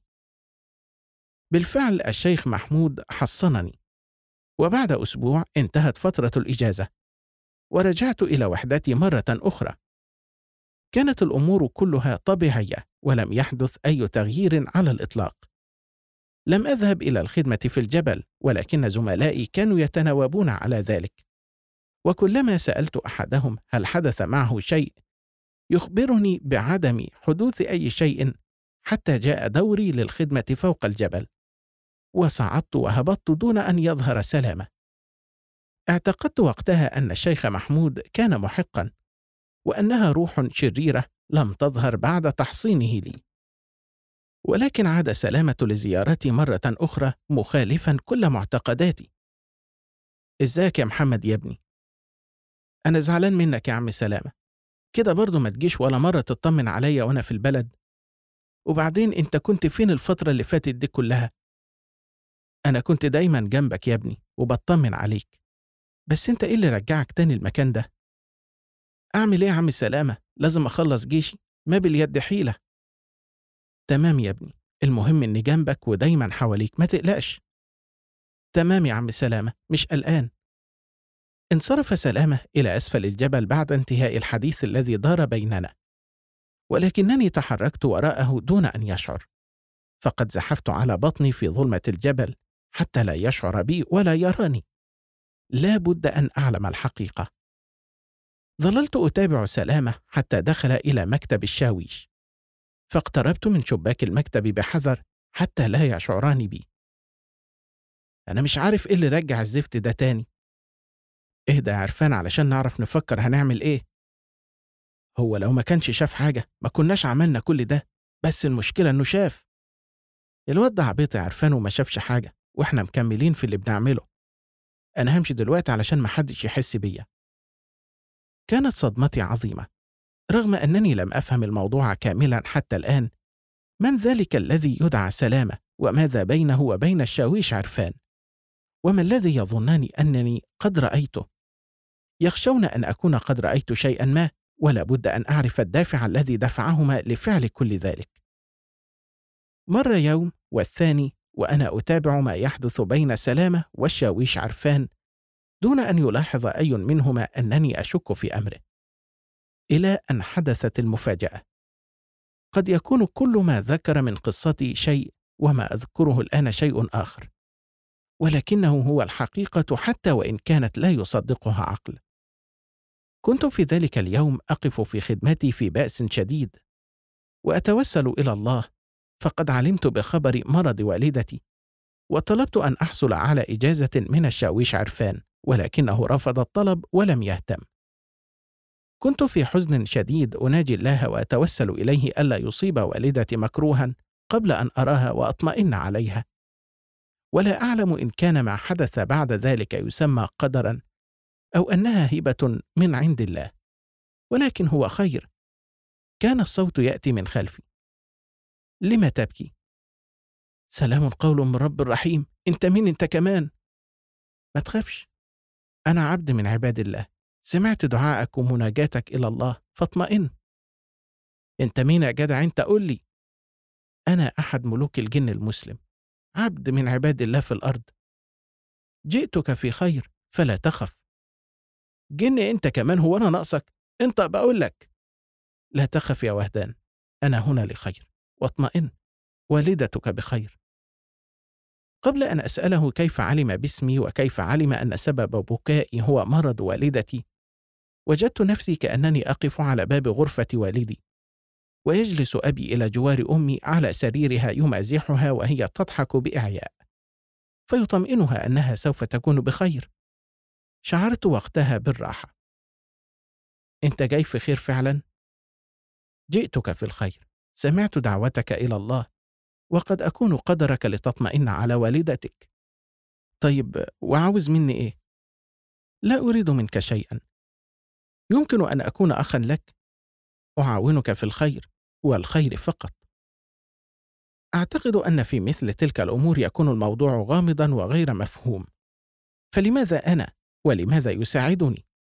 بالفعل الشيخ محمود حصنني، وبعد أسبوع انتهت فترة الإجازة، ورجعت إلى وحدتي مرة أخرى. كانت الأمور كلها طبيعية، ولم يحدث أي تغيير على الإطلاق. لم أذهب إلى الخدمة في الجبل، ولكن زملائي كانوا يتناوبون على ذلك، وكلما سألت أحدهم هل حدث معه شيء يخبرني بعدم حدوث أي شيء، حتى جاء دوري للخدمة فوق الجبل، وصعدت وهبطت دون أن يظهر سلامة. اعتقدت وقتها أن الشيخ محمود كان محقا، وأنها روح شريرة لم تظهر بعد تحصينه لي. ولكن عاد سلامة لزيارتي مرة أخرى مخالفا كل معتقداتي. إزيك يا محمد يا ابني؟ أنا زعلان منك يا عم سلامة، كده برضو ما تجيش ولا مرة تطمن عليا وأنا في البلد؟ وبعدين أنت كنت فين الفترة اللي فاتت دي كلها؟ أنا كنت دايما جنبك يا ابني وبطمن عليك، بس أنت إيه اللي رجعك تاني المكان ده؟ أعمل إيه يا عم سلامة؟ لازم أخلص جيشي، ما باليد حيلة. تمام يا ابني، المهم إني جنبك ودايما حواليك، ما تقلقش. تمام يا عم سلامة، مش قلقان. انصرف سلامة إلى أسفل الجبل بعد انتهاء الحديث الذي دار بيننا، ولكنني تحركت وراءه دون أن يشعر، فقد زحفت على بطني في ظلمة الجبل حتى لا يشعر بي ولا يراني. لا بد أن أعلم الحقيقة. ظللت أتابع سلامة حتى دخل إلى مكتب الشاويش، فاقتربت من شباك المكتب بحذر حتى لا يشعران بي. أنا مش عارف إيه اللي رجع الزفت ده تاني. اهدى يا عرفان علشان نعرف نفكر هنعمل إيه. هو لو ما كانش شاف حاجة ما كناش عملنا كل ده، بس المشكلة إنه شاف. الواد ده عبيط يا عرفان وما شافش حاجة، وإحنا مكملين في اللي بنعمله. أنا همشي دلوقتي علشان محدش يحس بيا. كانت صدمتي عظيمة، رغم أنني لم أفهم الموضوع كاملا حتى الآن. من ذلك الذي يدعى سلامة؟ وماذا بينه وبين الشاويش عرفان؟ وما الذي يظنان أنني قد رأيته؟ يخشون أن أكون قد رأيت شيئا ما، ولا بد أن أعرف الدافع الذي دفعهما لفعل كل ذلك. مر يوم والثاني وأنا أتابع ما يحدث بين سلامة والشاويش عرفان دون أن يلاحظ أي منهما أنني أشك في أمره، إلى أن حدثت المفاجأة. قد يكون كل ما ذكر من قصتي شيء، وما أذكره الآن شيء آخر، ولكنه هو الحقيقة حتى وإن كانت لا يصدقها عقل. كنت في ذلك اليوم أقف في خدمتي في بأس شديد، وأتوسل إلى الله، فقد علمت بخبر مرض والدتي، وطلبت أن أحصل على إجازة من الشاويش عرفان، ولكنه رفض الطلب ولم يهتم. كنت في حزن شديد أناجي الله وأتوسل إليه ألا يصيب والدتي مكروها قبل أن أراها وأطمئن عليها، ولا أعلم إن كان ما حدث بعد ذلك يسمى قدرا أو أنها هبة من عند الله، ولكن هو خير. كان الصوت يأتي من خلفي: لم تبكي؟ سلام قول من رب رحيم. أنت مين أنت كمان؟ ما تخافش، أنا عبد من عباد الله، سمعت دعائك ومناجاتك إلى الله فاطمئن. أنت مين يا جدع أنت؟ قل لي. أنا أحد ملوك الجن المسلم، عبد من عباد الله في الأرض، جئتك في خير فلا تخف. جن أنت كمان؟ هو أنا ناقصك؟ أنت بقول لك. لا تخف يا وهدان، أنا هنا لخير، واطمئن، والدتك بخير. قبل أن أسأله كيف علم باسمي وكيف علم أن سبب بكائي هو مرض والدتي، وجدت نفسي كأنني أقف على باب غرفة والدي، ويجلس أبي إلى جوار أمي على سريرها يمازحها وهي تضحك بإعياء، فيطمئنها أنها سوف تكون بخير. شعرت وقتها بالراحة. أنت جاي في خير فعلا؟ جئتك في الخير، سمعت دعوتك إلى الله، وقد أكون قدرك لتطمئن على والدتك. طيب وعاوز مني إيه؟ لا أريد منك شيئا. يمكن أن أكون أخا لك، أعاونك في الخير والخير فقط. أعتقد أن في مثل تلك الأمور يكون الموضوع غامضا وغير مفهوم، فلماذا أنا؟ ولماذا يساعدني؟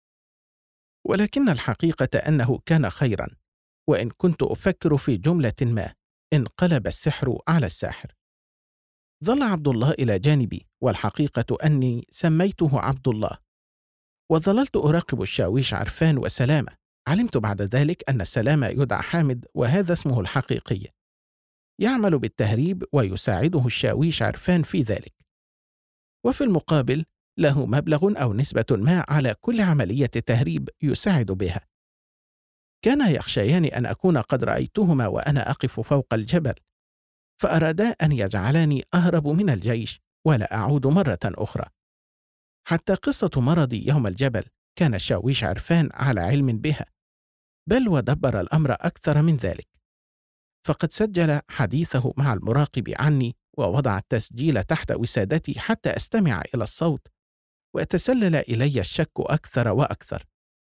ولكن الحقيقة أنه كان خيرا، وإن كنت أفكر في جملة ما انقلب السحر على الساحر. ظل عبد الله إلى جانبي، والحقيقة أني سميته عبد الله، وظللت أراقب الشاويش عرفان وسلامة. علمت بعد ذلك أن سلامة يدعى حامد، وهذا اسمه الحقيقي. يعمل بالتهريب ويساعده الشاويش عرفان في ذلك، وفي المقابل له مبلغ أو نسبة ما على كل عملية تهريب يساعد بها. كانا يخشيان أن أكون قد رأيتهما وأنا أقف فوق الجبل، فأرادا أن يجعلاني أهرب من الجيش ولا أعود مرة أخرى. حتى قصة مرضي يوم الجبل كان الشاويش عرفان على علم بها، بل ودبر الأمر أكثر من ذلك، فقد سجل حديثه مع المراقب عني ووضع التسجيل تحت وسادتي حتى أستمع إلى الصوت، وتسلل إلي الشك أكثر وأكثر.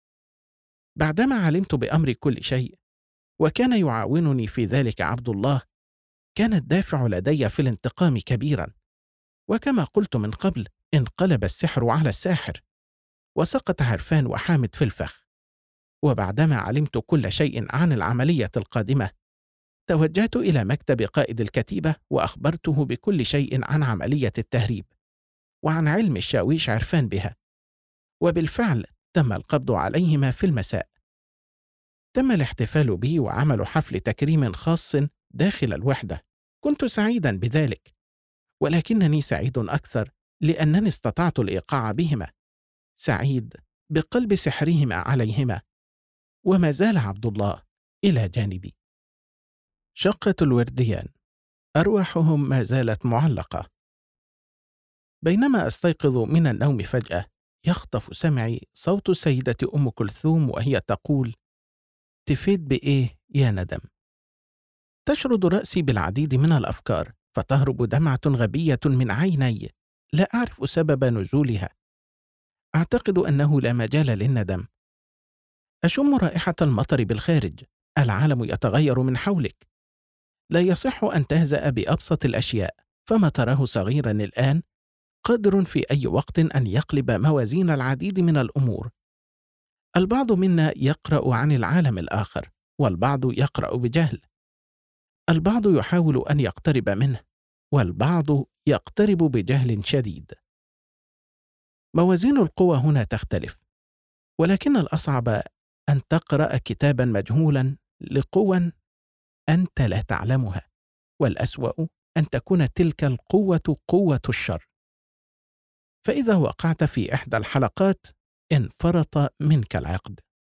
بعدما علمت بأمر كل شيء، وكان يعاونني في ذلك عبد الله، كان الدافع لدي في الانتقام كبيرا، وكما قلت من قبل انقلب السحر على الساحر، وسقط عرفان وحامد في الفخ. وبعدما علمت كل شيء عن العملية القادمة، توجهت إلى مكتب قائد الكتيبة وأخبرته بكل شيء عن عملية التهريب وعن علم الشاويش عرفان بها، وبالفعل تم القبض عليهما في المساء. تم الاحتفال بي وعمل حفل تكريم خاص داخل الوحدة. كنت سعيدا بذلك، ولكنني سعيد أكثر لأنني استطعت الإيقاع بهما، سعيد بقلب سحرهما عليهما، وما زال عبد الله إلى جانبي. شقة الورديان، أرواحهم ما زالت معلقة. بينما أستيقظ من النوم فجأة، يخطف سمعي صوت السيدة أم كلثوم وهي تقول: تفيد بإيه يا ندم؟ تشرد رأسي بالعديد من الأفكار، فتهرب دمعة غبية من عيني لا أعرف سبب نزولها. أعتقد أنه لا مجال للندم. أشم رائحة المطر بالخارج، العالم يتغير من حولك. لا يصح أن تهزأ بأبسط الأشياء، فما تراه صغيرا الآن قادر في أي وقت أن يقلب موازين العديد من الأمور. البعض منا يقرأ عن العالم الآخر، والبعض يقرأ بجهل. البعض يحاول أن يقترب منه، والبعض يقترب بجهل شديد. موازين القوى هنا تختلف، ولكن الأصعب أن تقرأ كتابا مجهولا لقوى أنت لا تعلمها، والأسوأ أن تكون تلك القوة قوة الشر. فإذا وقعت في إحدى الحلقات انفرط منك العقد.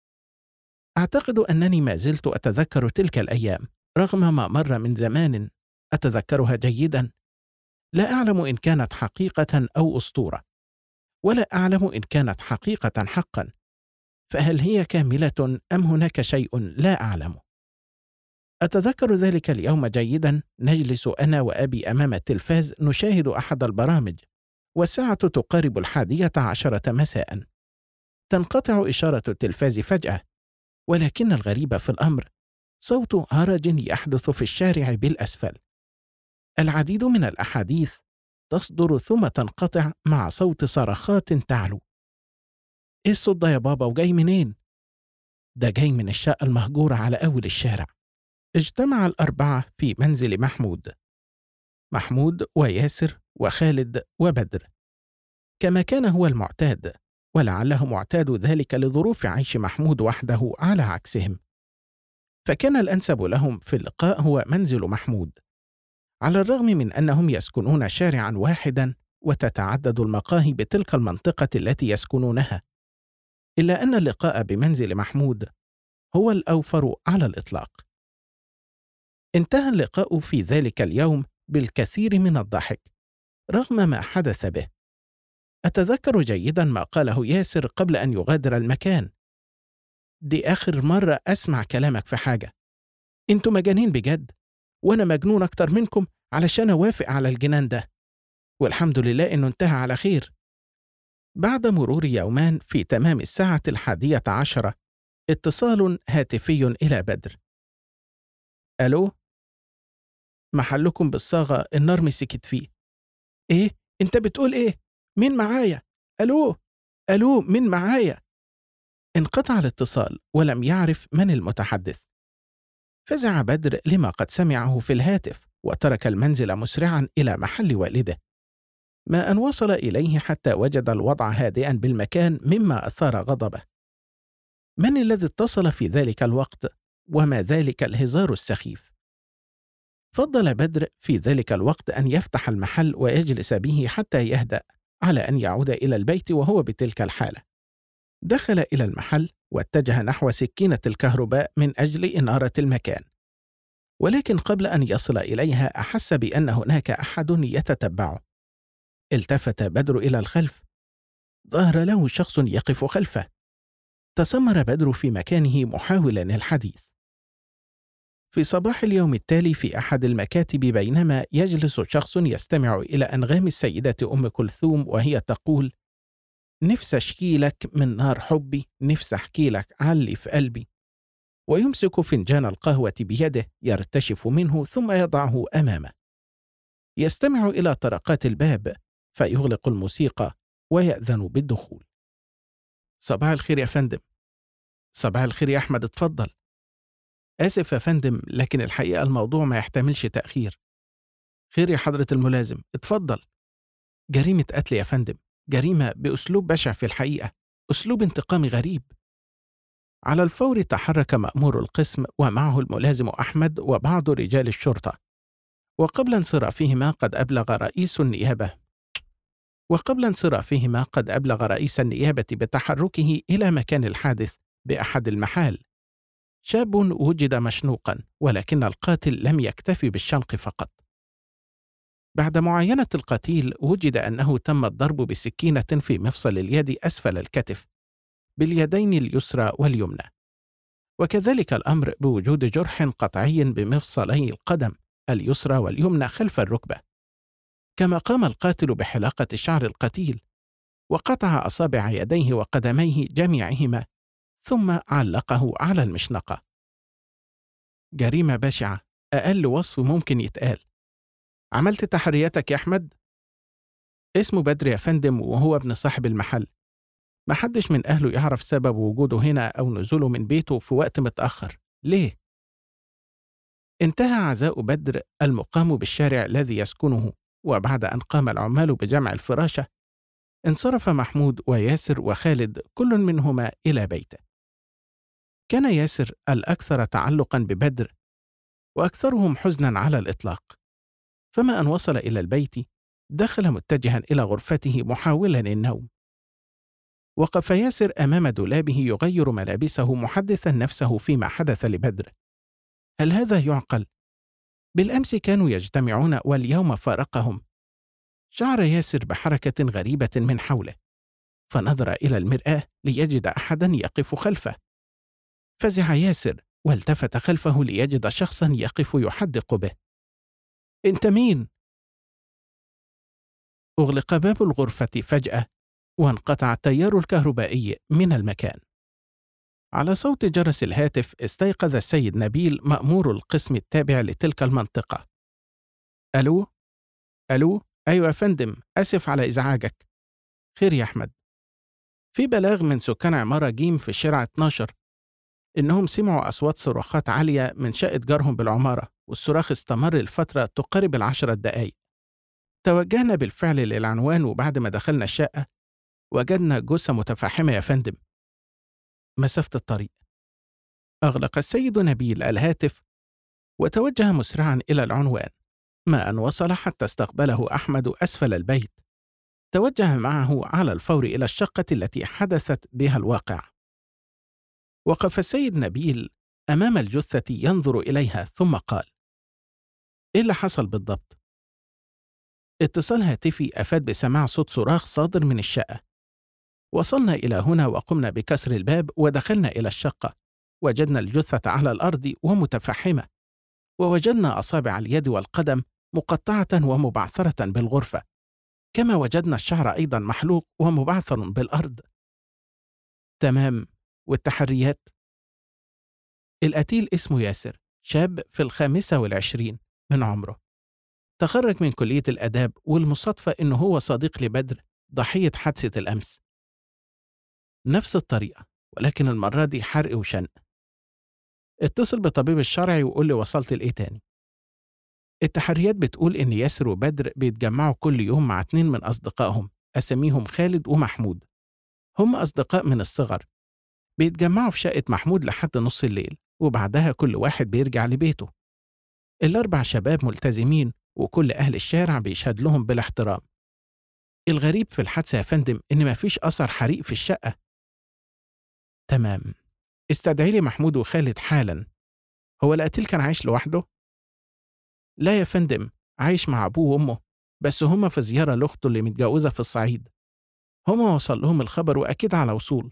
أعتقد أنني ما زلت أتذكر تلك الأيام رغم ما مر من زمان. أتذكرها جيدا. لا أعلم إن كانت حقيقة أو أسطورة، ولا أعلم إن كانت حقيقة حقا، فهل هي كاملة أم هناك شيء لا أعلمه؟ أتذكر ذلك اليوم جيدا. نجلس أنا وأبي أمام التلفاز نشاهد أحد البرامج، والساعة تقارب 11 مساء. تنقطع إشارة التلفاز فجأة، ولكن الغريب في الأمر صوت هرج يحدث في الشارع بالأسفل. العديد من الأحاديث تصدر ثم تنقطع مع صوت صرخات تعلو. إيه الصوت ده يا بابا وجاي منين؟ ده جاي من الشقة المهجورة على أول الشارع. اجتمع الأربعة في منزل محمود وياسر وخالد وبدر، كما كان هو المعتاد، ولعله معتاد ذلك لظروف عيش محمود وحده على عكسهم. فكان الأنسب لهم في اللقاء هو منزل محمود، على الرغم من أنهم يسكنون شارعاً واحداً وتتعدد المقاهي بتلك المنطقة التي يسكنونها، إلا أن اللقاء بمنزل محمود هو الأوفر على الإطلاق. انتهى اللقاء في ذلك اليوم بالكثير من الضحك رغم ما حدث به. أتذكر جيداً ما قاله ياسر قبل أن يغادر المكان: دي آخر مرة أسمع كلامك في حاجة، انتوا مجانين بجد، وأنا مجنون أكتر منكم علشان أوافق على الجنان ده، والحمد لله إنه انتهى على خير. بعد مرور يومان في تمام 11:10 اتصال هاتفي إلى بدر: ألو، محلكم بالصاغة النار مسكت فيه. إيه؟ أنت بتقول إيه؟ مين معايا؟ ألو؟ ألو، مين معايا؟ انقطع الاتصال ولم يعرف من المتحدث. فزع بدر لما قد سمعه في الهاتف وترك المنزل مسرعا إلى محل والده، ما أن وصل إليه حتى وجد الوضع هادئا بالمكان مما أثار غضبه. من الذي اتصل في ذلك الوقت؟ وما ذلك الهزار السخيف؟ فضل بدر في ذلك الوقت أن يفتح المحل ويجلس به حتى يهدأ على أن يعود إلى البيت وهو بتلك الحالة. دخل إلى المحل واتجه نحو سكينة الكهرباء من أجل إنارة المكان، ولكن قبل أن يصل إليها أحس بأن هناك أحد يتتبعه. التفت بدر إلى الخلف، ظهر له شخص يقف خلفه. تسمر بدر في مكانه محاولا الحديث. في صباح اليوم التالي في أحد المكاتب، بينما يجلس شخص يستمع إلى أنغام السيدة أم كلثوم وهي تقول: نفس أشكيلك من نار حبي، نفس أحكيلك علي في قلبي، ويمسك فنجان القهوة بيده يرتشف منه ثم يضعه أمامه، يستمع إلى طرقات الباب فيغلق الموسيقى ويأذن بالدخول. صباح الخير يا فندم. صباح الخير يا أحمد، اتفضل. آسف يا فندم، لكن الحقيقة الموضوع ما يحتملش تأخير. خير يا حضرة الملازم، اتفضل. جريمة قتل يا فندم، جريمة بأسلوب بشع في الحقيقة، أسلوب انتقامي غريب. على الفور تحرك مأمور القسم ومعه الملازم أحمد وبعض رجال الشرطة، وقبل انصرافهما قد أبلغ رئيس النيابة بتحركه إلى مكان الحادث بأحد المحال. شاب وجد مشنوقا، ولكن القاتل لم يكتفي بالشنق فقط. بعد معاينة القتيل وجد أنه تم الضرب بسكينة في مفصل اليد أسفل الكتف باليدين اليسرى واليمنى، وكذلك الأمر بوجود جرح قطعي بمفصلي القدم اليسرى واليمنى خلف الركبة. كما قام القاتل بحلاقة شعر القتيل وقطع أصابع يديه وقدميه جميعهما ثم علقه على المشنقة. جريمة بشعة، أقل وصف ممكن يتقال. عملت تحرياتك يا أحمد؟ اسمه بدر يا فندم، وهو ابن صاحب المحل. محدش من أهله يعرف سبب وجوده هنا أو نزوله من بيته في وقت متأخر. ليه؟ انتهى عزاء بدر المقام بالشارع الذي يسكنه، وبعد أن قام العمال بجمع الفراشة انصرف محمود وياسر وخالد كل منهما إلى بيته. كان ياسر الأكثر تعلقا ببدر وأكثرهم حزنا على الإطلاق، فما أن وصل إلى البيت دخل متجها إلى غرفته محاولا النوم. وقف ياسر أمام دولابه يغير ملابسه محدثا نفسه فيما حدث لبدر. هل هذا يعقل؟ بالأمس كانوا يجتمعون واليوم فارقهم. شعر ياسر بحركة غريبة من حوله، فنظر إلى المرآة ليجد أحدا يقف خلفه. فزع ياسر والتفت خلفه ليجد شخصا يقف يحدق به. أنت مين؟ أغلق باب الغرفة فجأة وانقطع التيار الكهربائي من المكان. على صوت جرس الهاتف استيقظ السيد نبيل مأمور القسم التابع لتلك المنطقة. ألو؟ ألو؟ أيوة يا فندم، أسف على إزعاجك. خير يا أحمد. في بلاغ من سكان عمارة جيم في الشارع 12 إنهم سمعوا أصوات صراخات عالية من شقة جارهم بالعمارة، والصراخ استمر لفترة تقارب 10 دقايق. توجهنا بالفعل للعنوان، وبعد ما دخلنا الشقة وجدنا جثة متفحمة يا فندم. مسافة الطريق. أغلق السيد نبيل الهاتف وتوجه مسرعا إلى العنوان، ما أن وصل حتى استقبله أحمد أسفل البيت. توجه معه على الفور إلى الشقة التي حدثت بها الواقعة. وقف السيد نبيل أمام الجثة ينظر إليها ثم قال: إيه اللي حصل بالضبط؟ اتصال هاتفي أفاد بسماع صوت صراخ صادر من الشقة. وصلنا إلى هنا وقمنا بكسر الباب ودخلنا إلى الشقة. وجدنا الجثة على الأرض ومتفحمة، ووجدنا أصابع اليد والقدم مقطعة ومبعثرة بالغرفة، كما وجدنا الشعر أيضا محلوق ومبعثر بالأرض. تمام. والتحريات؟ القتيل اسمه ياسر، شاب في 25 من عمره، تخرج من كلية الآداب، والمصادفة إنه هو صديق لبدر ضحية حادثة الأمس. نفس الطريقة، ولكن المرة دي حرق وشنق. اتصل بطبيب الشرعي وقول لي وصلت لإيه تاني. التحريات بتقول إن ياسر وبدر بيتجمعوا كل يوم مع 2 من أصدقائهم أسميهم خالد ومحمود. هم أصدقاء من الصغر، بيتجمعوا في شقة محمود لحد نص الليل، وبعدها كل واحد بيرجع لبيته. ال4 شباب ملتزمين، وكل أهل الشارع بيشهد لهم بالاحترام. الغريب في الحادثة يا فندم إن مفيش أثر حريق في الشقة. تمام. استدعي لي محمود وخالد حالا. هو القتيل كان عايش لوحده؟ لا يا فندم، عايش مع أبوه وأمه، بس هما في زيارة لأخته اللي متجوزة في الصعيد. هما وصل لهم الخبر وأكيد على وصول.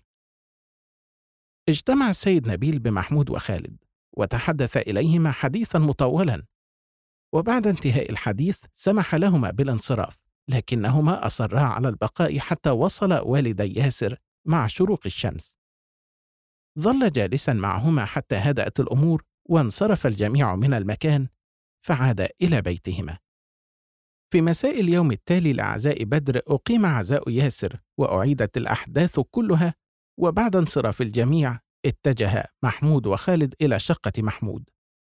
اجتمع السيد نبيل بمحمود وخالد وتحدث إليهما حديثا مطولا، وبعد انتهاء الحديث سمح لهما بالانصراف، لكنهما أصرا على البقاء حتى وصل والدي ياسر مع شروق الشمس. ظل جالسا معهما حتى هدأت الأمور وانصرف الجميع من المكان، فعاد إلى بيتهما. في مساء اليوم التالي لعزاء بدر أقيم عزاء ياسر وأعيدت الأحداث كلها، وبعد انصراف الجميع اتجه محمود وخالد إلى شقة محمود.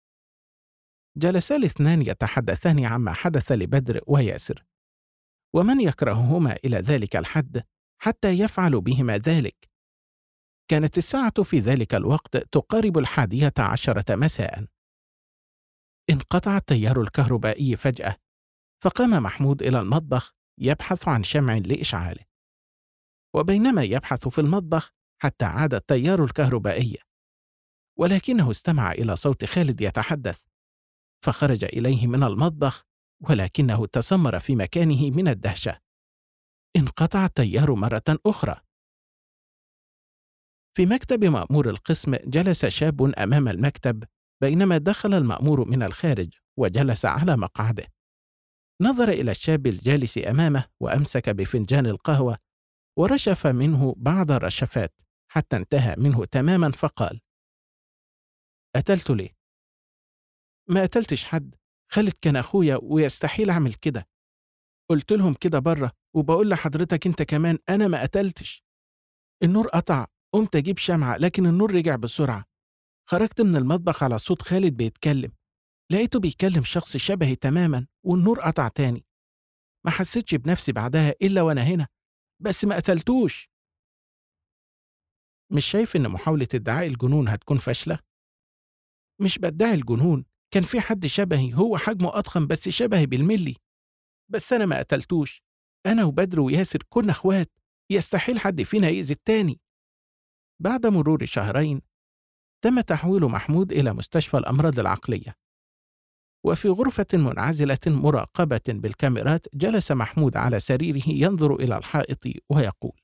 جلسا الاثنان يتحدثان عما حدث لبدر وياسر، ومن يكرههما إلى ذلك الحد حتى يفعل بهما ذلك. كانت الساعة في ذلك الوقت تقارب 11 مساء. انقطع التيار الكهربائي فجأة، فقام محمود إلى المطبخ يبحث عن شمع لإشعاله. وبينما يبحث في المطبخ حتى عاد التيار الكهربائي، ولكنه استمع إلى صوت خالد يتحدث، فخرج إليه من المطبخ، ولكنه تسمر في مكانه من الدهشة. انقطع التيار مرة أخرى. في مكتب مأمور القسم جلس شاب أمام المكتب، بينما دخل المأمور من الخارج وجلس على مقعده. نظر إلى الشاب الجالس أمامه وأمسك بفنجان القهوة ورشف منه بعض الرشفات حتى انتهى منه تماما، فقال: قتلت ليه؟ ما قتلتش حد، خالد كان أخويا ويستحيل أعمل كده. قلت لهم كده بره، وبقول لحضرتك أنت كمان أنا ما قتلتش. النور قطع، قمت أجيب شمعة لكن النور رجع بسرعة. خرجت من المطبخ على صوت خالد بيتكلم، لقيته بيكلم شخص شبهي تماما والنور قطع تاني. ما حسيتش بنفسي بعدها إلا وأنا هنا، بس ما قتلتوش. مش شايف إن محاولة ادعاء الجنون هتكون فاشلة؟ مش بدعي الجنون، كان في حد شبهي هو حجمه أضخم بس شبهي بالملي، بس أنا ما قتلتوش. أنا وبدر وياسر كنا إخوات، يستحيل حد فينا يأذي التاني. بعد مرور شهرين تم تحويل محمود إلى مستشفى الأمراض العقلية، وفي غرفة منعزلة مراقبة بالكاميرات جلس محمود على سريره ينظر إلى الحائط ويقول: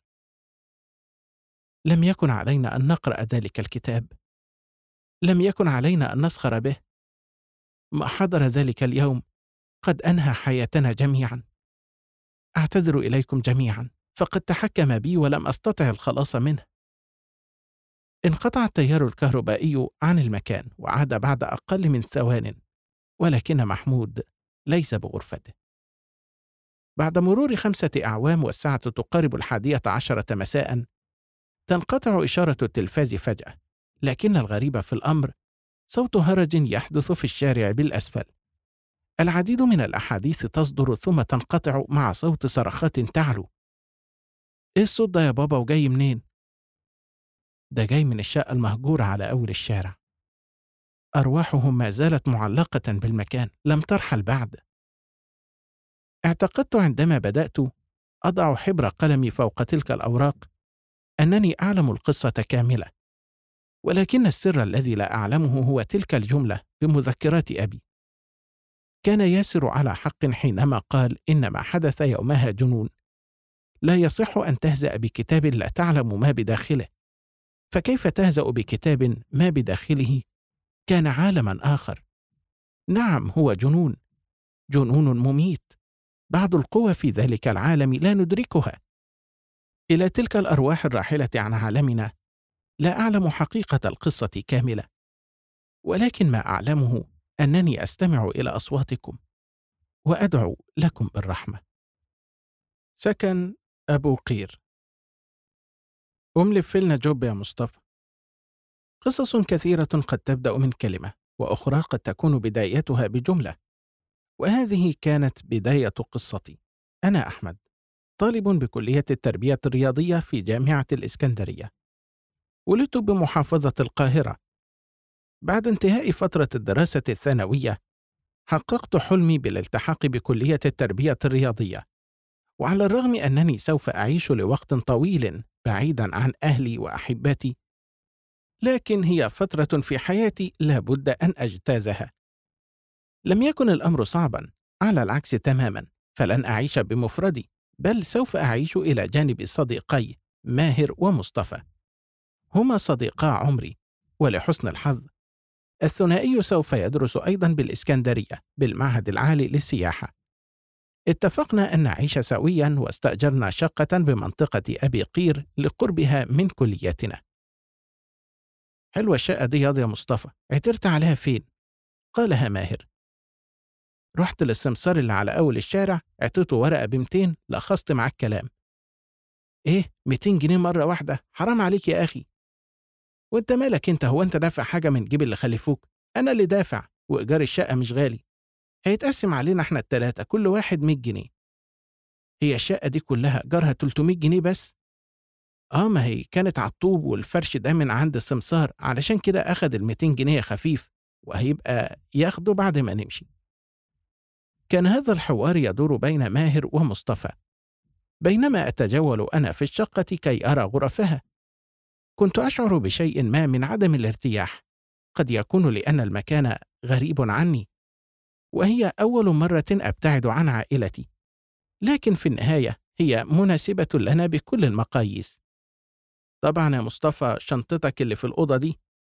لم يكن علينا أن نقرأ ذلك الكتاب، لم يكن علينا أن نسخر به. ما حضر ذلك اليوم قد أنهى حياتنا جميعا. أعتذر إليكم جميعا، فقد تحكم بي ولم أستطع الخلاص منه. انقطع التيار الكهربائي عن المكان وعاد بعد أقل من ثوان، ولكن محمود ليس بغرفته. بعد مرور 5 أعوام والساعة تقارب 11 مساء تنقطع إشارة التلفاز فجأة، لكن الغريب في الأمر صوت هرج يحدث في الشارع بالأسفل. العديد من الأحاديث تصدر ثم تنقطع مع صوت صرخات تعلو. إيه الصوت ده يا بابا وجاي منين؟ ده جاي من الشقة المهجورة على أول الشارع. أرواحهم ما زالت معلقة بالمكان، لم ترحل بعد. اعتقدت عندما بدأت أضع حبر قلمي فوق تلك الأوراق أنني أعلم القصة كاملة، ولكن السر الذي لا أعلمه هو تلك الجملة بمذكرات أبي. كان ياسر على حق حينما قال إن ما حدث يومها جنون. لا يصح أن تهزأ بكتاب لا تعلم ما بداخله، فكيف تهزأ بكتاب ما بداخله كان عالما آخر؟ نعم، هو جنون، جنون مميت. بعض القوى في ذلك العالم لا ندركها. إلى تلك الأرواح الراحلة عن عالمنا لا أعلم حقيقة القصة كاملة، ولكن ما أعلمه أنني أستمع إلى أصواتكم وأدعو لكم بالرحمة. سكن أبو قير. أملي فيلنا جوب يا مصطفى. قصص كثيرة قد تبدأ من كلمة، وأخرى قد تكون بدايتها بجملة، وهذه كانت بداية قصتي. أنا أحمد، طالب بكلية التربية الرياضية في جامعة الإسكندرية. ولدت بمحافظة القاهرة. بعد انتهاء فترة الدراسة الثانوية حققت حلمي بالالتحاق بكلية التربية الرياضية، وعلى الرغم أنني سوف أعيش لوقت طويل بعيدا عن أهلي وأحبتي، لكن هي فترة في حياتي لا بد أن أجتازها. لم يكن الأمر صعبا، على العكس تماما، فلن أعيش بمفردي، بل سوف أعيش إلى جانب صديقي ماهر ومصطفى. هما صديقا عمري، ولحسن الحظ الثنائي سوف يدرس أيضا بالإسكندرية بالمعهد العالي للسياحة. اتفقنا أن نعيش سويا، واستأجرنا شقة بمنطقة أبي قير لقربها من كليتنا. حلوة الشقة دي ياض يا مصطفى، عثرت عليها فين؟ قالها ماهر. رحت للسمسار اللي على أول الشارع، اعطيته ورقة ب200، لخصت معاك كلام. إيه 200 جنيه مرة واحدة؟ حرام عليك يا أخي. وانت مالك انت؟ هو انت دافع حاجة من جيب اللي خلفوك؟ أنا اللي دافع، وإيجار الشقة مش غالي، هيتقسم علينا احنا التلاتة، كل واحد 100 جنيه. هي الشقة دي كلها إيجارها 300 جنيه بس؟ ما هي كانت على الطوب، والفرش ده من عند السمسار، علشان كده أخد 200 جنيه خفيف، وهيبقى ياخده بعد ما نمشي. كان هذا الحوار يدور بين ماهر ومصطفى، بينما أتجول أنا في الشقة كي أرى غرفها. كنت أشعر بشيء ما من عدم الارتياح، قد يكون لأن المكان غريب عني، وهي أول مرة أبتعد عن عائلتي، لكن في النهاية هي مناسبة لنا بكل المقاييس. طبعا يا مصطفى، شنطتك اللي في الأوضة دي؟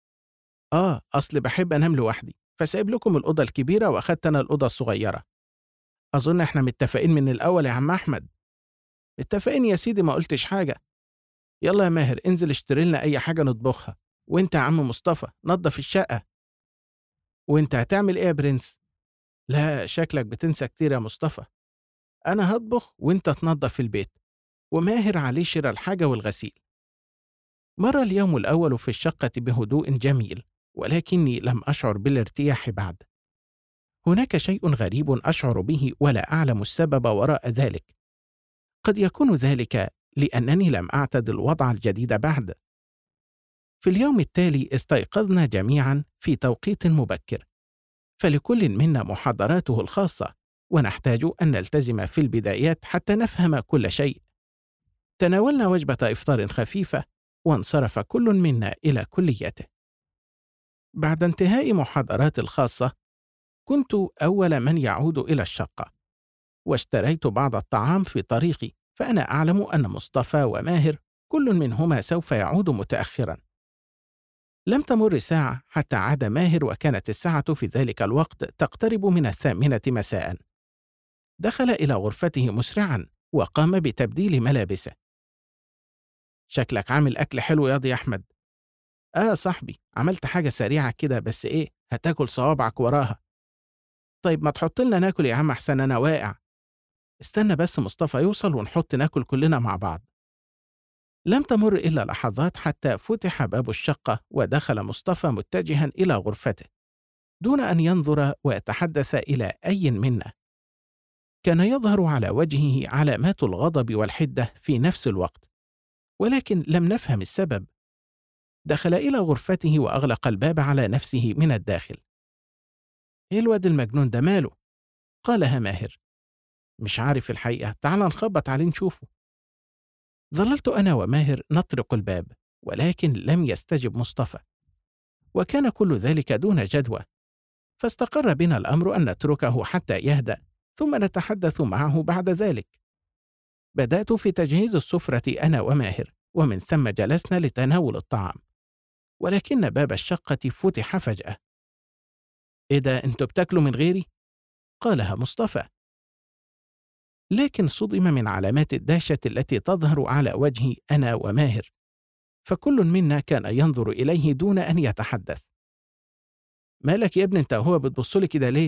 أصل بحب أنام لوحدي، فسايب لكم الأوضة الكبيرة وأخدت أنا الأوضة الصغيرة. أظن إحنا متفقين من الأول يا عم أحمد. متفقين يا سيدي، ما قلتش حاجة. يلا يا ماهر، انزل اشتري لنا أي حاجة نطبخها، وانت يا عم مصطفى نظف الشقة. وانت هتعمل ايه يا برنس؟ لا، شكلك بتنسى كتير يا مصطفى. أنا هطبخ وانت تنظف البيت، وماهر عليه شراء الحاجة والغسيل. مر اليوم الأول في الشقة بهدوء جميل، ولكني لم أشعر بالارتياح بعد. هناك شيء غريب أشعر به ولا أعلم السبب وراء ذلك. قد يكون ذلك لأنني لم أعتد الوضع الجديد بعد. في اليوم التالي استيقظنا جميعا في توقيت مبكر، فلكل منا محاضراته الخاصة، ونحتاج أن نلتزم في البدايات حتى نفهم كل شيء. تناولنا وجبة إفطار خفيفة، وانصرف كل منا إلى كليته. بعد انتهاء محاضرات الخاصة كنت أول من يعود إلى الشقة، واشتريت بعض الطعام في طريقي، فأنا أعلم أن مصطفى وماهر كل منهما سوف يعود متأخرا. لم تمر ساعة حتى عاد ماهر، وكانت الساعة في ذلك الوقت تقترب من 8 مساء. دخل إلى غرفته مسرعا وقام بتبديل ملابسه. شكلك عامل أكل حلو يا أحمد. صاحبي، عملت حاجة سريعة كده، بس إيه، هتاكل صوابعك وراها. طيب ما تحط لنا ناكل يا عم، أحسن أنا واقع. استنى بس مصطفى يوصل ونحط ناكل كلنا مع بعض. لم تمر إلا لحظات حتى فتح باب الشقة، ودخل مصطفى متجها إلى غرفته دون أن ينظر ويتحدث إلى أي منا. كان يظهر على وجهه علامات الغضب والحدة في نفس الوقت، ولكن لم نفهم السبب. دخل إلى غرفته وأغلق الباب على نفسه من الداخل. إيه الواد المجنون ده ماله؟ قالها ماهر. مش عارف الحقيقة، تعال نخبط عليه نشوفه. ظللت أنا وماهر نطرق الباب، ولكن لم يستجب مصطفى، وكان كل ذلك دون جدوى. فاستقر بنا الأمر أن نتركه حتى يهدأ، ثم نتحدث معه بعد ذلك. بدأت في تجهيز السفرة أنا وماهر، ومن ثم جلسنا لتناول الطعام، ولكن باب الشقة فتح فجأة. إيه ده، أنتوا بتاكلوا من غيري؟ قالها مصطفى، لكن صدم من علامات الدهشة التي تظهر على وجهي أنا وماهر، فكل منا كان ينظر إليه دون أن يتحدث. مالك يا ابني أنت وهو بتبصلي كده ليه؟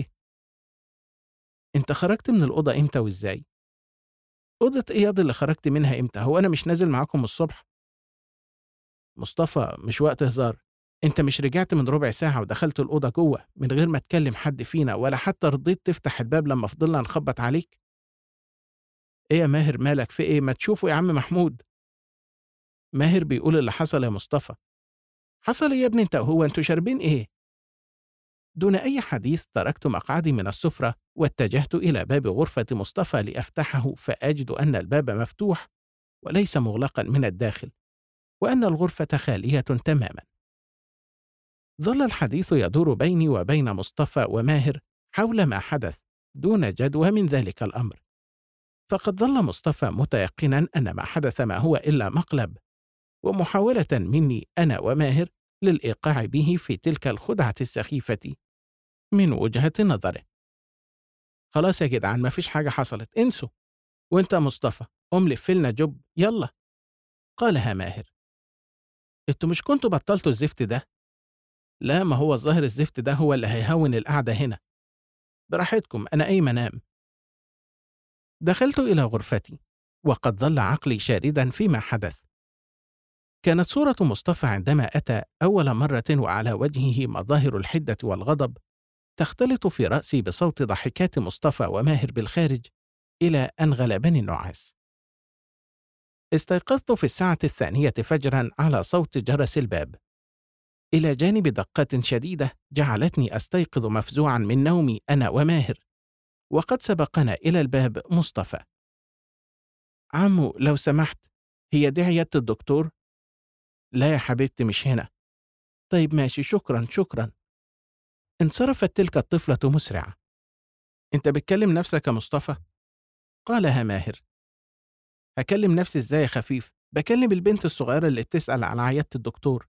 أنت خرجت من الأوضة إمتى وإزاي؟ أوضة إيه ياض اللي خرجت منها إمتى؟ هو أنا مش نازل معاكم الصبح؟ مصطفى مش وقت هزار، أنت مش رجعت من ربع ساعة ودخلت الأوضة جوه من غير ما تكلم حد فينا ولا حتى رضيت تفتح الباب لما فضلنا نخبط عليك؟ إيه يا ماهر مالك في إيه؟ ما تشوفه يا عم محمود. ماهر بيقول اللي حصل يا مصطفى. حصل إيه يا ابني أنت وهو؟ أنتوا شاربين إيه؟ دون أي حديث تركت مقعدي من السفرة واتجهت إلى باب غرفة مصطفى لأفتحه، فأجد أن الباب مفتوح وليس مغلقا من الداخل، وأن الغرفة خالية تماما. ظل الحديث يدور بيني وبين مصطفى وماهر حول ما حدث دون جدوى من ذلك الأمر، فقد ظل مصطفى متيقنا أن ما حدث ما هو إلا مقلب، ومحاولة مني أنا وماهر للإيقاع به في تلك الخدعة السخيفة من وجهة نظره. خلاص يا جدعان مفيش حاجة حصلت، انسوا. وانت يا مصطفى قوم لف لنا جب يلا، قالها ماهر. انتوا مش كنتوا بطلتوا الزفت ده؟ لا، ما هو الظاهر الزفت ده هو اللي هيهون القعدة هنا. براحتكم أنا قايم أنام. دخلت إلى غرفتي وقد ظل عقلي شاردا فيما حدث. كانت صورة مصطفى عندما أتى أول مرة وعلى وجهه مظاهر الحدة والغضب تختلط في رأسي بصوت ضحكات مصطفى وماهر بالخارج إلى أن غلبني النعاس. استيقظت في الساعة 2 فجرا على صوت جرس الباب، إلى جانب دقات شديدة جعلتني أستيقظ مفزوعا من نومي أنا وماهر، وقد سبقنا إلى الباب مصطفى. عمو لو سمحت، هي دي عيادة الدكتور؟ لا يا حبيبتي مش هنا. طيب ماشي، شكرا شكرا. انصرفت تلك الطفلة مسرعة. انت بتكلم نفسك يا مصطفى؟ قالها ماهر. هكلم نفسي ازاي يا خفيف؟ بكلم البنت الصغيرة اللي بتسأل عن عيادة الدكتور.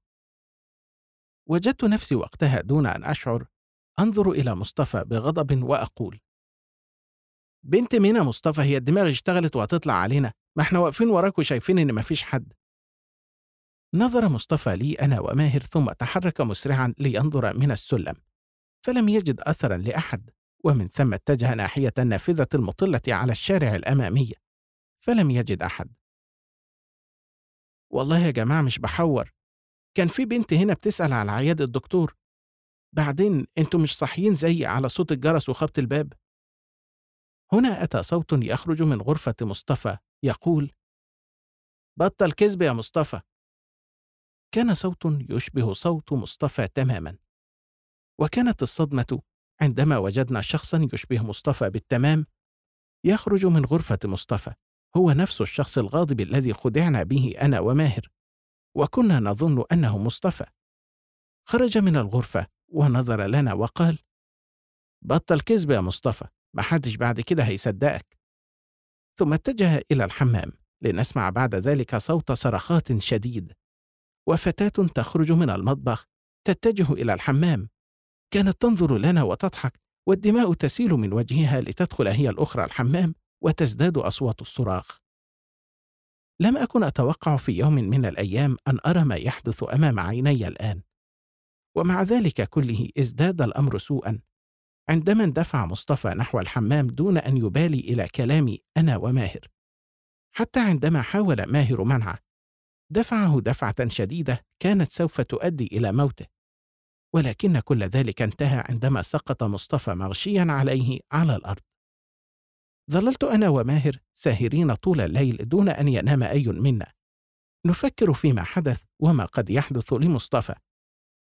وجدت نفسي وقتها دون أن أشعر أنظر إلى مصطفى بغضب وأقول: بنت مين يا مصطفى؟ هي الدماغ اشتغلت وهتطلع علينا؟ ما احنا واقفين وراك وشايفين إن مفيش حد. نظر مصطفى لي أنا وماهر ثم تحرك مسرعا لينظر من السلم، فلم يجد أثرا لأحد، ومن ثم اتجه ناحية النافذة المطلة على الشارع الأمامي، فلم يجد أحد. والله يا جماعة مش بحور، كان في بنت هنا بتسأل على عيادة الدكتور. بعدين انتوا مش صاحيين زي على صوت الجرس وخبط الباب؟ هنا أتى صوت يخرج من غرفة مصطفى يقول: بطل كذب يا مصطفى. كان صوت يشبه صوت مصطفى تماما، وكانت الصدمة عندما وجدنا شخصا يشبه مصطفى بالتمام يخرج من غرفة مصطفى، هو نفس الشخص الغاضب الذي خدعنا به أنا وماهر وكنا نظن أنه مصطفى. خرج من الغرفة ونظر لنا وقال: بطل كذب يا مصطفى، محدش بعد كده هيصدقك. ثم اتجه إلى الحمام لنسمع بعد ذلك صوت صرخات شديد، وفتاة تخرج من المطبخ تتجه إلى الحمام، كانت تنظر لنا وتضحك والدماء تسيل من وجهها لتدخل هي الأخرى الحمام وتزداد أصوات الصراخ. لم أكن أتوقع في يوم من الأيام أن أرى ما يحدث أمام عيني الآن، ومع ذلك كله ازداد الأمر سوءا عندما اندفع مصطفى نحو الحمام دون أن يبالي إلى كلامي أنا وماهر، حتى عندما حاول ماهر منعه دفعه دفعة شديدة كانت سوف تؤدي إلى موته، ولكن كل ذلك انتهى عندما سقط مصطفى مغشيا عليه على الأرض. ظللت أنا وماهر ساهرين طول الليل دون أن ينام أي منا، نفكر فيما حدث وما قد يحدث لمصطفى.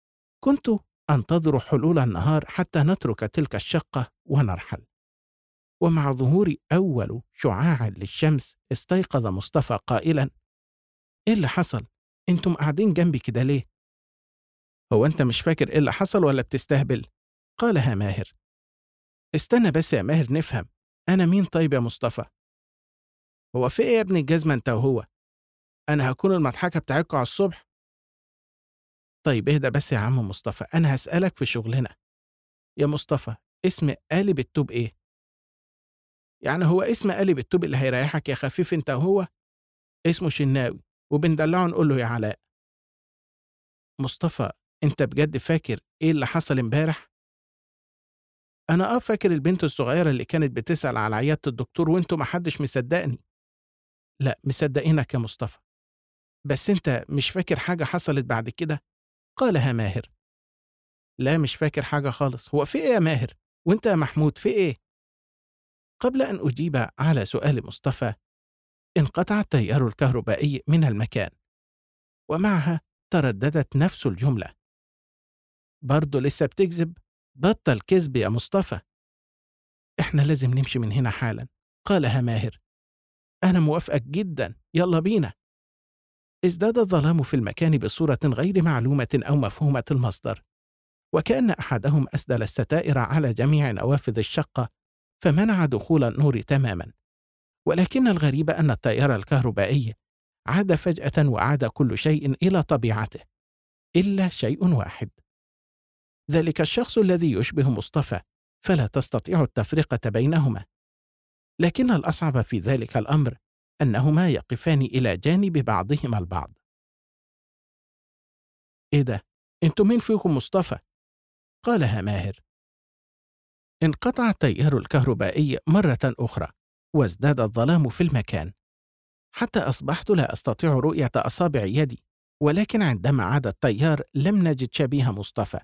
كنت أنتظر حلول النهار حتى نترك تلك الشقة ونرحل، ومع ظهور أول شعاع للشمس استيقظ مصطفى قائلا: إيه اللي حصل؟ أنتم قاعدين جنبي كده ليه؟ هو أنت مش فاكر إيه اللي حصل ولا بتستهبل؟ قالها ماهر. استنى بس يا ماهر نفهم، أنا مين طيب يا مصطفى؟ هو في إيه يا ابن الجزمة أنت وهو؟ أنا هكون المضحكة بتاعتكوا على الصبح؟ طيب اهدى بس يا عم مصطفى، أنا هسألك في شغلنا. يا مصطفى، اسم قالب الطوب إيه؟ يعني هو اسم قالب الطوب اللي هيريحك يا خفيف أنت وهو؟ اسمه شناوي، وبندلعه نقول له يا علاء. مصطفى، أنت بجد فاكر إيه اللي حصل امبارح؟ أنا فاكر البنت الصغيرة اللي كانت بتسأل على عيادة الدكتور وأنتوا محدش مصدقني. لا مصدقينك يا مصطفى، بس أنت مش فاكر حاجة حصلت بعد كده؟ قالها ماهر. لا مش فاكر حاجة خالص. هو في إيه يا ماهر؟ وأنت يا محمود في إيه؟ قبل أن أجيب على سؤال مصطفى انقطع التيار الكهربائي من المكان، ومعها ترددت نفس الجملة: برضه لسه بتكذب؟ بطل كذب يا مصطفى. إحنا لازم نمشي من هنا حالا، قالها ماهر. أنا موافقك جدا، يلا بينا. ازداد الظلام في المكان بصورة غير معلومة أو مفهومة المصدر، وكأن أحدهم أسدل الستائر على جميع نوافذ الشقة فمنع دخول النور تماما. ولكن الغريب أن التيار الكهربائي عاد فجأة، وعاد كل شيء إلى طبيعته إلا شيء واحد: ذلك الشخص الذي يشبه مصطفى، فلا تستطيع التفرقة بينهما. لكن الأصعب في ذلك الأمر أنهما يقفان إلى جانب بعضهما البعض. إيه ده؟ أنتوا مين فيكم مصطفى؟ قالها ماهر. انقطع التيار الكهربائي مرة أخرى، وازداد الظلام في المكان، حتى أصبحت لا أستطيع رؤية أصابع يدي. ولكن عندما عاد التيار لم نجد شبيه مصطفى.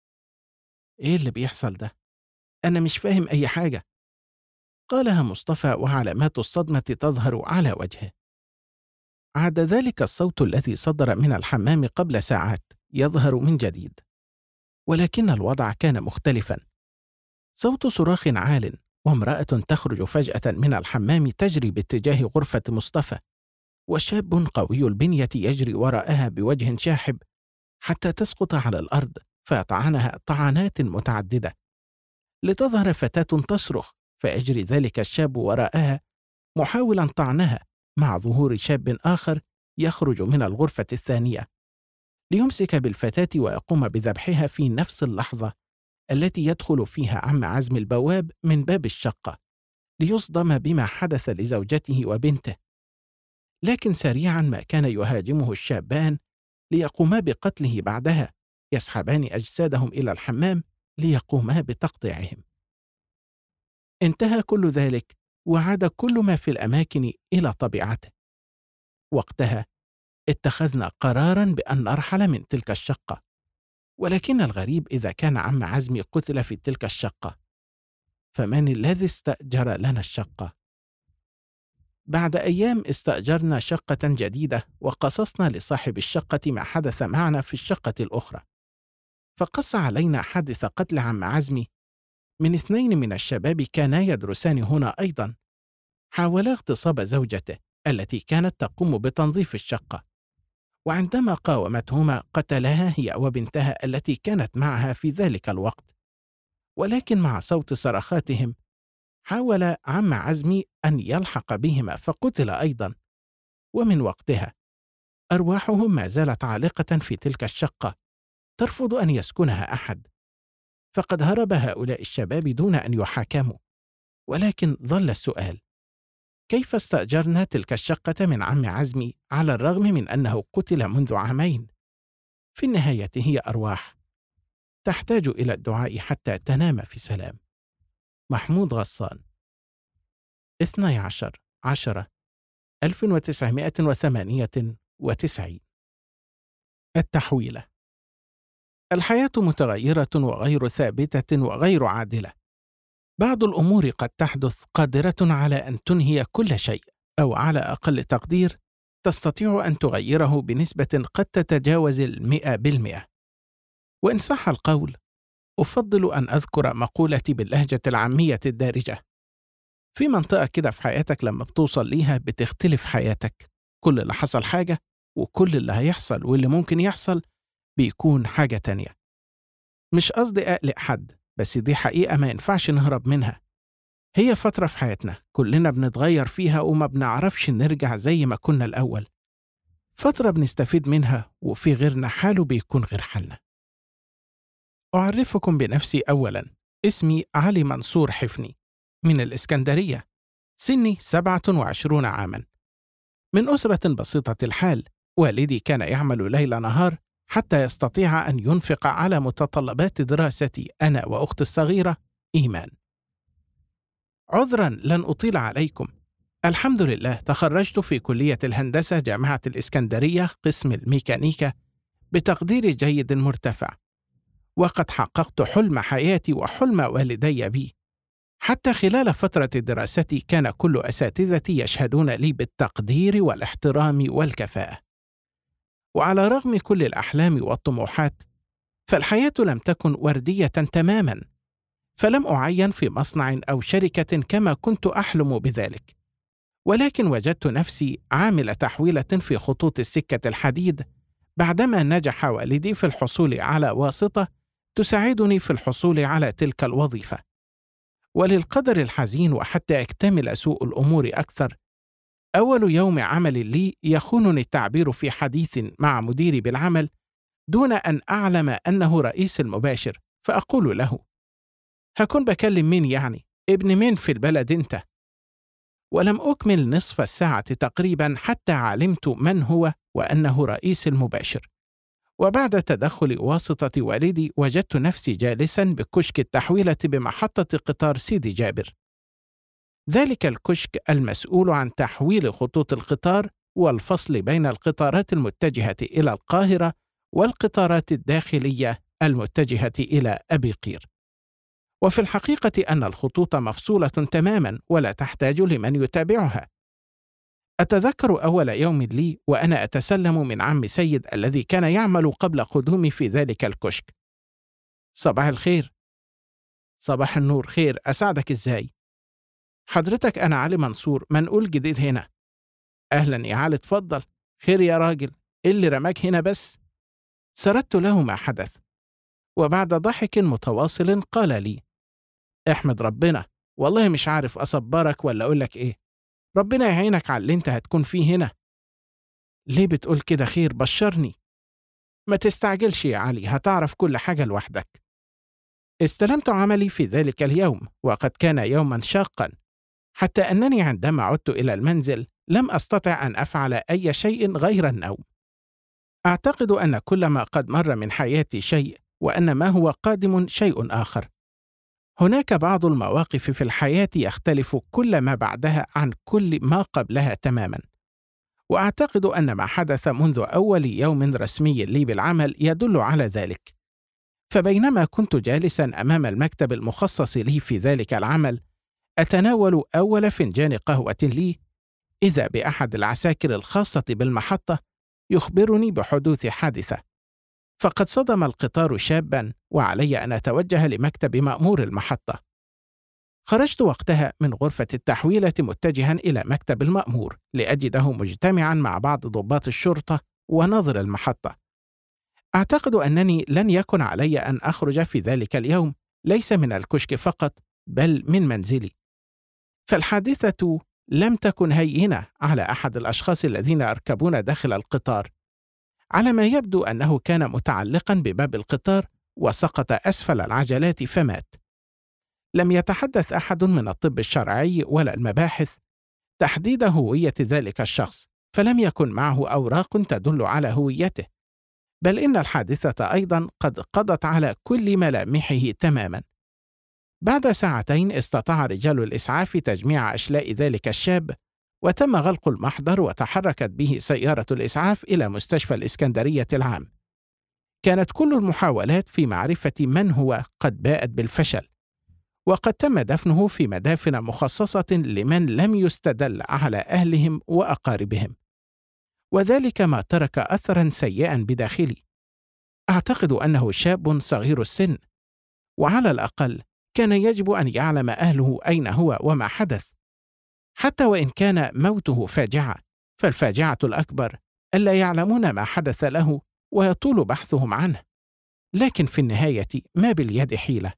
إيه اللي بيحصل ده؟ أنا مش فاهم أي حاجة، قالها مصطفى وعلامات الصدمة تظهر على وجهه. عاد ذلك الصوت الذي صدر من الحمام قبل ساعات يظهر من جديد، ولكن الوضع كان مختلفا. صوت صراخ عال، وامرأة تخرج فجأة من الحمام تجري باتجاه غرفة مصطفى، وشاب قوي البنية يجري وراءها بوجه شاحب حتى تسقط على الأرض فيطعنها طعنات متعددة، لتظهر فتاة تصرخ فيجري ذلك الشاب وراءها محاولا طعنها، مع ظهور شاب آخر يخرج من الغرفة الثانية ليمسك بالفتاة ويقوم بذبحها في نفس اللحظة التي يدخل فيها عم عزم البواب من باب الشقة ليصدم بما حدث لزوجته وبنته. لكن سريعا ما كان يهاجمه الشابان ليقوما بقتله بعدها، يسحبان أجسادهم إلى الحمام ليقوما بتقطيعهم. انتهى كل ذلك، وعاد كل ما في الأماكن إلى طبيعته. وقتها اتخذنا قرارا بأن نرحل من تلك الشقة، ولكن الغريب إذا كان عم عزمي قتل في تلك الشقة، فمن الذي استأجر لنا الشقة؟ بعد أيام استأجرنا شقة جديدة، وقصصنا لصاحب الشقة ما حدث معنا في الشقة الأخرى، فقص علينا حادث قتل عم عزمي من 2 من الشباب كانا يدرسان هنا أيضا، حاولا اغتصاب زوجته التي كانت تقوم بتنظيف الشقة، وعندما قاومتهما قتلها هي وبنتها التي كانت معها في ذلك الوقت. ولكن مع صوت صرخاتهم حاول عم عزمي أن يلحق بهما فقتل أيضا، ومن وقتها أرواحهم ما زالت عالقة في تلك الشقة ترفض أن يسكنها أحد. فقد هرب هؤلاء الشباب دون أن يحاكموا، ولكن ظل السؤال: كيف استأجرنا تلك الشقة من عم عزمي على الرغم من أنه قتل منذ عامين؟ في النهاية هي أرواح تحتاج إلى الدعاء حتى تنام في سلام. محمود غصان، 12/10/1998. التحويلة. الحياة متغيرة وغير ثابتة وغير عادلة. بعض الأمور قد تحدث قادرة على أن تنهي كل شيء، أو على أقل تقدير تستطيع أن تغيره بنسبة قد تتجاوز 100%. وإن صح القول، أفضل أن أذكر مقولتي باللهجة العامية الدارجة: في منطقة كده في حياتك لما بتوصل ليها بتختلف حياتك، كل اللي حصل حاجة، وكل اللي هيحصل واللي ممكن يحصل بيكون حاجة تانية. مش قصدي أقلق حد، بس دي حقيقة ما ينفعش نهرب منها. هي فترة في حياتنا كلنا بنتغير فيها وما بنعرفش نرجع زي ما كنا الأول. فترة بنستفيد منها وفي غيرنا حاله بيكون غير حالنا. أعرفكم بنفسي أولاً. اسمي علي منصور حفني، من الإسكندرية، سني 27 عاماً، من أسرة بسيطة الحال. والدي كان يعمل ليل نهار حتى يستطيع أن ينفق على متطلبات دراستي أنا وأختي الصغيرة إيمان. عذراً لن أطيل عليكم. الحمد لله تخرجت في كلية الهندسة جامعة الإسكندرية قسم الميكانيكا بتقدير جيد مرتفع، وقد حققت حلم حياتي وحلم والدي بي. حتى خلال فترة دراستي كان كل أساتذتي يشهدون لي بالتقدير والاحترام والكفاءة. وعلى رغم كل الأحلام والطموحات، فالحياة لم تكن وردية تماماً، فلم أعين في مصنع أو شركة كما كنت أحلم بذلك، ولكن وجدت نفسي عامل تحويلة في خطوط السكة الحديد بعدما نجح والدي في الحصول على واسطة تساعدني في الحصول على تلك الوظيفة. وللقدر الحزين وحتى أكتمل سوء الأمور أكثر، أول يوم عمل لي يخونني التعبير في حديث مع مديري بالعمل دون أن أعلم أنه رئيس المباشر، فأقول له: هكون بكلم مين يعني؟ ابن مين في البلد أنت؟ ولم أكمل نصف الساعة تقريبا حتى علمت من هو وأنه رئيس المباشر. وبعد تدخل واسطة والدي وجدت نفسي جالسا بكشك التحويلة بمحطة قطار سيدي جابر، ذلك الكشك المسؤول عن تحويل خطوط القطار والفصل بين القطارات المتجهة إلى القاهرة والقطارات الداخلية المتجهة إلى أبي قير. وفي الحقيقة أن الخطوط مفصولة تماما ولا تحتاج لمن يتابعها. أتذكر أول يوم لي وأنا أتسلم من عم سيد الذي كان يعمل قبل قدومي في ذلك الكشك: صباح الخير. صباح النور، خير، أساعدك إزاي؟ حضرتك أنا علي منصور، منقول جديد هنا. أهلا يا علي، اتفضل. خير يا راجل، إيه اللي رماك هنا بس؟ سردت له ما حدث، وبعد ضحك متواصل قال لي: احمد ربنا، والله مش عارف أصبرك ولا أقولك إيه، ربنا يعينك على اللي أنت هتكون فيه هنا. ليه بتقول كده؟ خير، بشرني. ما تستعجلش يا علي، هتعرف كل حاجة لوحدك. استلمت عملي في ذلك اليوم، وقد كان يوما شاقا، حتى أنني عندما عدت إلى المنزل لم أستطع أن أفعل أي شيء غير النوم. أعتقد أن كل ما قد مر من حياتي شيء، وأن ما هو قادم شيء آخر. هناك بعض المواقف في الحياة يختلف كل ما بعدها عن كل ما قبلها تماما، وأعتقد أن ما حدث منذ أول يوم رسمي لي بالعمل يدل على ذلك. فبينما كنت جالسا أمام المكتب المخصص لي في ذلك العمل أتناول أول فنجان قهوة لي، إذا بأحد العساكر الخاصة بالمحطة يخبرني بحدوث حادثة، فقد صدم القطار شابا وعلي أن أتوجه لمكتب مأمور المحطة. خرجت وقتها من غرفة التحويلة متجها إلى مكتب المأمور لأجده مجتمعا مع بعض ضباط الشرطة وناظر المحطة. أعتقد أنني لن يكن علي أن أخرج في ذلك اليوم، ليس من الكشك فقط بل من منزلي. فالحادثة لم تكن هينة على أحد الأشخاص الذين يركبون داخل القطار. على ما يبدو أنه كان متعلقا بباب القطار وسقط أسفل العجلات فمات. لم يتحدث أحد من الطب الشرعي ولا المباحث تحديد هوية ذلك الشخص، فلم يكن معه أوراق تدل على هويته، بل إن الحادثة أيضا قد قضت على كل ملامحه تماما. بعد ساعتين استطاع رجال الإسعاف تجميع أشلاء ذلك الشاب، وتم غلق المحضر وتحركت به سيارة الإسعاف إلى مستشفى الإسكندرية العام. كانت كل المحاولات في معرفة من هو قد باءت بالفشل، وقد تم دفنه في مدافن مخصصة لمن لم يستدل على أهلهم وأقاربهم، وذلك ما ترك أثرا سيئا بداخلي. أعتقد أنه شاب صغير السن، وعلى الأقل كان يجب أن يعلم أهله أين هو وما حدث، حتى وإن كان موته فاجعة، فالفاجعة الأكبر ألا يعلمون ما حدث له ويطول بحثهم عنه. لكن في النهاية ما باليد حيلة.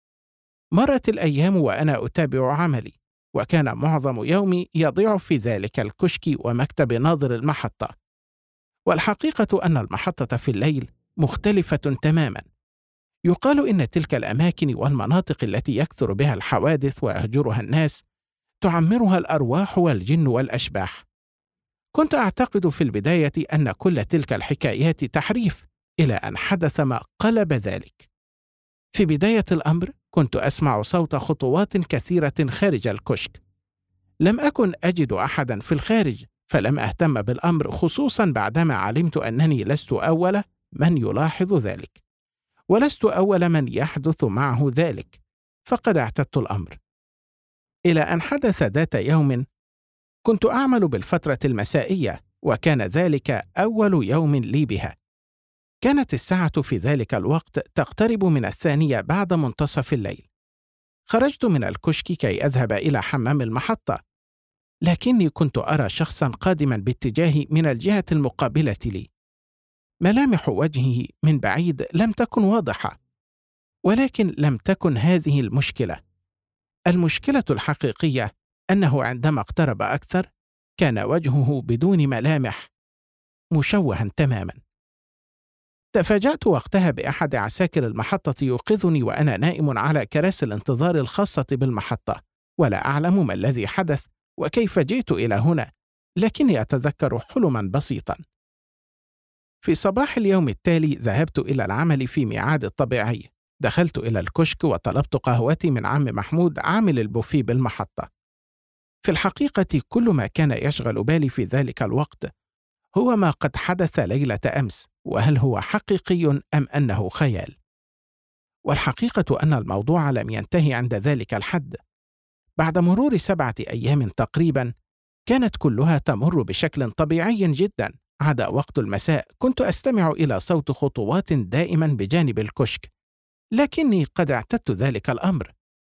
مرت الأيام وأنا أتابع عملي، وكان معظم يومي يضيع في ذلك الكشك ومكتب ناظر المحطة. والحقيقة أن المحطة في الليل مختلفة تماماً. يقال إن تلك الأماكن والمناطق التي يكثر بها الحوادث ويهجرها الناس تعمرها الأرواح والجن والأشباح. كنت أعتقد في البداية أن كل تلك الحكايات تحريف، إلى أن حدث ما قلب ذلك. في بداية الأمر كنت أسمع صوت خطوات كثيرة خارج الكشك. لم أكن أجد أحدا في الخارج، فلم أهتم بالأمر، خصوصا بعدما علمت أنني لست أول من يلاحظ ذلك، ولست أول من يحدث معه ذلك، فقد اعتدت الأمر. إلى أن حدث ذات يوم كنت أعمل بالفترة المسائية، وكان ذلك أول يوم لي بها. كانت الساعة في ذلك الوقت تقترب من 2 بعد منتصف الليل. خرجت من الكشك كي أذهب إلى حمام المحطة، لكني كنت أرى شخصا قادما باتجاهي من الجهة المقابلة لي. ملامح وجهه من بعيد لم تكن واضحة، ولكن لم تكن هذه المشكلة. المشكلة الحقيقية أنه عندما اقترب أكثر كان وجهه بدون ملامح، مشوها تماما. تفاجأت وقتها بأحد عساكر المحطة يوقظني وأنا نائم على كراسي الانتظار الخاصة بالمحطة، ولا أعلم ما الذي حدث وكيف جئت إلى هنا، لكني أتذكر حلما بسيطا. في صباح اليوم التالي ذهبت إلى العمل في ميعاد الطبيعي. دخلت إلى الكشك وطلبت قهوتي من عم محمود عامل البوفيه بالمحطة. في الحقيقة كل ما كان يشغل بالي في ذلك الوقت هو ما قد حدث ليلة أمس، وهل هو حقيقي أم أنه خيال. والحقيقة أن الموضوع لم ينتهي عند ذلك الحد. بعد مرور 7 أيام تقريبا كانت كلها تمر بشكل طبيعي جدا، عدا وقت المساء كنت أستمع إلى صوت خطوات دائما بجانب الكشك، لكني قد اعتدت ذلك الأمر.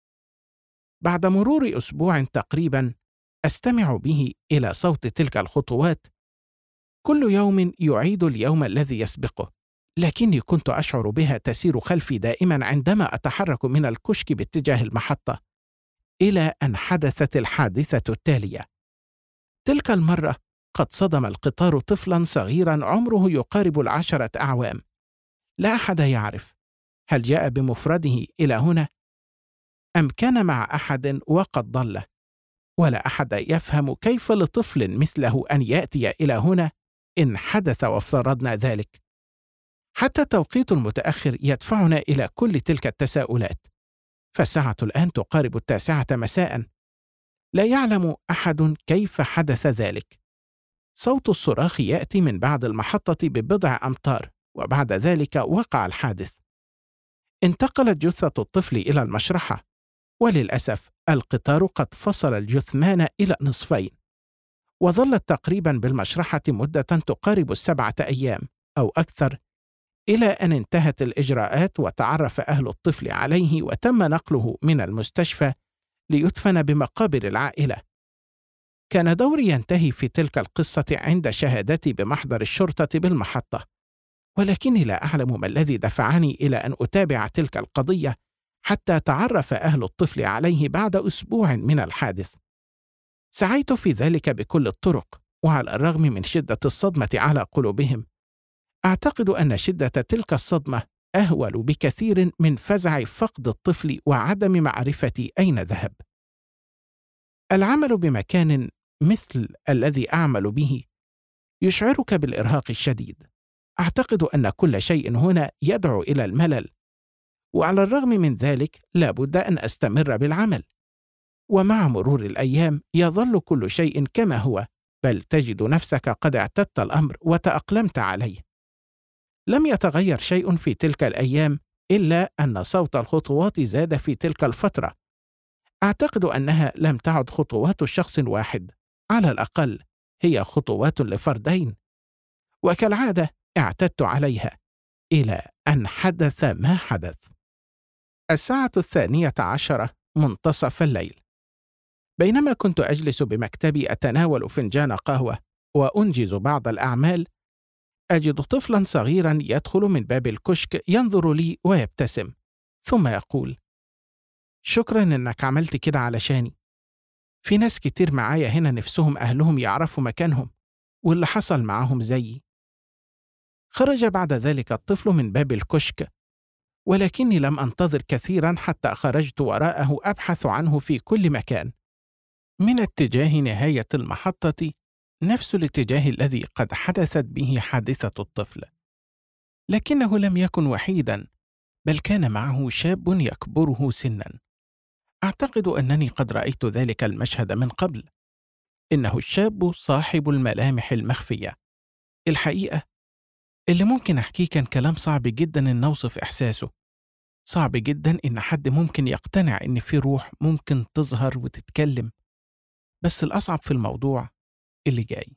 بعد مرور أسبوع تقريبا أستمع به إلى صوت تلك الخطوات كل يوم يعيد اليوم الذي يسبقه، لكني كنت أشعر بها تسير خلفي دائما عندما أتحرك من الكشك باتجاه المحطة، إلى أن حدثت الحادثة التالية. تلك المرة قد صدم القطار طفلا صغيرا عمره يقارب 10 أعوام. لا أحد يعرف هل جاء بمفرده إلى هنا أم كان مع أحد وقد ضل، ولا أحد يفهم كيف لطفل مثله أن يأتي إلى هنا إن حدث وافترضنا ذلك. حتى التوقيت المتأخر يدفعنا إلى كل تلك التساؤلات، فالساعة الآن تقارب 9 مساء. لا يعلم أحد كيف حدث ذلك. صوت الصراخ يأتي من بعد المحطة ببضع أمتار، وبعد ذلك وقع الحادث. انتقلت جثة الطفل إلى المشرحة، وللأسف القطار قد فصل الجثمان إلى نصفين، وظلت تقريبا بالمشرحة مدة تقارب 7 أيام أو أكثر، إلى أن انتهت الإجراءات وتعرف أهل الطفل عليه وتم نقله من المستشفى ليدفن بمقابر العائلة. كان دوري ينتهي في تلك القصة عند شهادتي بمحضر الشرطة بالمحطة، ولكني لا أعلم ما الذي دفعني إلى أن أتابع تلك القضية حتى تعرف أهل الطفل عليه بعد أسبوع من الحادث. سعيت في ذلك بكل الطرق، وعلى الرغم من شدة الصدمة على قلوبهم، أعتقد أن شدة تلك الصدمة أهول بكثير من فزع فقد الطفل وعدم معرفة أين ذهب. العمل بمكان مثل الذي أعمل به يشعرك بالإرهاق الشديد. أعتقد أن كل شيء هنا يدعو إلى الملل، وعلى الرغم من ذلك لا بد أن أستمر بالعمل. ومع مرور الأيام يظل كل شيء كما هو، بل تجد نفسك قد اعتدت الأمر وتأقلمت عليه. لم يتغير شيء في تلك الأيام إلا أن صوت الخطوات زاد في تلك الفترة. أعتقد أنها لم تعد خطوات شخص واحد، على الأقل هي خطوات لفردين، وكالعادة اعتدت عليها إلى أن حدث ما حدث. 12:02 منتصف الليل. بينما كنت أجلس بمكتبي أتناول فنجان قهوة وأنجز بعض الأعمال، أجد طفلا صغيرا يدخل من باب الكشك ينظر لي ويبتسم، ثم يقول: شكرا إنك عملت كده علشاني. في ناس كتير معايا هنا نفسهم أهلهم يعرفوا مكانهم واللي حصل معاهم زيي. خرج بعد ذلك الطفل من باب الكشك، ولكني لم أنتظر كثيرا حتى خرجت وراءه أبحث عنه في كل مكان، من اتجاه نهاية المحطة، نفس الاتجاه الذي قد حدثت به حادثة الطفل. لكنه لم يكن وحيدا، بل كان معه شاب يكبره سنا. أعتقد أنني قد رأيت ذلك المشهد من قبل. إنه الشاب صاحب الملامح المخفية. الحقيقة اللي ممكن أحكيه كان كلام صعب جدا إن أوصف إحساسه. صعب جدا إن حد ممكن يقتنع إن في روح ممكن تظهر وتتكلم. بس الأصعب في الموضوع اللي جاي.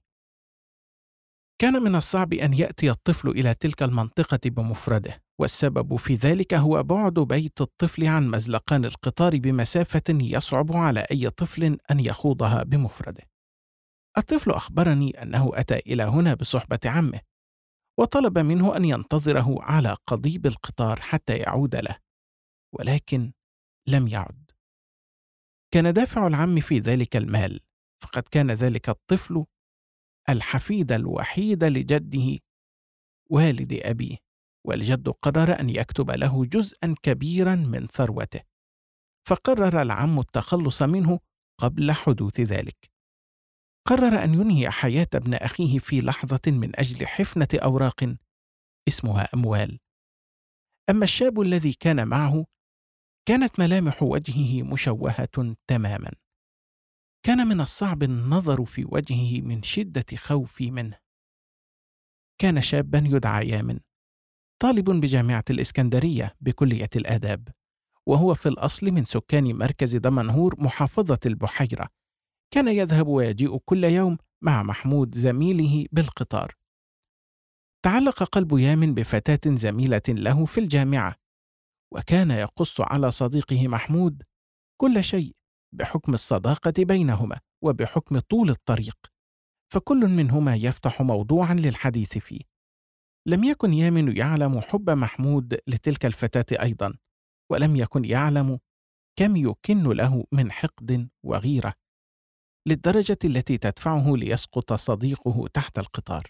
كان من الصعب أن يأتي الطفل إلى تلك المنطقة بمفرده، والسبب في ذلك هو بعد بيت الطفل عن مزلقان القطار بمسافة يصعب على أي طفل أن يخوضها بمفرده. الطفل أخبرني أنه أتى إلى هنا بصحبة عمه، وطلب منه أن ينتظره على قضيب القطار حتى يعود له، ولكن لم يعد. كان دافع العم في ذلك المال، فقد كان ذلك الطفل الحفيد الوحيد لجده والد أبيه، والجد قرر أن يكتب له جزءا كبيرا من ثروته، فقرر العم التخلص منه قبل حدوث ذلك. قرر أن ينهي حياة ابن أخيه في لحظة من أجل حفنة أوراق اسمها أموال. أما الشاب الذي كان معه، كانت ملامح وجهه مشوهة تماما. كان من الصعب النظر في وجهه من شدة خوفي منه. كان شابا يدعى يامن، طالب بجامعة الإسكندرية بكلية الآداب، وهو في الأصل من سكان مركز دمنهور محافظة البحيرة. كان يذهب ويجيء كل يوم مع محمود زميله بالقطار. تعلق قلب يامن بفتاة زميلة له في الجامعة، وكان يقص على صديقه محمود كل شيء بحكم الصداقة بينهما وبحكم طول الطريق، فكل منهما يفتح موضوعا للحديث فيه. لم يكن يامن يعلم حب محمود لتلك الفتاة أيضا، ولم يكن يعلم كم يكن له من حقد وغيرة، للدرجة التي تدفعه ليسقط صديقه تحت القطار.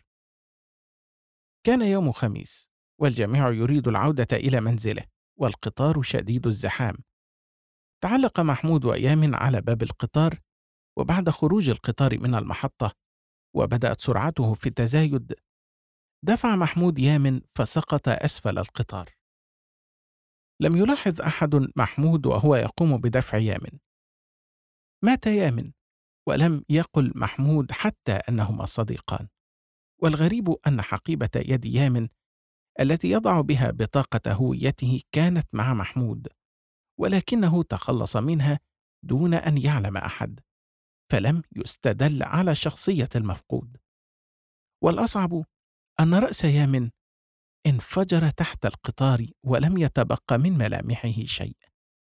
كان يوم خميس، والجميع يريد العودة إلى منزله، والقطار شديد الزحام. تعلق محمود ويامن على باب القطار، وبعد خروج القطار من المحطة وبدأت سرعته في التزايد، دفع محمود يامن فسقط أسفل القطار. لم يلاحظ أحد محمود وهو يقوم بدفع يامن. مات يامن، ولم يقل محمود حتى أنهما صديقان. والغريب أن حقيبة يد يامن التي يضع بها بطاقة هويته كانت مع محمود، ولكنه تخلص منها دون أن يعلم أحد، فلم يستدل على شخصية المفقود. والأصعب أن رأس يامن انفجر تحت القطار ولم يتبقى من ملامحه شيء.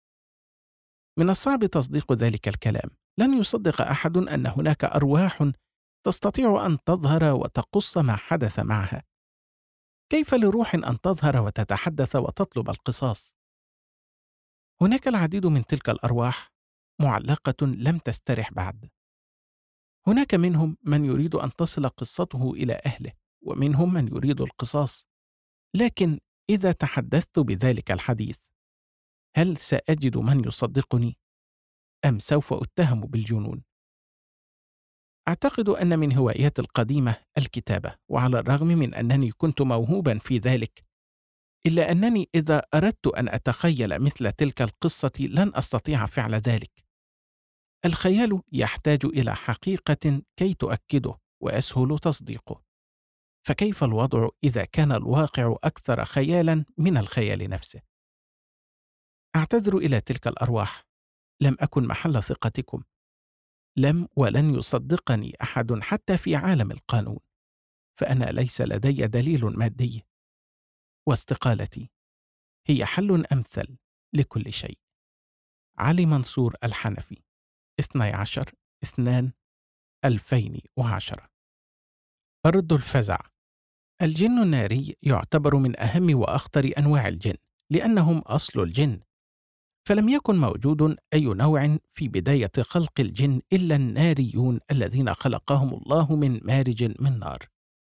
من الصعب تصديق ذلك الكلام. لن يصدق أحد أن هناك أرواح تستطيع أن تظهر وتقص ما حدث معها. كيف لروح أن تظهر وتتحدث وتطلب القصاص؟ هناك العديد من تلك الأرواح معلقة لم تسترح بعد. هناك منهم من يريد أن تصل قصته إلى أهله، ومنهم من يريد القصاص. لكن إذا تحدثت بذلك الحديث، هل سأجد من يصدقني؟ أم سوف أتهم بالجنون؟ أعتقد أن من هواياتي القديمة الكتابة، وعلى الرغم من أنني كنت موهوبا في ذلك، إلا أنني إذا أردت أن أتخيل مثل تلك القصة لن أستطيع فعل ذلك. الخيال يحتاج إلى حقيقة كي تؤكده ويسهل تصديقه، فكيف الوضع إذا كان الواقع أكثر خيالا من الخيال نفسه؟ أعتذر إلى تلك الأرواح، لم أكن محل ثقتكم. لم ولن يصدقني أحد حتى في عالم القانون، فأنا ليس لدي دليل مادي، واستقالتي هي حل أمثل لكل شيء. علي منصور الحنفي، 12/2/2010. أرض الفزع. الجن الناري يعتبر من أهم وأخطر أنواع الجن، لأنهم أصل الجن، فلم يكن موجود أي نوع في بداية خلق الجن إلا الناريون الذين خلقهم الله من مارج من نار،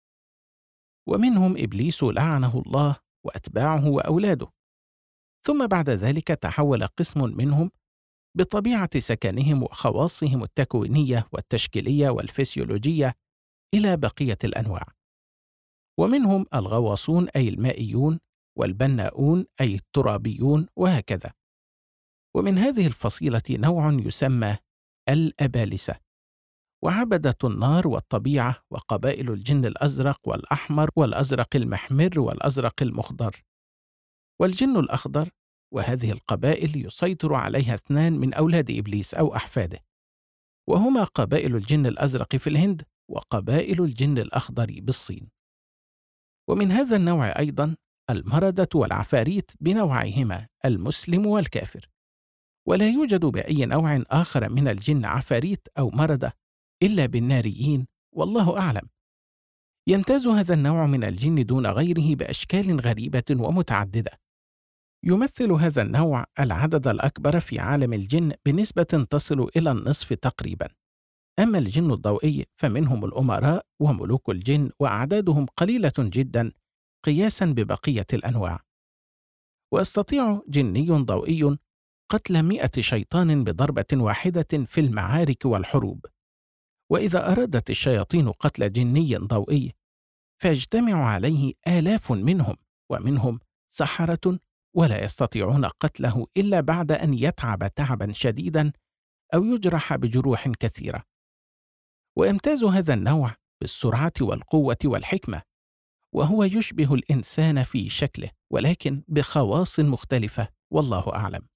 ومنهم إبليس لعنه الله وأتباعه وأولاده. ثم بعد ذلك تحول قسم منهم بطبيعة سكنهم وخواصهم التكوينية والتشكيلية والفسيولوجية إلى بقية الأنواع، ومنهم الغواصون أي المائيون، والبناؤون أي الترابيون، وهكذا. ومن هذه الفصيلة نوع يسمى الأبالسة، وعبدة النار والطبيعة، وقبائل الجن الأزرق والأحمر والأزرق المحمر والأزرق المخضر والجن الأخضر. وهذه القبائل يسيطر عليها 2 من أولاد إبليس أو أحفاده، وهما قبائل الجن الأزرق في الهند وقبائل الجن الأخضر بالصين. ومن هذا النوع أيضا المردة والعفاريت بنوعيهما المسلم والكافر، ولا يوجد بأي نوع آخر من الجن عفاريت أو مردة إلا بالناريين، والله أعلم. يمتاز هذا النوع من الجن دون غيره بأشكال غريبة ومتعددة. يمثل هذا النوع العدد الأكبر في عالم الجن بنسبة تصل إلى النصف تقريبا. أما الجن الضوئي فمنهم الأمراء وملوك الجن، وأعدادهم قليلة جدا قياسا ببقية الأنواع. ويستطيع جني ضوئي قتل 100 شيطان بضربة واحدة في المعارك والحروب. وإذا أرادت الشياطين قتل جني ضوئي فيجتمع عليه آلاف منهم، ومنهم سحرة، ولا يستطيعون قتله إلا بعد أن يتعب تعبا شديدا أو يجرح بجروح كثيرة. ويمتاز هذا النوع بالسرعة والقوة والحكمة، وهو يشبه الإنسان في شكله ولكن بخواص مختلفة، والله أعلم.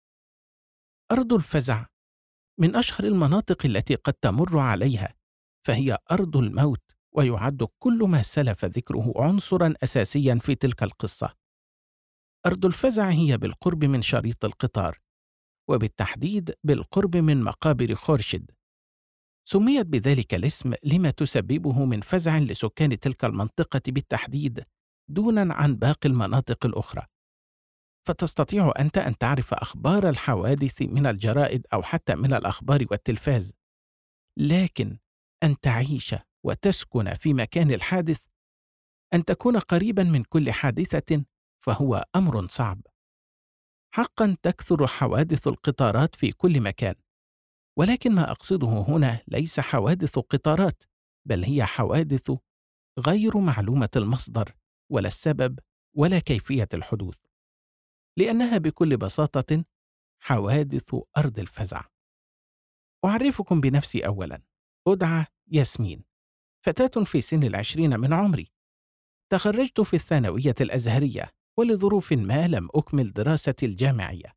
أرض الفزع من أشهر المناطق التي قد تمر عليها، فهي أرض الموت، ويعد كل ما سلف ذكره عنصرا أساسيا في تلك القصة. أرض الفزع هي بالقرب من شريط القطار، وبالتحديد بالقرب من مقابر خورشيد. سميت بذلك الاسم لما تسببه من فزع لسكان تلك المنطقة بالتحديد دونا عن باقي المناطق الأخرى. فتستطيع أنت أن تعرف أخبار الحوادث من الجرائد أو حتى من الأخبار والتلفاز، لكن أن تعيش وتسكن في مكان الحادث، أن تكون قريبا من كل حادثة، فهو أمر صعب. حقا تكثر حوادث القطارات في كل مكان، ولكن ما أقصده هنا ليس حوادث قطارات، بل هي حوادث غير معلومة المصدر ولا السبب ولا كيفية الحدوث، لأنها بكل بساطة حوادث أرض الفزع. أعرفكم بنفسي أولا. أدعى ياسمين، فتاة في سن 20 من عمري. تخرجت في الثانوية الأزهرية، ولظروف ما لم أكمل دراستي الجامعية.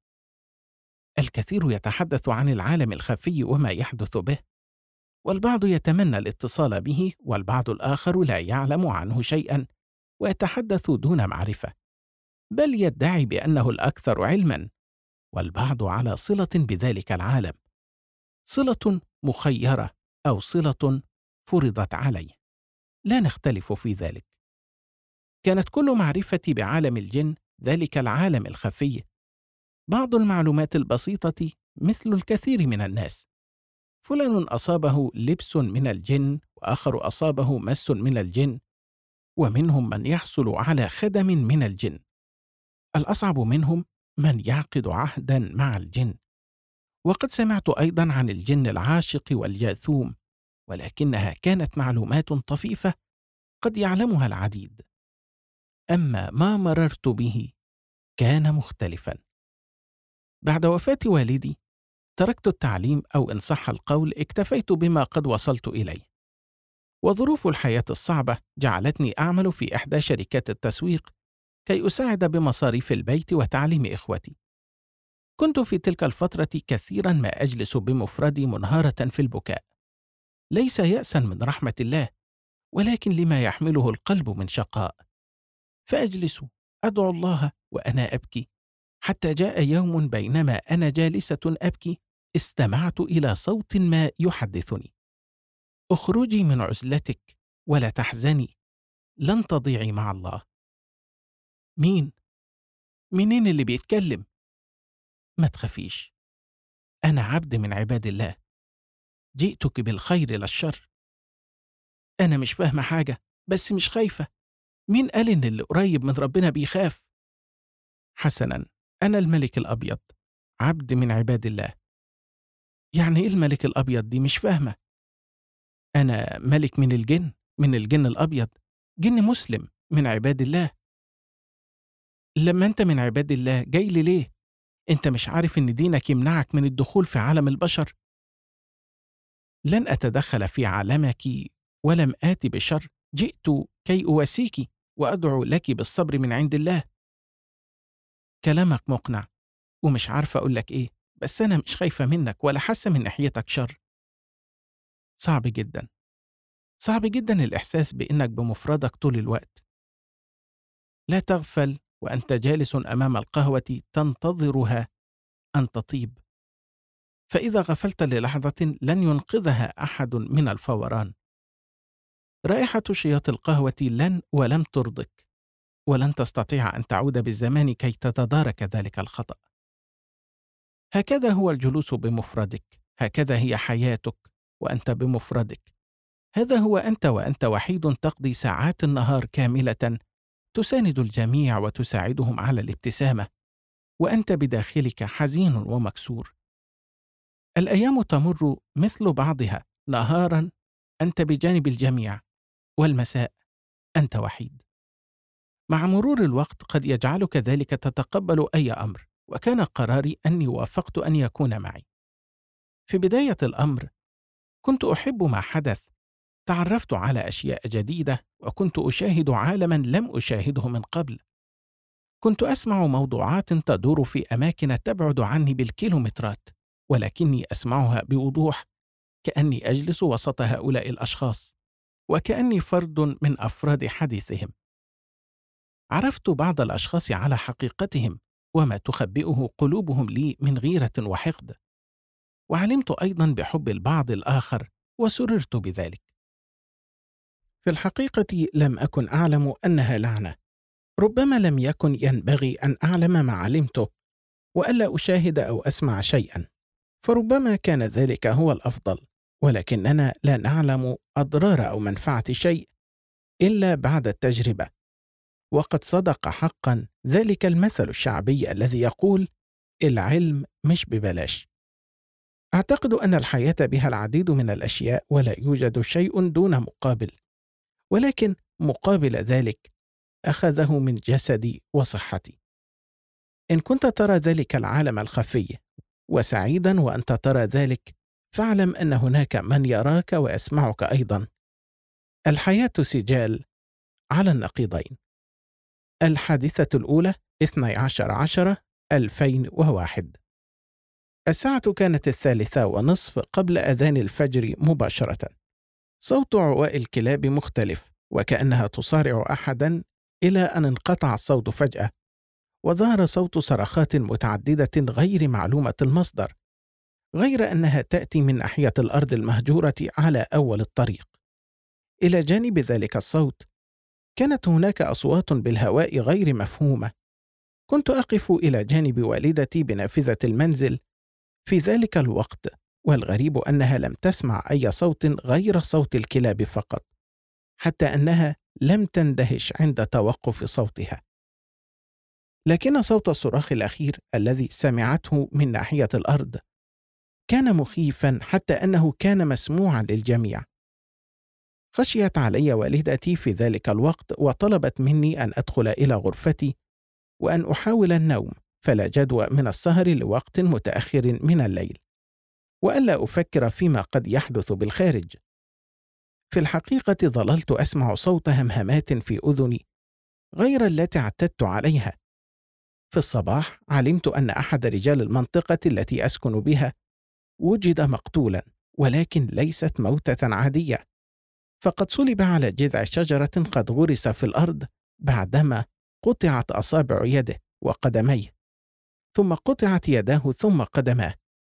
الكثير يتحدث عن العالم الخفي وما يحدث به، والبعض يتمنى الاتصال به، والبعض الآخر لا يعلم عنه شيئا ويتحدث دون معرفة، بل يدعي بأنه الأكثر علما، والبعض على صلة بذلك العالم، صلة مخيرة أو صلة فرضت عليه، لا نختلف في ذلك. كانت كل معرفتي بعالم الجن ذلك العالم الخفي، بعض المعلومات البسيطة مثل الكثير من الناس. فلان أصابه لبس من الجن، وآخر أصابه مس من الجن، ومنهم من يحصل على خدم من الجن. الأصعب منهم من يعقد عهدا مع الجن. وقد سمعت أيضا عن الجن العاشق والجاثوم، ولكنها كانت معلومات طفيفة قد يعلمها العديد. أما ما مررت به كان مختلفا. بعد وفاة والدي تركت التعليم، أو إن صح القول اكتفيت بما قد وصلت إليه، وظروف الحياة الصعبة جعلتني أعمل في إحدى شركات التسويق كي أساعد بمصاريف البيت وتعليم إخوتي. كنت في تلك الفترة كثيرا ما أجلس بمفردي منهارة في البكاء، ليس يأسا من رحمة الله، ولكن لما يحمله القلب من شقاء. فأجلس أدعو الله وأنا أبكي، حتى جاء يوم بينما أنا جالسة أبكي استمعت إلى صوت ما يحدثني: اخرجي من عزلتك ولا تحزني، لن تضيعي مع الله. مين؟ منين اللي بيتكلم؟ ما تخافيش، أنا عبد من عباد الله، جئتك بالخير لا الشر. أنا مش فاهمة حاجة، بس مش خايفة. مين قال إن اللي قريب من ربنا بيخاف؟ حسناً، أنا الملك الأبيض، عبد من عباد الله. يعني إيه الملك الأبيض دي؟ مش فاهمة. أنا ملك من الجن الأبيض، جن مسلم من عباد الله. لما أنت من عباد الله جاي لي ليه؟ أنت مش عارف إن دينك يمنعك من الدخول في عالم البشر؟ لن أتدخل في عالمك ولم آت بشر، جئت كي أواسيك وأدعو لك بالصبر من عند الله. كلامك مقنع ومش عارفة أقول لك إيه، بس أنا مش خايفة منك ولا حاسة من ناحيتك شر. صعب جدا، صعب جدا الإحساس بإنك بمفردك طول الوقت. لا تغفل وأنت جالس أمام القهوة تنتظرها أن تطيب، فإذا غفلت للحظة لن ينقذها أحد من الفوران. رائحة شياط القهوة ولم ترضك، ولن تستطيع أن تعود بالزمان كي تتدارك ذلك الخطأ. هكذا هو الجلوس بمفردك، هكذا هي حياتك وأنت بمفردك. هذا هو أنت، وأنت وحيد تقضي ساعات النهار كاملة تساند الجميع وتساعدهم على الابتسامة، وأنت بداخلك حزين ومكسور. الأيام تمر مثل بعضها، نهارا أنت بجانب الجميع، والمساء أنت وحيد. مع مرور الوقت قد يجعلك ذلك تتقبل أي أمر، وكان قراري أني وافقت أن يكون معي. في بداية الأمر كنت أحب ما حدث، تعرفت على أشياء جديدة، وكنت أشاهد عالما لم أشاهده من قبل. كنت أسمع موضوعات تدور في أماكن تبعد عني بالكيلومترات، ولكني أسمعها بوضوح، كأني أجلس وسط هؤلاء الأشخاص، وكأني فرد من أفراد حديثهم. عرفت بعض الأشخاص على حقيقتهم وما تخبئه قلوبهم لي من غيرة وحقد، وعلمت أيضا بحب البعض الآخر وسررت بذلك. في الحقيقة لم أكن أعلم أنها لعنة. ربما لم يكن ينبغي أن أعلم ما علمته، وألا أشاهد أو أسمع شيئا، فربما كان ذلك هو الأفضل، ولكننا لا نعلم أضرار أو منفعة شيء إلا بعد التجربة. وقد صدق حقا ذلك المثل الشعبي الذي يقول: العلم مش ببلاش. أعتقد أن الحياة بها العديد من الأشياء ولا يوجد شيء دون مقابل، ولكن مقابل ذلك أخذه من جسدي وصحتي. إن كنت ترى ذلك العالم الخفي وسعيدا وأنت ترى ذلك، فاعلم أن هناك من يراك ويسمعك أيضا. الحياة سجال على النقيضين. الحادثة الأولى 12/10/2001. الساعة كانت 3:30 قبل أذان الفجر مباشرة. صوت عواء الكلاب مختلف، وكأنها تصارع أحدا، إلى أن انقطع الصوت فجأة، وظهر صوت صرخات متعددة غير معلومة المصدر، غير أنها تأتي من ناحية الأرض المهجورة على أول الطريق. إلى جانب ذلك الصوت كانت هناك أصوات بالهواء غير مفهومة. كنت أقف إلى جانب والدتي بنافذة المنزل في ذلك الوقت، والغريب أنها لم تسمع أي صوت غير صوت الكلاب فقط، حتى أنها لم تندهش عند توقف صوتها. لكن صوت الصراخ الأخير الذي سمعته من ناحية الأرض كان مخيفا، حتى أنه كان مسموعا للجميع. خشيت علي والدتي في ذلك الوقت، وطلبت مني أن أدخل إلى غرفتي وأن أحاول النوم، فلا جدوى من السهر لوقت متأخر من الليل، وألا أفكر فيما قد يحدث بالخارج. في الحقيقة ظللت أسمع صوت همهمات في أذني غير التي اعتدت عليها. في الصباح علمت أن أحد رجال المنطقة التي أسكن بها وجد مقتولا، ولكن ليست موتة عادية، فقد صلب على جذع شجرة قد غرس في الأرض بعدما قطعت أصابع يده وقدميه، ثم قطعت يداه ثم قدماه،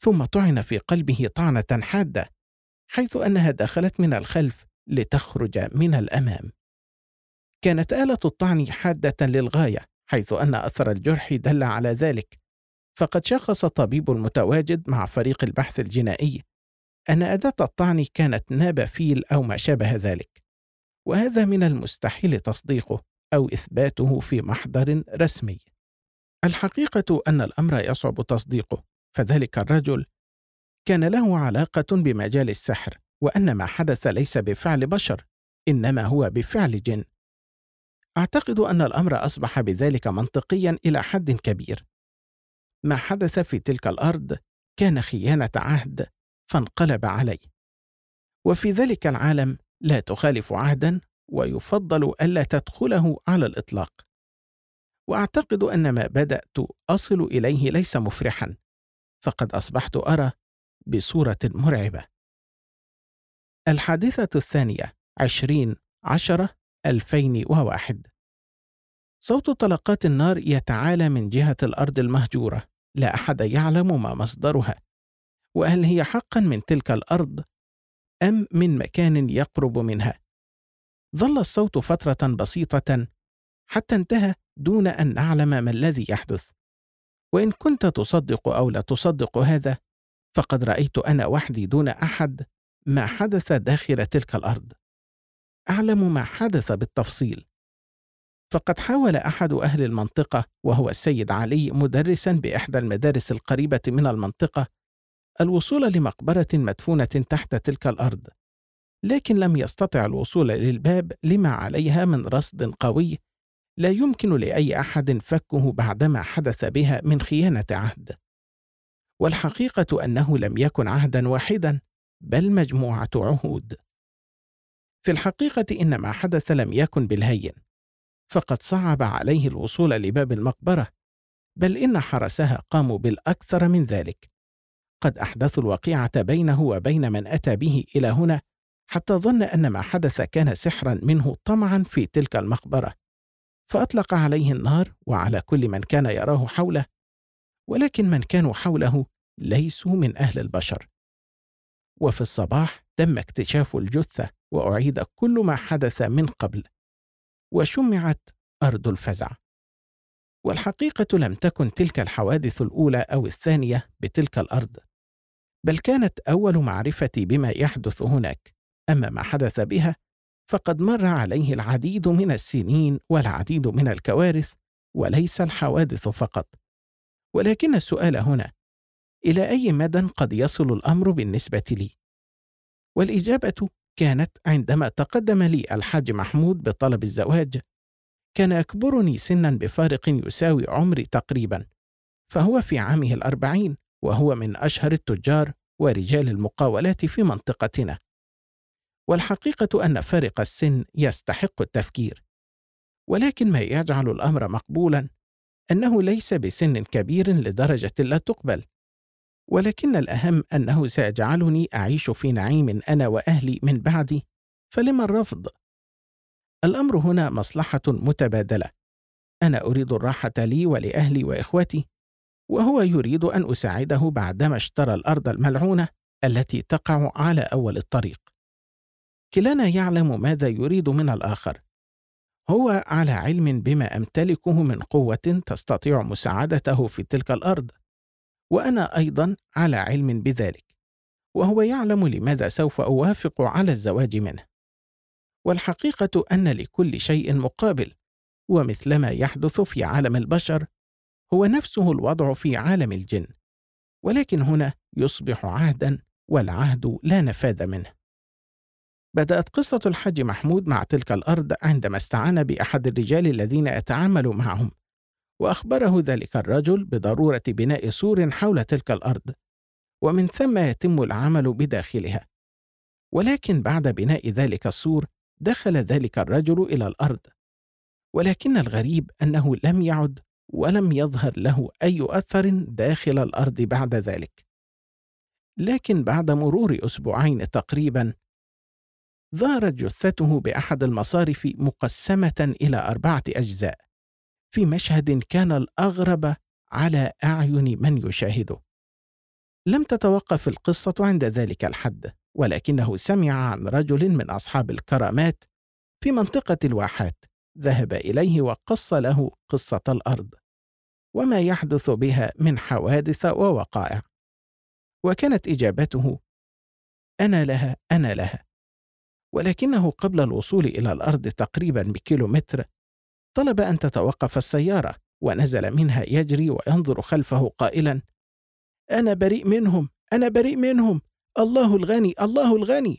ثم طعن في قلبه طعنة حادة، حيث أنها دخلت من الخلف لتخرج من الأمام. كانت آلة الطعن حادة للغاية، حيث أن أثر الجرح دل على ذلك، فقد شخص الطبيب المتواجد مع فريق البحث الجنائي أن أداة الطعن كانت ناب فيل أو ما شابه ذلك، وهذا من المستحيل تصديقه أو إثباته في محضر رسمي. الحقيقة أن الأمر يصعب تصديقه، فذلك الرجل كان له علاقة بمجال السحر، وأن ما حدث ليس بفعل بشر، إنما هو بفعل جن. أعتقد أن الأمر أصبح بذلك منطقيا إلى حد كبير. ما حدث في تلك الأرض كان خيانة عهد فانقلب عليه، وفي ذلك العالم لا تخالف عهدا، ويفضل ألا تدخله على الإطلاق. وأعتقد أن ما بدأت أصل إليه ليس مفرحا، فقد أصبحت أرى بصورة مرعبة. الحادثة الثانية 20/10/2001. صوت طلقات النار يتعالى من جهة الأرض المهجورة، لا أحد يعلم ما مصدرها، وهل هي حقا من تلك الأرض أم من مكان يقرب منها. ظل الصوت فترة بسيطة حتى انتهى دون أن نعلم ما الذي يحدث. وإن كنت تصدق أو لا تصدق هذا، فقد رأيت أنا وحدي دون أحد ما حدث داخل تلك الأرض. أعلم ما حدث بالتفصيل، فقد حاول أحد أهل المنطقة، وهو السيد علي مدرسا بإحدى المدارس القريبة من المنطقة، الوصول لمقبرة مدفونة تحت تلك الأرض، لكن لم يستطع الوصول للباب لما عليها من رصد قوي لا يمكن لأي أحد فكه بعدما حدث بها من خيانة عهد. والحقيقة أنه لم يكن عهدا واحدا، بل مجموعة عهود. في الحقيقة إن ما حدث لم يكن بالهين، فقد صعب عليه الوصول لباب المقبرة، بل إن حرسها قاموا بالأكثر من ذلك. قد أحدثوا الوقيعة بينه وبين من أتى به إلى هنا، حتى ظن أن ما حدث كان سحرا منه طمعا في تلك المقبرة، فأطلق عليه النار وعلى كل من كان يراه حوله، ولكن من كانوا حوله ليسوا من أهل البشر. وفي الصباح تم اكتشاف الجثة، وأعيد كل ما حدث من قبل، وشمعت أرض الفزع. والحقيقة لم تكن تلك الحوادث الأولى أو الثانية بتلك الأرض، بل كانت أول معرفتي بما يحدث هناك. أما ما حدث بها فقد مر عليه العديد من السنين والعديد من الكوارث، وليس الحوادث فقط. ولكن السؤال هنا: إلى أي مدى قد يصل الأمر بالنسبة لي؟ والإجابة كانت عندما تقدم لي الحاج محمود بطلب الزواج. كان يكبرني سنا بفارق يساوي عمري تقريبا، فهو في عامه 40، وهو من أشهر التجار ورجال المقاولات في منطقتنا. والحقيقة أن فارق السن يستحق التفكير، ولكن ما يجعل الأمر مقبولا أنه ليس بسن كبير لدرجة لا تقبل، ولكن الأهم أنه سيجعلني أعيش في نعيم أنا وأهلي من بعدي، فلما الرفض؟ الأمر هنا مصلحة متبادلة. أنا أريد الراحة لي ولأهلي وإخوتي، وهو يريد أن أساعده بعدما اشترى الأرض الملعونة التي تقع على أول الطريق. كلانا يعلم ماذا يريد من الآخر. هو على علم بما أمتلكه من قوة تستطيع مساعدته في تلك الأرض، وأنا أيضا على علم بذلك، وهو يعلم لماذا سوف أوافق على الزواج منه. والحقيقة أن لكل شيء مقابل، ومثلما يحدث في عالم البشر هو نفسه الوضع في عالم الجن، ولكن هنا يصبح عهدا، والعهد لا نفاذ منه. بدأت قصة الحاج محمود مع تلك الأرض عندما استعان بأحد الرجال الذين يتعامل معهم، وأخبره ذلك الرجل بضرورة بناء سور حول تلك الأرض، ومن ثم يتم العمل بداخلها. ولكن بعد بناء ذلك السور دخل ذلك الرجل إلى الأرض، ولكن الغريب أنه لم يعد ولم يظهر له أي أثر داخل الأرض بعد ذلك. لكن بعد مرور أسبوعين تقريبا ظهرت جثته بأحد المصارف مقسمة إلى 4 أجزاء، في مشهد كان الأغرب على أعين من يشاهده. لم تتوقف القصة عند ذلك الحد، ولكنه سمع عن رجل من أصحاب الكرامات في منطقة الواحات ذهب إليه وقص له قصة الأرض وما يحدث بها من حوادث ووقائع. وكانت إجابته: أنا لها أنا لها. ولكنه قبل الوصول إلى الأرض تقريبا بكيلومتر طلب أن تتوقف السيارة، ونزل منها يجري وينظر خلفه قائلا: أنا بريء منهم، أنا بريء منهم، الله الغني، الله الغني.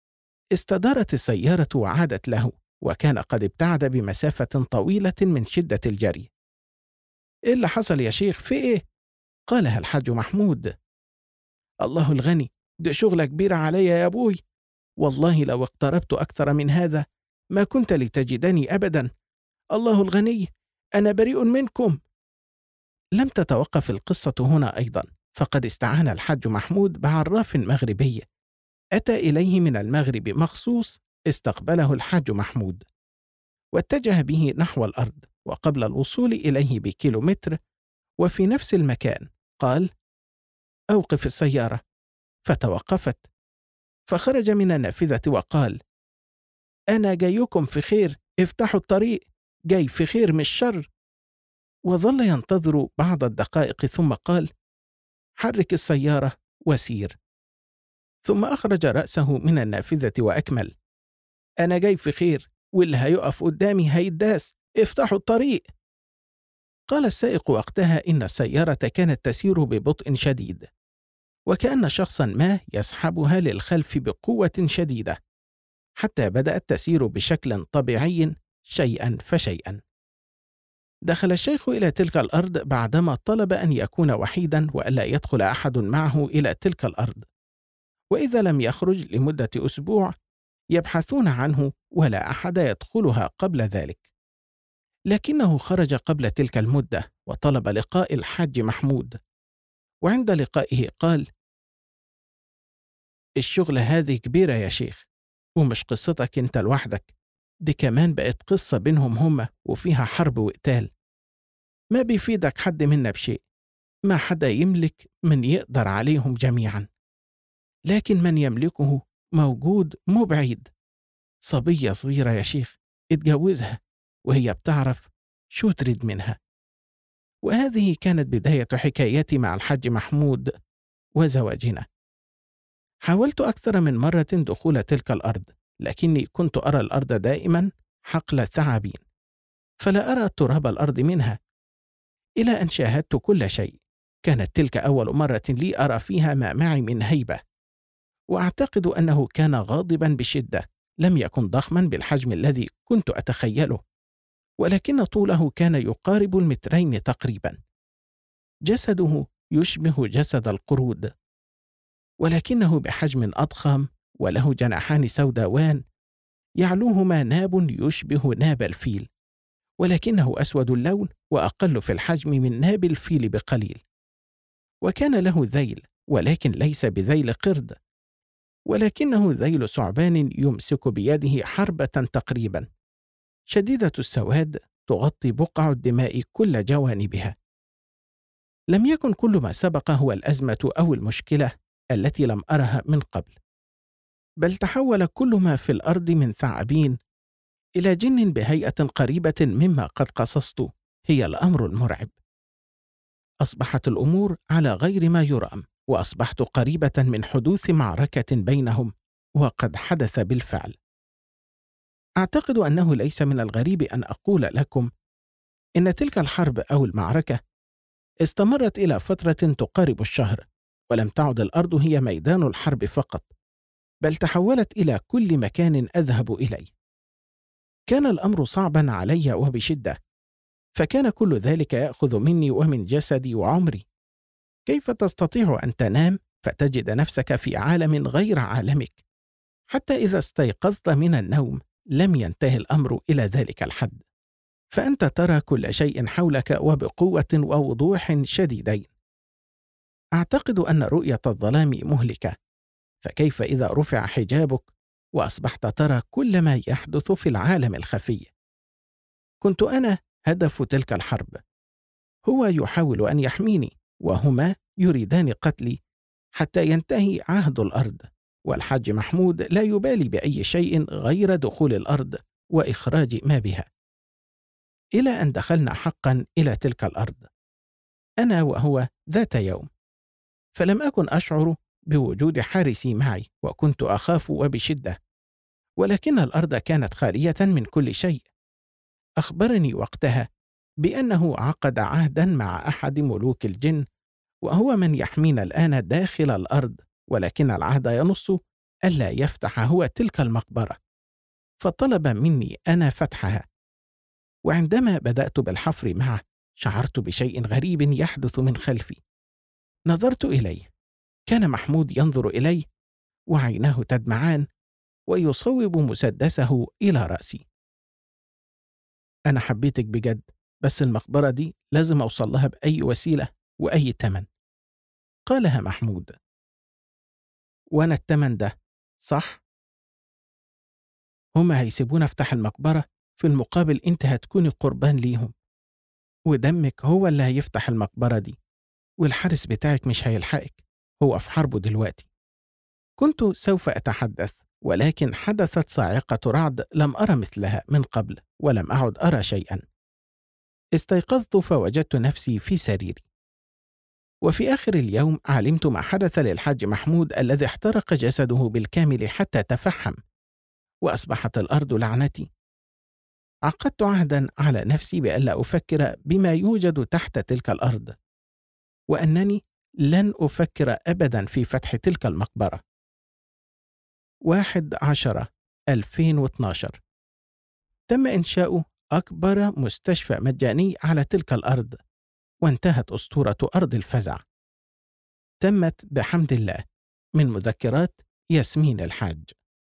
استدارت السيارة وعادت له، وكان قد ابتعد بمسافة طويلة من شدة الجري. إيه اللي حصل يا شيخ، في إيه؟ قالها الحاج محمود. الله الغني، دي شغلة كبيرة عليا يا أبوي، والله لو اقتربت أكثر من هذا ما كنت لتجدني أبدا، الله الغني، أنا بريء منكم. لم تتوقف القصة هنا أيضا، فقد استعان الحاج محمود بعراف مغربي أتى إليه من المغرب مخصوص. استقبله الحاج محمود واتجه به نحو الأرض، وقبل الوصول إليه بكيلومتر وفي نفس المكان قال: أوقف السيارة. فتوقفت، فخرج من النافذة وقال: أنا جايكم في خير، افتحوا الطريق، جاي في خير مش شر. وظل ينتظر بعض الدقائق ثم قال: حرك السيارة وسير. ثم أخرج رأسه من النافذة وأكمل: أنا جاي في خير، واللي هيقف قدامي هيداس، افتحوا الطريق. قال السائق وقتها إن السيارة كانت تسير ببطء شديد، وكأن شخصا ما يسحبها للخلف بقوة شديدة، حتى بدأت تسير بشكل طبيعي شيئا فشيئا. دخل الشيخ إلى تلك الأرض بعدما طلب أن يكون وحيدا وألا يدخل أحد معه إلى تلك الأرض، وإذا لم يخرج لمدة أسبوع يبحثون عنه ولا أحد يدخلها قبل ذلك. لكنه خرج قبل تلك المدة وطلب لقاء الحاج محمود، وعند لقائه قال: الشغلة هذه كبيرة يا شيخ، ومش قصتك انت لوحدك، دي كمان بقت قصة بينهم هما وفيها حرب وقتال، ما بيفيدك حد منا بشيء، ما حدا يملك من يقدر عليهم جميعا، لكن من يملكه موجود مو بعيد، صبية صغيرة يا شيخ، اتجوزها وهي بتعرف شو تريد منها. وهذه كانت بداية حكايتي مع الحاج محمود وزواجنا. حاولت أكثر من مرة دخول تلك الأرض، لكني كنت أرى الأرض دائما حقل ثعابين، فلا أرى تراب الأرض منها، إلى أن شاهدت كل شيء. كانت تلك أول مرة لي أرى فيها ما معي من هيبة، وأعتقد أنه كان غاضبا بشدة، لم يكن ضخما بالحجم الذي كنت أتخيله، ولكن طوله كان يقارب 2 متر تقريبا. جسده يشبه جسد القرود، ولكنه بحجم أضخم، وله جناحان سوداوان يعلوهما ناب يشبه ناب الفيل، ولكنه أسود اللون وأقل في الحجم من ناب الفيل بقليل. وكان له ذيل، ولكن ليس بذيل قرد، ولكنه ذيل ثعبان يمسك بيده حربة تقريبا شديدة السواد تغطي بقع الدماء كل جوانبها. لم يكن كل ما سبق هو الأزمة أو المشكلة التي لم أرها من قبل، بل تحول كل ما في الأرض من ثعابين إلى جن بهيئة قريبة مما قد قصصت. هي الأمر المرعب. أصبحت الأمور على غير ما يرام، وأصبحت قريبة من حدوث معركة بينهم، وقد حدث بالفعل. أعتقد أنه ليس من الغريب أن أقول لكم إن تلك الحرب أو المعركة استمرت إلى فترة تقارب الشهر، ولم تعد الأرض هي ميدان الحرب فقط، بل تحولت إلى كل مكان أذهب إليه. كان الأمر صعبا علي وبشدة، فكان كل ذلك يأخذ مني ومن جسدي وعمري. كيف تستطيع أن تنام فتجد نفسك في عالم غير عالمك؟ حتى إذا استيقظت من النوم لم ينتهي الأمر إلى ذلك الحد، فأنت ترى كل شيء حولك وبقوة ووضوح شديدين. أعتقد أن رؤية الظلام مهلكة، فكيف إذا رفع حجابك وأصبحت ترى كل ما يحدث في العالم الخفي؟ كنت أنا هدف تلك الحرب، هو يحاول أن يحميني، وهما يريدان قتلي حتى ينتهي عهد الأرض، والحاج محمود لا يبالي بأي شيء غير دخول الأرض وإخراج ما بها. إلى أن دخلنا حقا إلى تلك الأرض، أنا وهو ذات يوم، فلم أكن أشعر بوجود حارسي معي، وكنت أخاف وبشدة، ولكن الأرض كانت خالية من كل شيء. أخبرني وقتها بأنه عقد عهدا مع أحد ملوك الجن، وهو من يحمينا الآن داخل الأرض، ولكن العهد ينص ألا يفتح هو تلك المقبرة، فطلب مني أنا فتحها. وعندما بدأت بالحفر معه شعرت بشيء غريب يحدث من خلفي. نظرت إليه، كان محمود ينظر إلي وعيناه تدمعان ويصوب مسدسه إلى رأسي. أنا حبيتك بجد، بس المقبرة دي لازم أوصل لها بأي وسيلة وأي تمن، قالها محمود. وأنا التمن ده صح؟ هما هيسيبونا افتح المقبرة، في المقابل انت هتكوني قربان ليهم، ودمك هو اللي هيفتح المقبرة دي، والحارس بتاعك مش هيلحقك، هو في حربه دلوقتي. كنت سوف أتحدث، ولكن حدثت صاعقة رعد لم أرى مثلها من قبل، ولم أعد أرى شيئا. استيقظت فوجدت نفسي في سريري. وفي آخر اليوم علمت ما حدث للحاج محمود الذي احترق جسده بالكامل حتى تفحم، وأصبحت الأرض لعنتي. عقدت عهدا على نفسي بألا أفكر بما يوجد تحت تلك الأرض، وأنني لن أفكر أبدا في فتح تلك المقبرة. 1/10/2012 تم إنشاء أكبر مستشفى مجاني على تلك الأرض، وانتهت أسطورة أرض الفزع. تمت بحمد الله. من مذكرات ياسمين الحاج.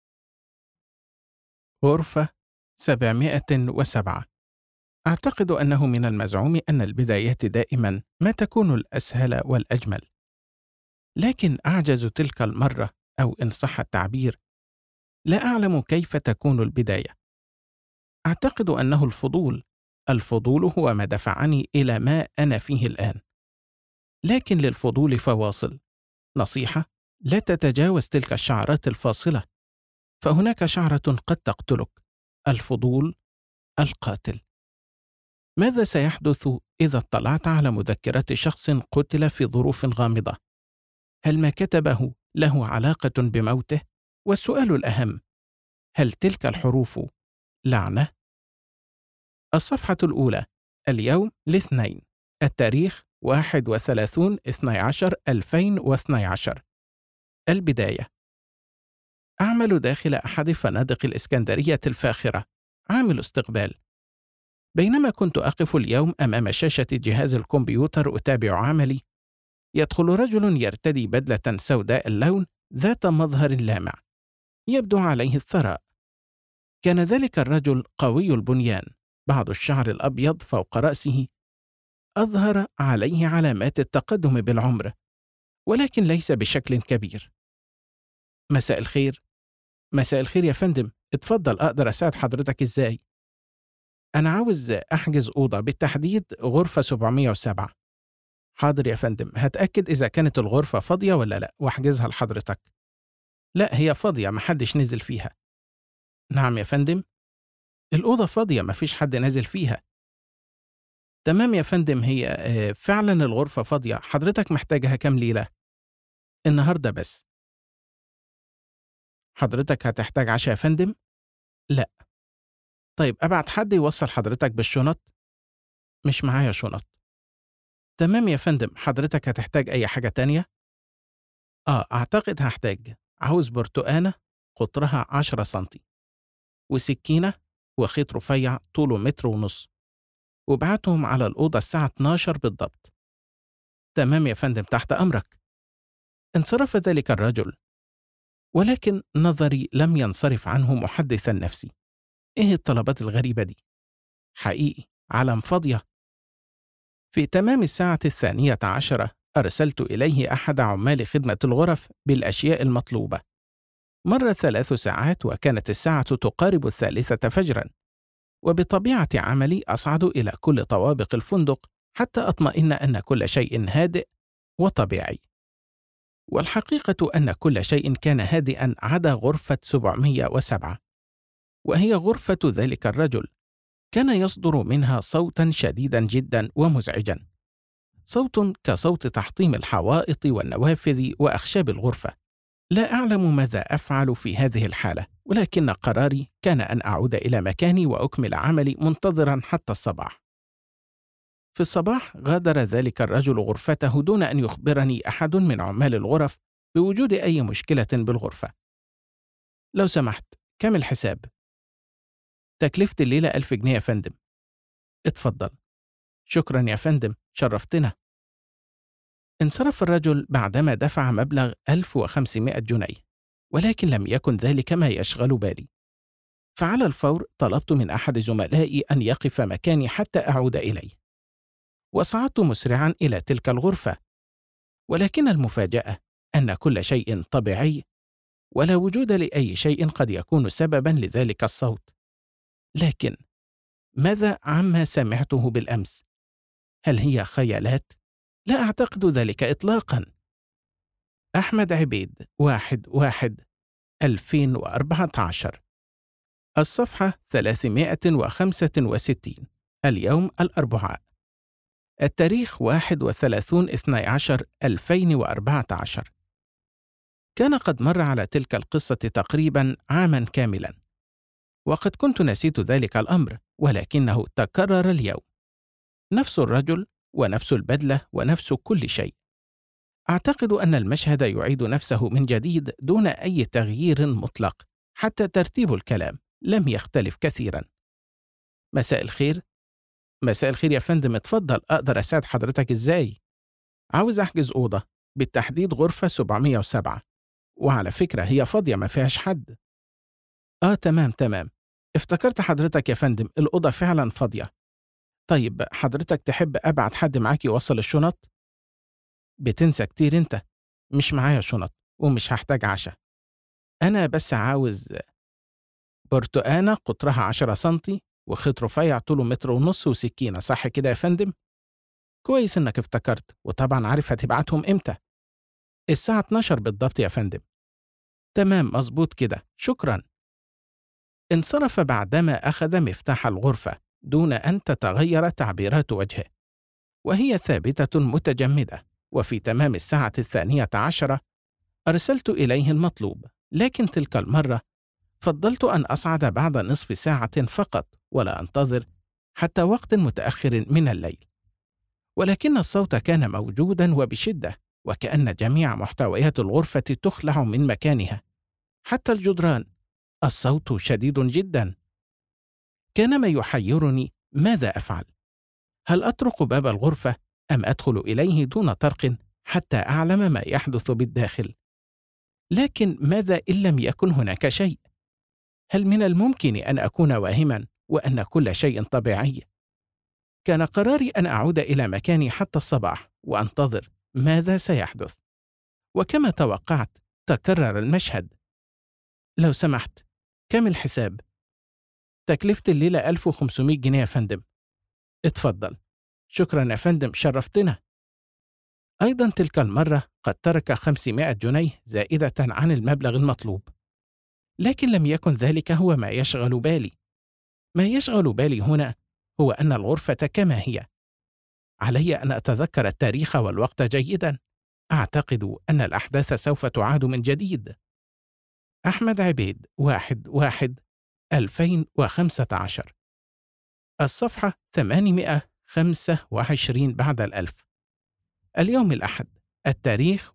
غرفة 707. أعتقد أنه من المزعوم أن البدايات دائما ما تكون الأسهل والأجمل، لكن أعجز تلك المرة، أو إن صح التعبير، لا أعلم كيف تكون البداية. أعتقد أنه الفضول هو ما دفعني إلى ما أنا فيه الآن. لكن للفضول فواصل. نصيحة: لا تتجاوز تلك الشعرات الفاصلة، فهناك شعرة قد تقتلك. الفضول القاتل. ماذا سيحدث إذا اطلعت على مذكرات شخص قتل في ظروف غامضة؟ هل ما كتبه له علاقة بموته؟ والسؤال الأهم: هل تلك الحروف لعنة؟ الصفحة الأولى. اليوم الاثنين، التاريخ 31/12/2012. البداية: أعمل داخل أحد فنادق الإسكندرية الفاخرة، عامل استقبال. بينما كنت أقف اليوم أمام شاشة جهاز الكمبيوتر أتابع عملي، يدخل رجل يرتدي بدلة سوداء اللون ذات مظهر لامع، يبدو عليه الثراء. كان ذلك الرجل قوي البنيان، بعض الشعر الأبيض فوق رأسه أظهر عليه علامات التقدم بالعمر، ولكن ليس بشكل كبير. مساء الخير. مساء الخير يا فندم، اتفضل، أقدر أساعد حضرتك إزاي؟ أنا عاوز أحجز أوضة، بالتحديد غرفة 707. حاضر يا فندم، هتأكد إذا كانت الغرفة فاضية ولا لأ وأحجزها لحضرتك. لا، هي فاضية، محدش نزل فيها. نعم يا فندم، الأوضة فاضية، مفيش حد نازل فيها. تمام يا فندم، هي فعلا الغرفة فاضية. حضرتك محتاجها كام ليلة؟ النهاردة بس. حضرتك هتحتاج عشاء يا فندم؟ لا. طيب أبعت حد يوصل حضرتك بالشنط؟ مش معايا شنط. تمام يا فندم، حضرتك هتحتاج أي حاجة تانية؟ أعتقد هحتاج، عاوز برتقانة قطرها 10 سنتي، وسكينة، وخيط رفيع طوله 1.5 متر، وابعتهم على الأوضة الساعة 12 بالضبط. تمام يا فندم، تحت أمرك. انصرف ذلك الرجل، ولكن نظري لم ينصرف عنه محدثا نفسي. إيه الطلبات الغريبة دي؟ حقيقي علم فاضية. في تمام الساعة 12 أرسلت إليه أحد عمال خدمة الغرف بالأشياء المطلوبة. مر 3 ساعات وكانت الساعة تقارب 3 فجرا، وبطبيعة عملي أصعد إلى كل طوابق الفندق حتى أطمئن أن كل شيء هادئ وطبيعي. والحقيقة أن كل شيء كان هادئا عدا غرفة 707، وهي غرفة ذلك الرجل. كان يصدر منها صوتا شديدا جدا ومزعجا، صوت كصوت تحطيم الحوائط والنوافذ وأخشاب الغرفة. لا أعلم ماذا أفعل في هذه الحالة، ولكن قراري كان أن أعود إلى مكاني وأكمل عملي منتظرا حتى الصباح. في الصباح غادر ذلك الرجل غرفته دون أن يخبرني أحد من عمال الغرف بوجود أي مشكلة بالغرفة. لو سمحت، كم الحساب؟ تكلفة الليلة 1000 جنيه يا فندم. اتفضل. شكرا يا فندم، شرفتنا. انصرف الرجل بعدما دفع مبلغ 1500 جنيه، ولكن لم يكن ذلك ما يشغل بالي. فعلى الفور طلبت من أحد زملائي أن يقف مكاني حتى أعود إليه، وصعدت مسرعا إلى تلك الغرفة. ولكن المفاجأة أن كل شيء طبيعي، ولا وجود لأي شيء قد يكون سببا لذلك الصوت. لكن ماذا عما سمعته بالأمس؟ هل هي خيالات؟ لا أعتقد ذلك إطلاقا. أحمد عبيد، 1/1/2014. الصفحة 365. اليوم الأربعاء. التاريخ 31/12/2014. كان قد مر على تلك القصة تقريبا عاما كاملا، وقد كنت نسيت ذلك الأمر، ولكنه تكرر اليوم. نفس الرجل ونفس البدلة ونفس كل شيء. أعتقد أن المشهد يعيد نفسه من جديد دون أي تغيير مطلق، حتى ترتيب الكلام لم يختلف كثيرا. مساء الخير. مساء الخير يا فندم، اتفضل، أقدر أساعد حضرتك إزاي؟ عاوز أحجز أوضة، بالتحديد غرفة 707، وعلى فكرة هي فاضية ما فيهاش حد. تمام. افتكرت حضرتك يا فندم، الأوضة فعلا فاضية. طيب حضرتك تحب أبعت حد معاك يوصل الشنط؟ بتنسى كتير أنت، مش معايا شنط ومش هحتاج عشاء. أنا بس عاوز برتقانة قطرها 10 سنتي وخيط رفيع طوله 1.5 متر وسكينة، صح كده يا فندم؟ كويس إنك افتكرت، وطبعا عارف هتبعتهم إمتى. الساعة 12 بالضبط يا فندم. تمام، مظبوط كده، شكرا. انصرف بعدما أخذ مفتاح الغرفة دون أن تتغير تعبيرات وجهه، وهي ثابتة متجمدة. وفي تمام الساعة 12 أرسلت إليه المطلوب، لكن تلك المرة فضلت أن أصعد بعد نصف ساعة فقط، ولا أنتظر حتى وقت متأخر من الليل. ولكن الصوت كان موجودا وبشدة، وكأن جميع محتويات الغرفة تخلع من مكانها، حتى الجدران. الصوت شديد جدا. كان ما يحيرني ماذا أفعل. هل أطرق باب الغرفة أم أدخل إليه دون طرق حتى أعلم ما يحدث بالداخل؟ لكن ماذا إن لم يكن هناك شيء؟ هل من الممكن أن أكون واهما وأن كل شيء طبيعي؟ كان قراري أن أعود إلى مكاني حتى الصباح وأنتظر ماذا سيحدث. وكما توقعت تكرر المشهد. لو سمحت، كم الحساب؟ تكلفة الليلة 1500 جنيه يا فندم. اتفضل. شكرا يا فندم، شرفتنا. أيضا تلك المرة قد ترك 500 جنيه زائدة عن المبلغ المطلوب، لكن لم يكن ذلك هو ما يشغل بالي. ما يشغل بالي هنا هو أن الغرفة كما هي. علي أن أتذكر التاريخ والوقت جيدا. أعتقد أن الأحداث سوف تعاد من جديد. أحمد عبيد، 1/1/2015. الصفحة 825 بعد 1000. اليوم الأحد. التاريخ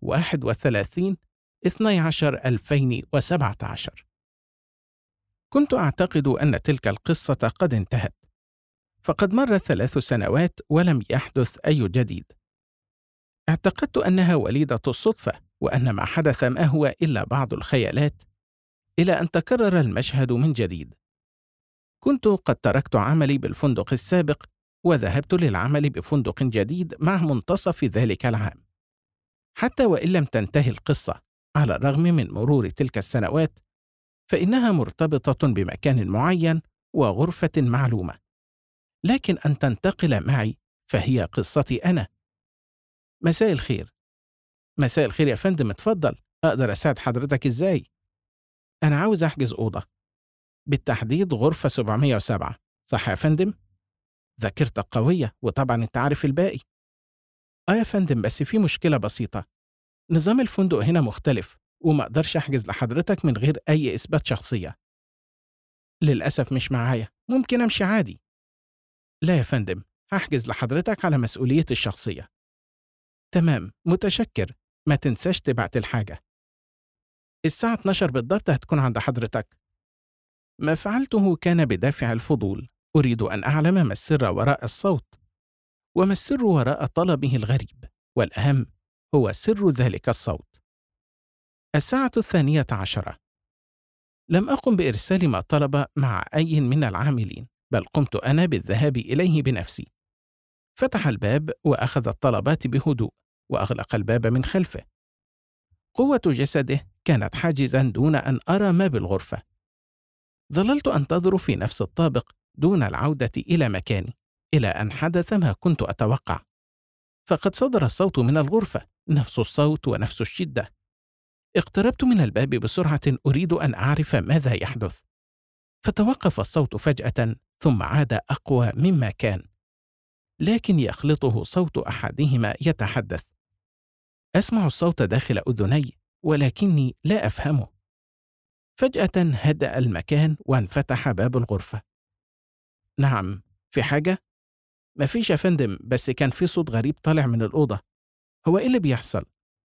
31/12/2017. كنت أعتقد أن تلك القصة قد انتهت، فقد مرت 3 سنوات ولم يحدث أي جديد. اعتقدت أنها وليدة الصدفة، وأن ما حدث ما هو إلا بعض الخيالات، إلى أن تكرر المشهد من جديد. كنت قد تركت عملي بالفندق السابق وذهبت للعمل بفندق جديد مع منتصف ذلك العام. حتى وإن لم تنتهي القصة على الرغم من مرور تلك السنوات، فإنها مرتبطة بمكان معين وغرفة معلومة، لكن أن تنتقل معي فهي قصتي أنا. مساء الخير. مساء الخير يا فندم، اتفضل، أقدر أساعد حضرتك إزاي؟ أنا عاوز أحجز أوضة، بالتحديد غرفة 707. صح يا فندم؟ ذاكرتك قوية وطبعا أنت عارف الباقي. يا فندم، بس في مشكلة بسيطة. نظام الفندق هنا مختلف وما أقدرش أحجز لحضرتك من غير أي إثبات شخصية. للأسف مش معايا، ممكن أمشي عادي. لا يا فندم، هحجز لحضرتك على مسؤوليتي الشخصية. تمام، متشكر. ما تنساش تبعت الحاجة. الساعة 12 بالضبط هتكون عند حضرتك. ما فعلته كان بدافع الفضول. أريد أن أعلم ما السر وراء الصوت، وما السر وراء طلبه الغريب، والأهم هو سر ذلك الصوت. الساعة 12:10. لم أقم بإرسال ما طلب مع أي من العاملين، بل قمت أنا بالذهاب إليه بنفسي. فتح الباب وأخذ الطلبات بهدوء، وأغلق الباب من خلفه. قوة جسده كانت حاجزا دون أن أرى ما بالغرفة. ظللت أنتظر في نفس الطابق دون العودة إلى مكاني، إلى أن حدث ما كنت أتوقع. فقد صدر الصوت من الغرفة، نفس الصوت ونفس الشدة. اقتربت من الباب بسرعة أريد أن أعرف ماذا يحدث، فتوقف الصوت فجأة ثم عاد أقوى مما كان، لكن يخلطه صوت أحدهما يتحدث. أسمع الصوت داخل أذني ولكني لا أفهمه. فجأة هدأ المكان وانفتح باب الغرفة. نعم، في حاجة؟ مفيش يا فندم، بس كان في صوت غريب طالع من الأوضة. هو إيه اللي بيحصل؟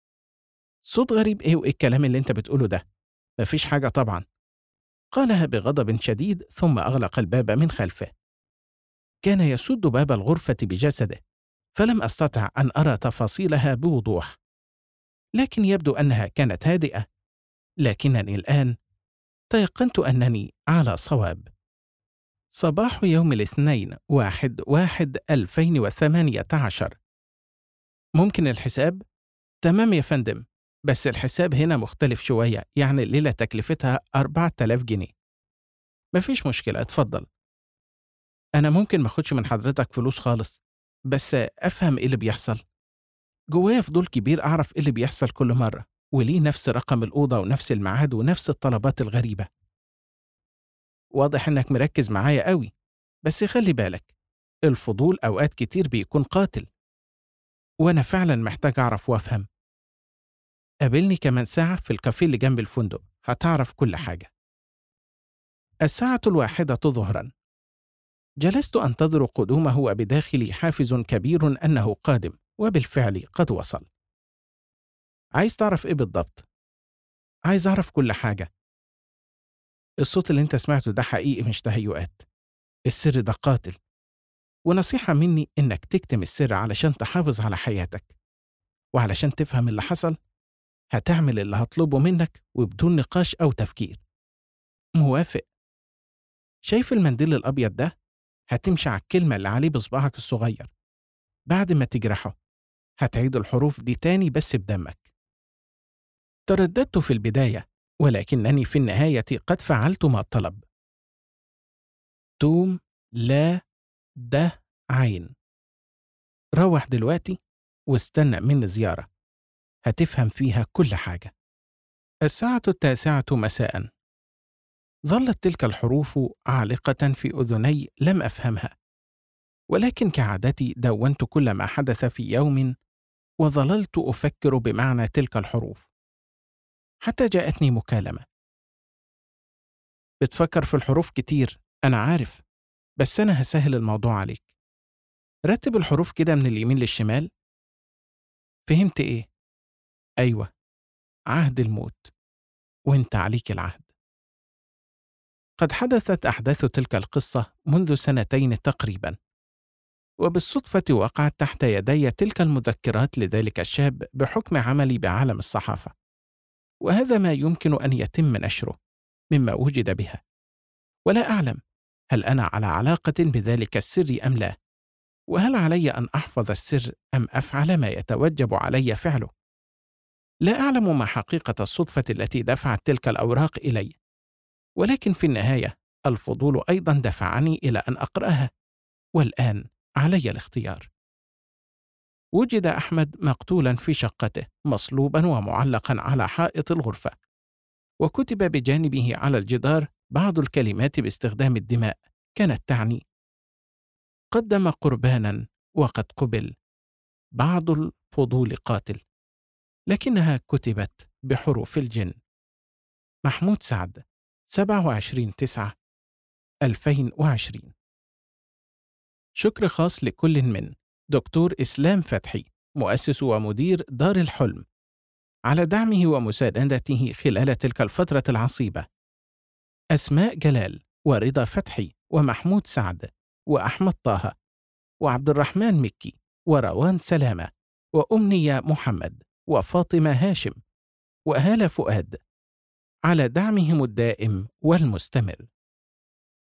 صوت غريب إيه وإيه الكلام اللي أنت بتقوله ده؟ مفيش حاجة طبعا، قالها بغضب شديد ثم أغلق الباب من خلفه. كان يسد باب الغرفة بجسده، فلم أستطع أن أرى تفاصيلها بوضوح، لكن يبدو أنها كانت هادئة. لكنني الآن تيقنت أنني على صواب. صباح يوم الاثنين 1/1/2018. ممكن الحساب؟ تمام يا فندم، بس الحساب هنا مختلف شوية، يعني الليلة تكلفتها 4000 جنيه. مفيش مشكلة، اتفضل. أنا ممكن ماخدش من حضرتك فلوس خالص، بس أفهم إيه اللي بيحصل. جوايا فضول كبير أعرف إيه اللي بيحصل كل مرة، وليه نفس رقم الأوضة ونفس الميعاد ونفس الطلبات الغريبة. واضح إنك مركز معايا قوي، بس خلي بالك، الفضول أوقات كتير بيكون قاتل، وأنا فعلا محتاج أعرف وأفهم. قابلني كمان ساعة في الكافيه اللي جنب الفندق، هتعرف كل حاجة. الساعة 1 ظهرا. جلست أنتظر قدومه وبداخلي حافز كبير أنه قادم، وبالفعل قد وصل. عايز تعرف إيه بالضبط؟ عايز أعرف كل حاجة. الصوت اللي أنت سمعته ده حقيقي مش تهيؤات. السر ده قاتل، ونصيحة مني إنك تكتم السر علشان تحافظ على حياتك، وعلشان تفهم اللي حصل هتعمل اللي هطلبه منك وبدون نقاش أو تفكير. موافق. شايف المنديل الأبيض ده؟ هتمشي على الكلمة اللي عليه بصباعك الصغير. بعد ما تجرحه هتعيد الحروف دي تاني بس بدمك. ترددت في البداية، ولكنني في النهاية قد فعلت ما طلب. توم، لا، ده، عين. روح دلوقتي واستنى مني زيارة، هتفهم فيها كل حاجة. الساعة 9 مساء. ظلت تلك الحروف عالقة في أذني لم أفهمها، ولكن كعادتي دونت كل ما حدث في يوم، وظللت أفكر بمعنى تلك الحروف حتى جاءتني مكالمة. بتفكر في الحروف كتير، أنا عارف، بس أنا هسهل الموضوع عليك. رتب الحروف كده من اليمين للشمال. فهمت إيه؟ أيوة، عهد الموت، وإنت عليك العهد. قد حدثت أحداث تلك القصة منذ 2 تقريبا، وبالصدفة وقعت تحت يدي تلك المذكرات لذلك الشاب بحكم عملي بعالم الصحافة، وهذا ما يمكن أن يتم نشره مما وجد بها. ولا أعلم هل أنا على علاقة بذلك السر أم لا، وهل علي أن أحفظ السر أم أفعل ما يتوجب علي فعله. لا أعلم ما حقيقة الصدفة التي دفعت تلك الأوراق إلي، ولكن في النهاية الفضول أيضا دفعني إلى أن أقرأها، والآن علي الاختيار. وجد أحمد مقتولا في شقته مصلوبا ومعلقا على حائط الغرفة، وكتب بجانبه على الجدار بعض الكلمات باستخدام الدماء، كانت تعني: قدم قربانا وقد قبل، بعض الفضول قاتل، لكنها كتبت بحروف الجن. محمود سعد، 27/9/2020. شكر خاص لكل من دكتور إسلام فتحي، مؤسس ومدير دار الحلم، على دعمه ومساندته خلال تلك الفترة العصيبة. أسماء جلال ورضا فتحي ومحمود سعد وأحمد طه وعبد الرحمن مكي وروان سلامة وأمنية محمد وفاطمة هاشم وهالة فؤاد، على دعمهم الدائم والمستمر.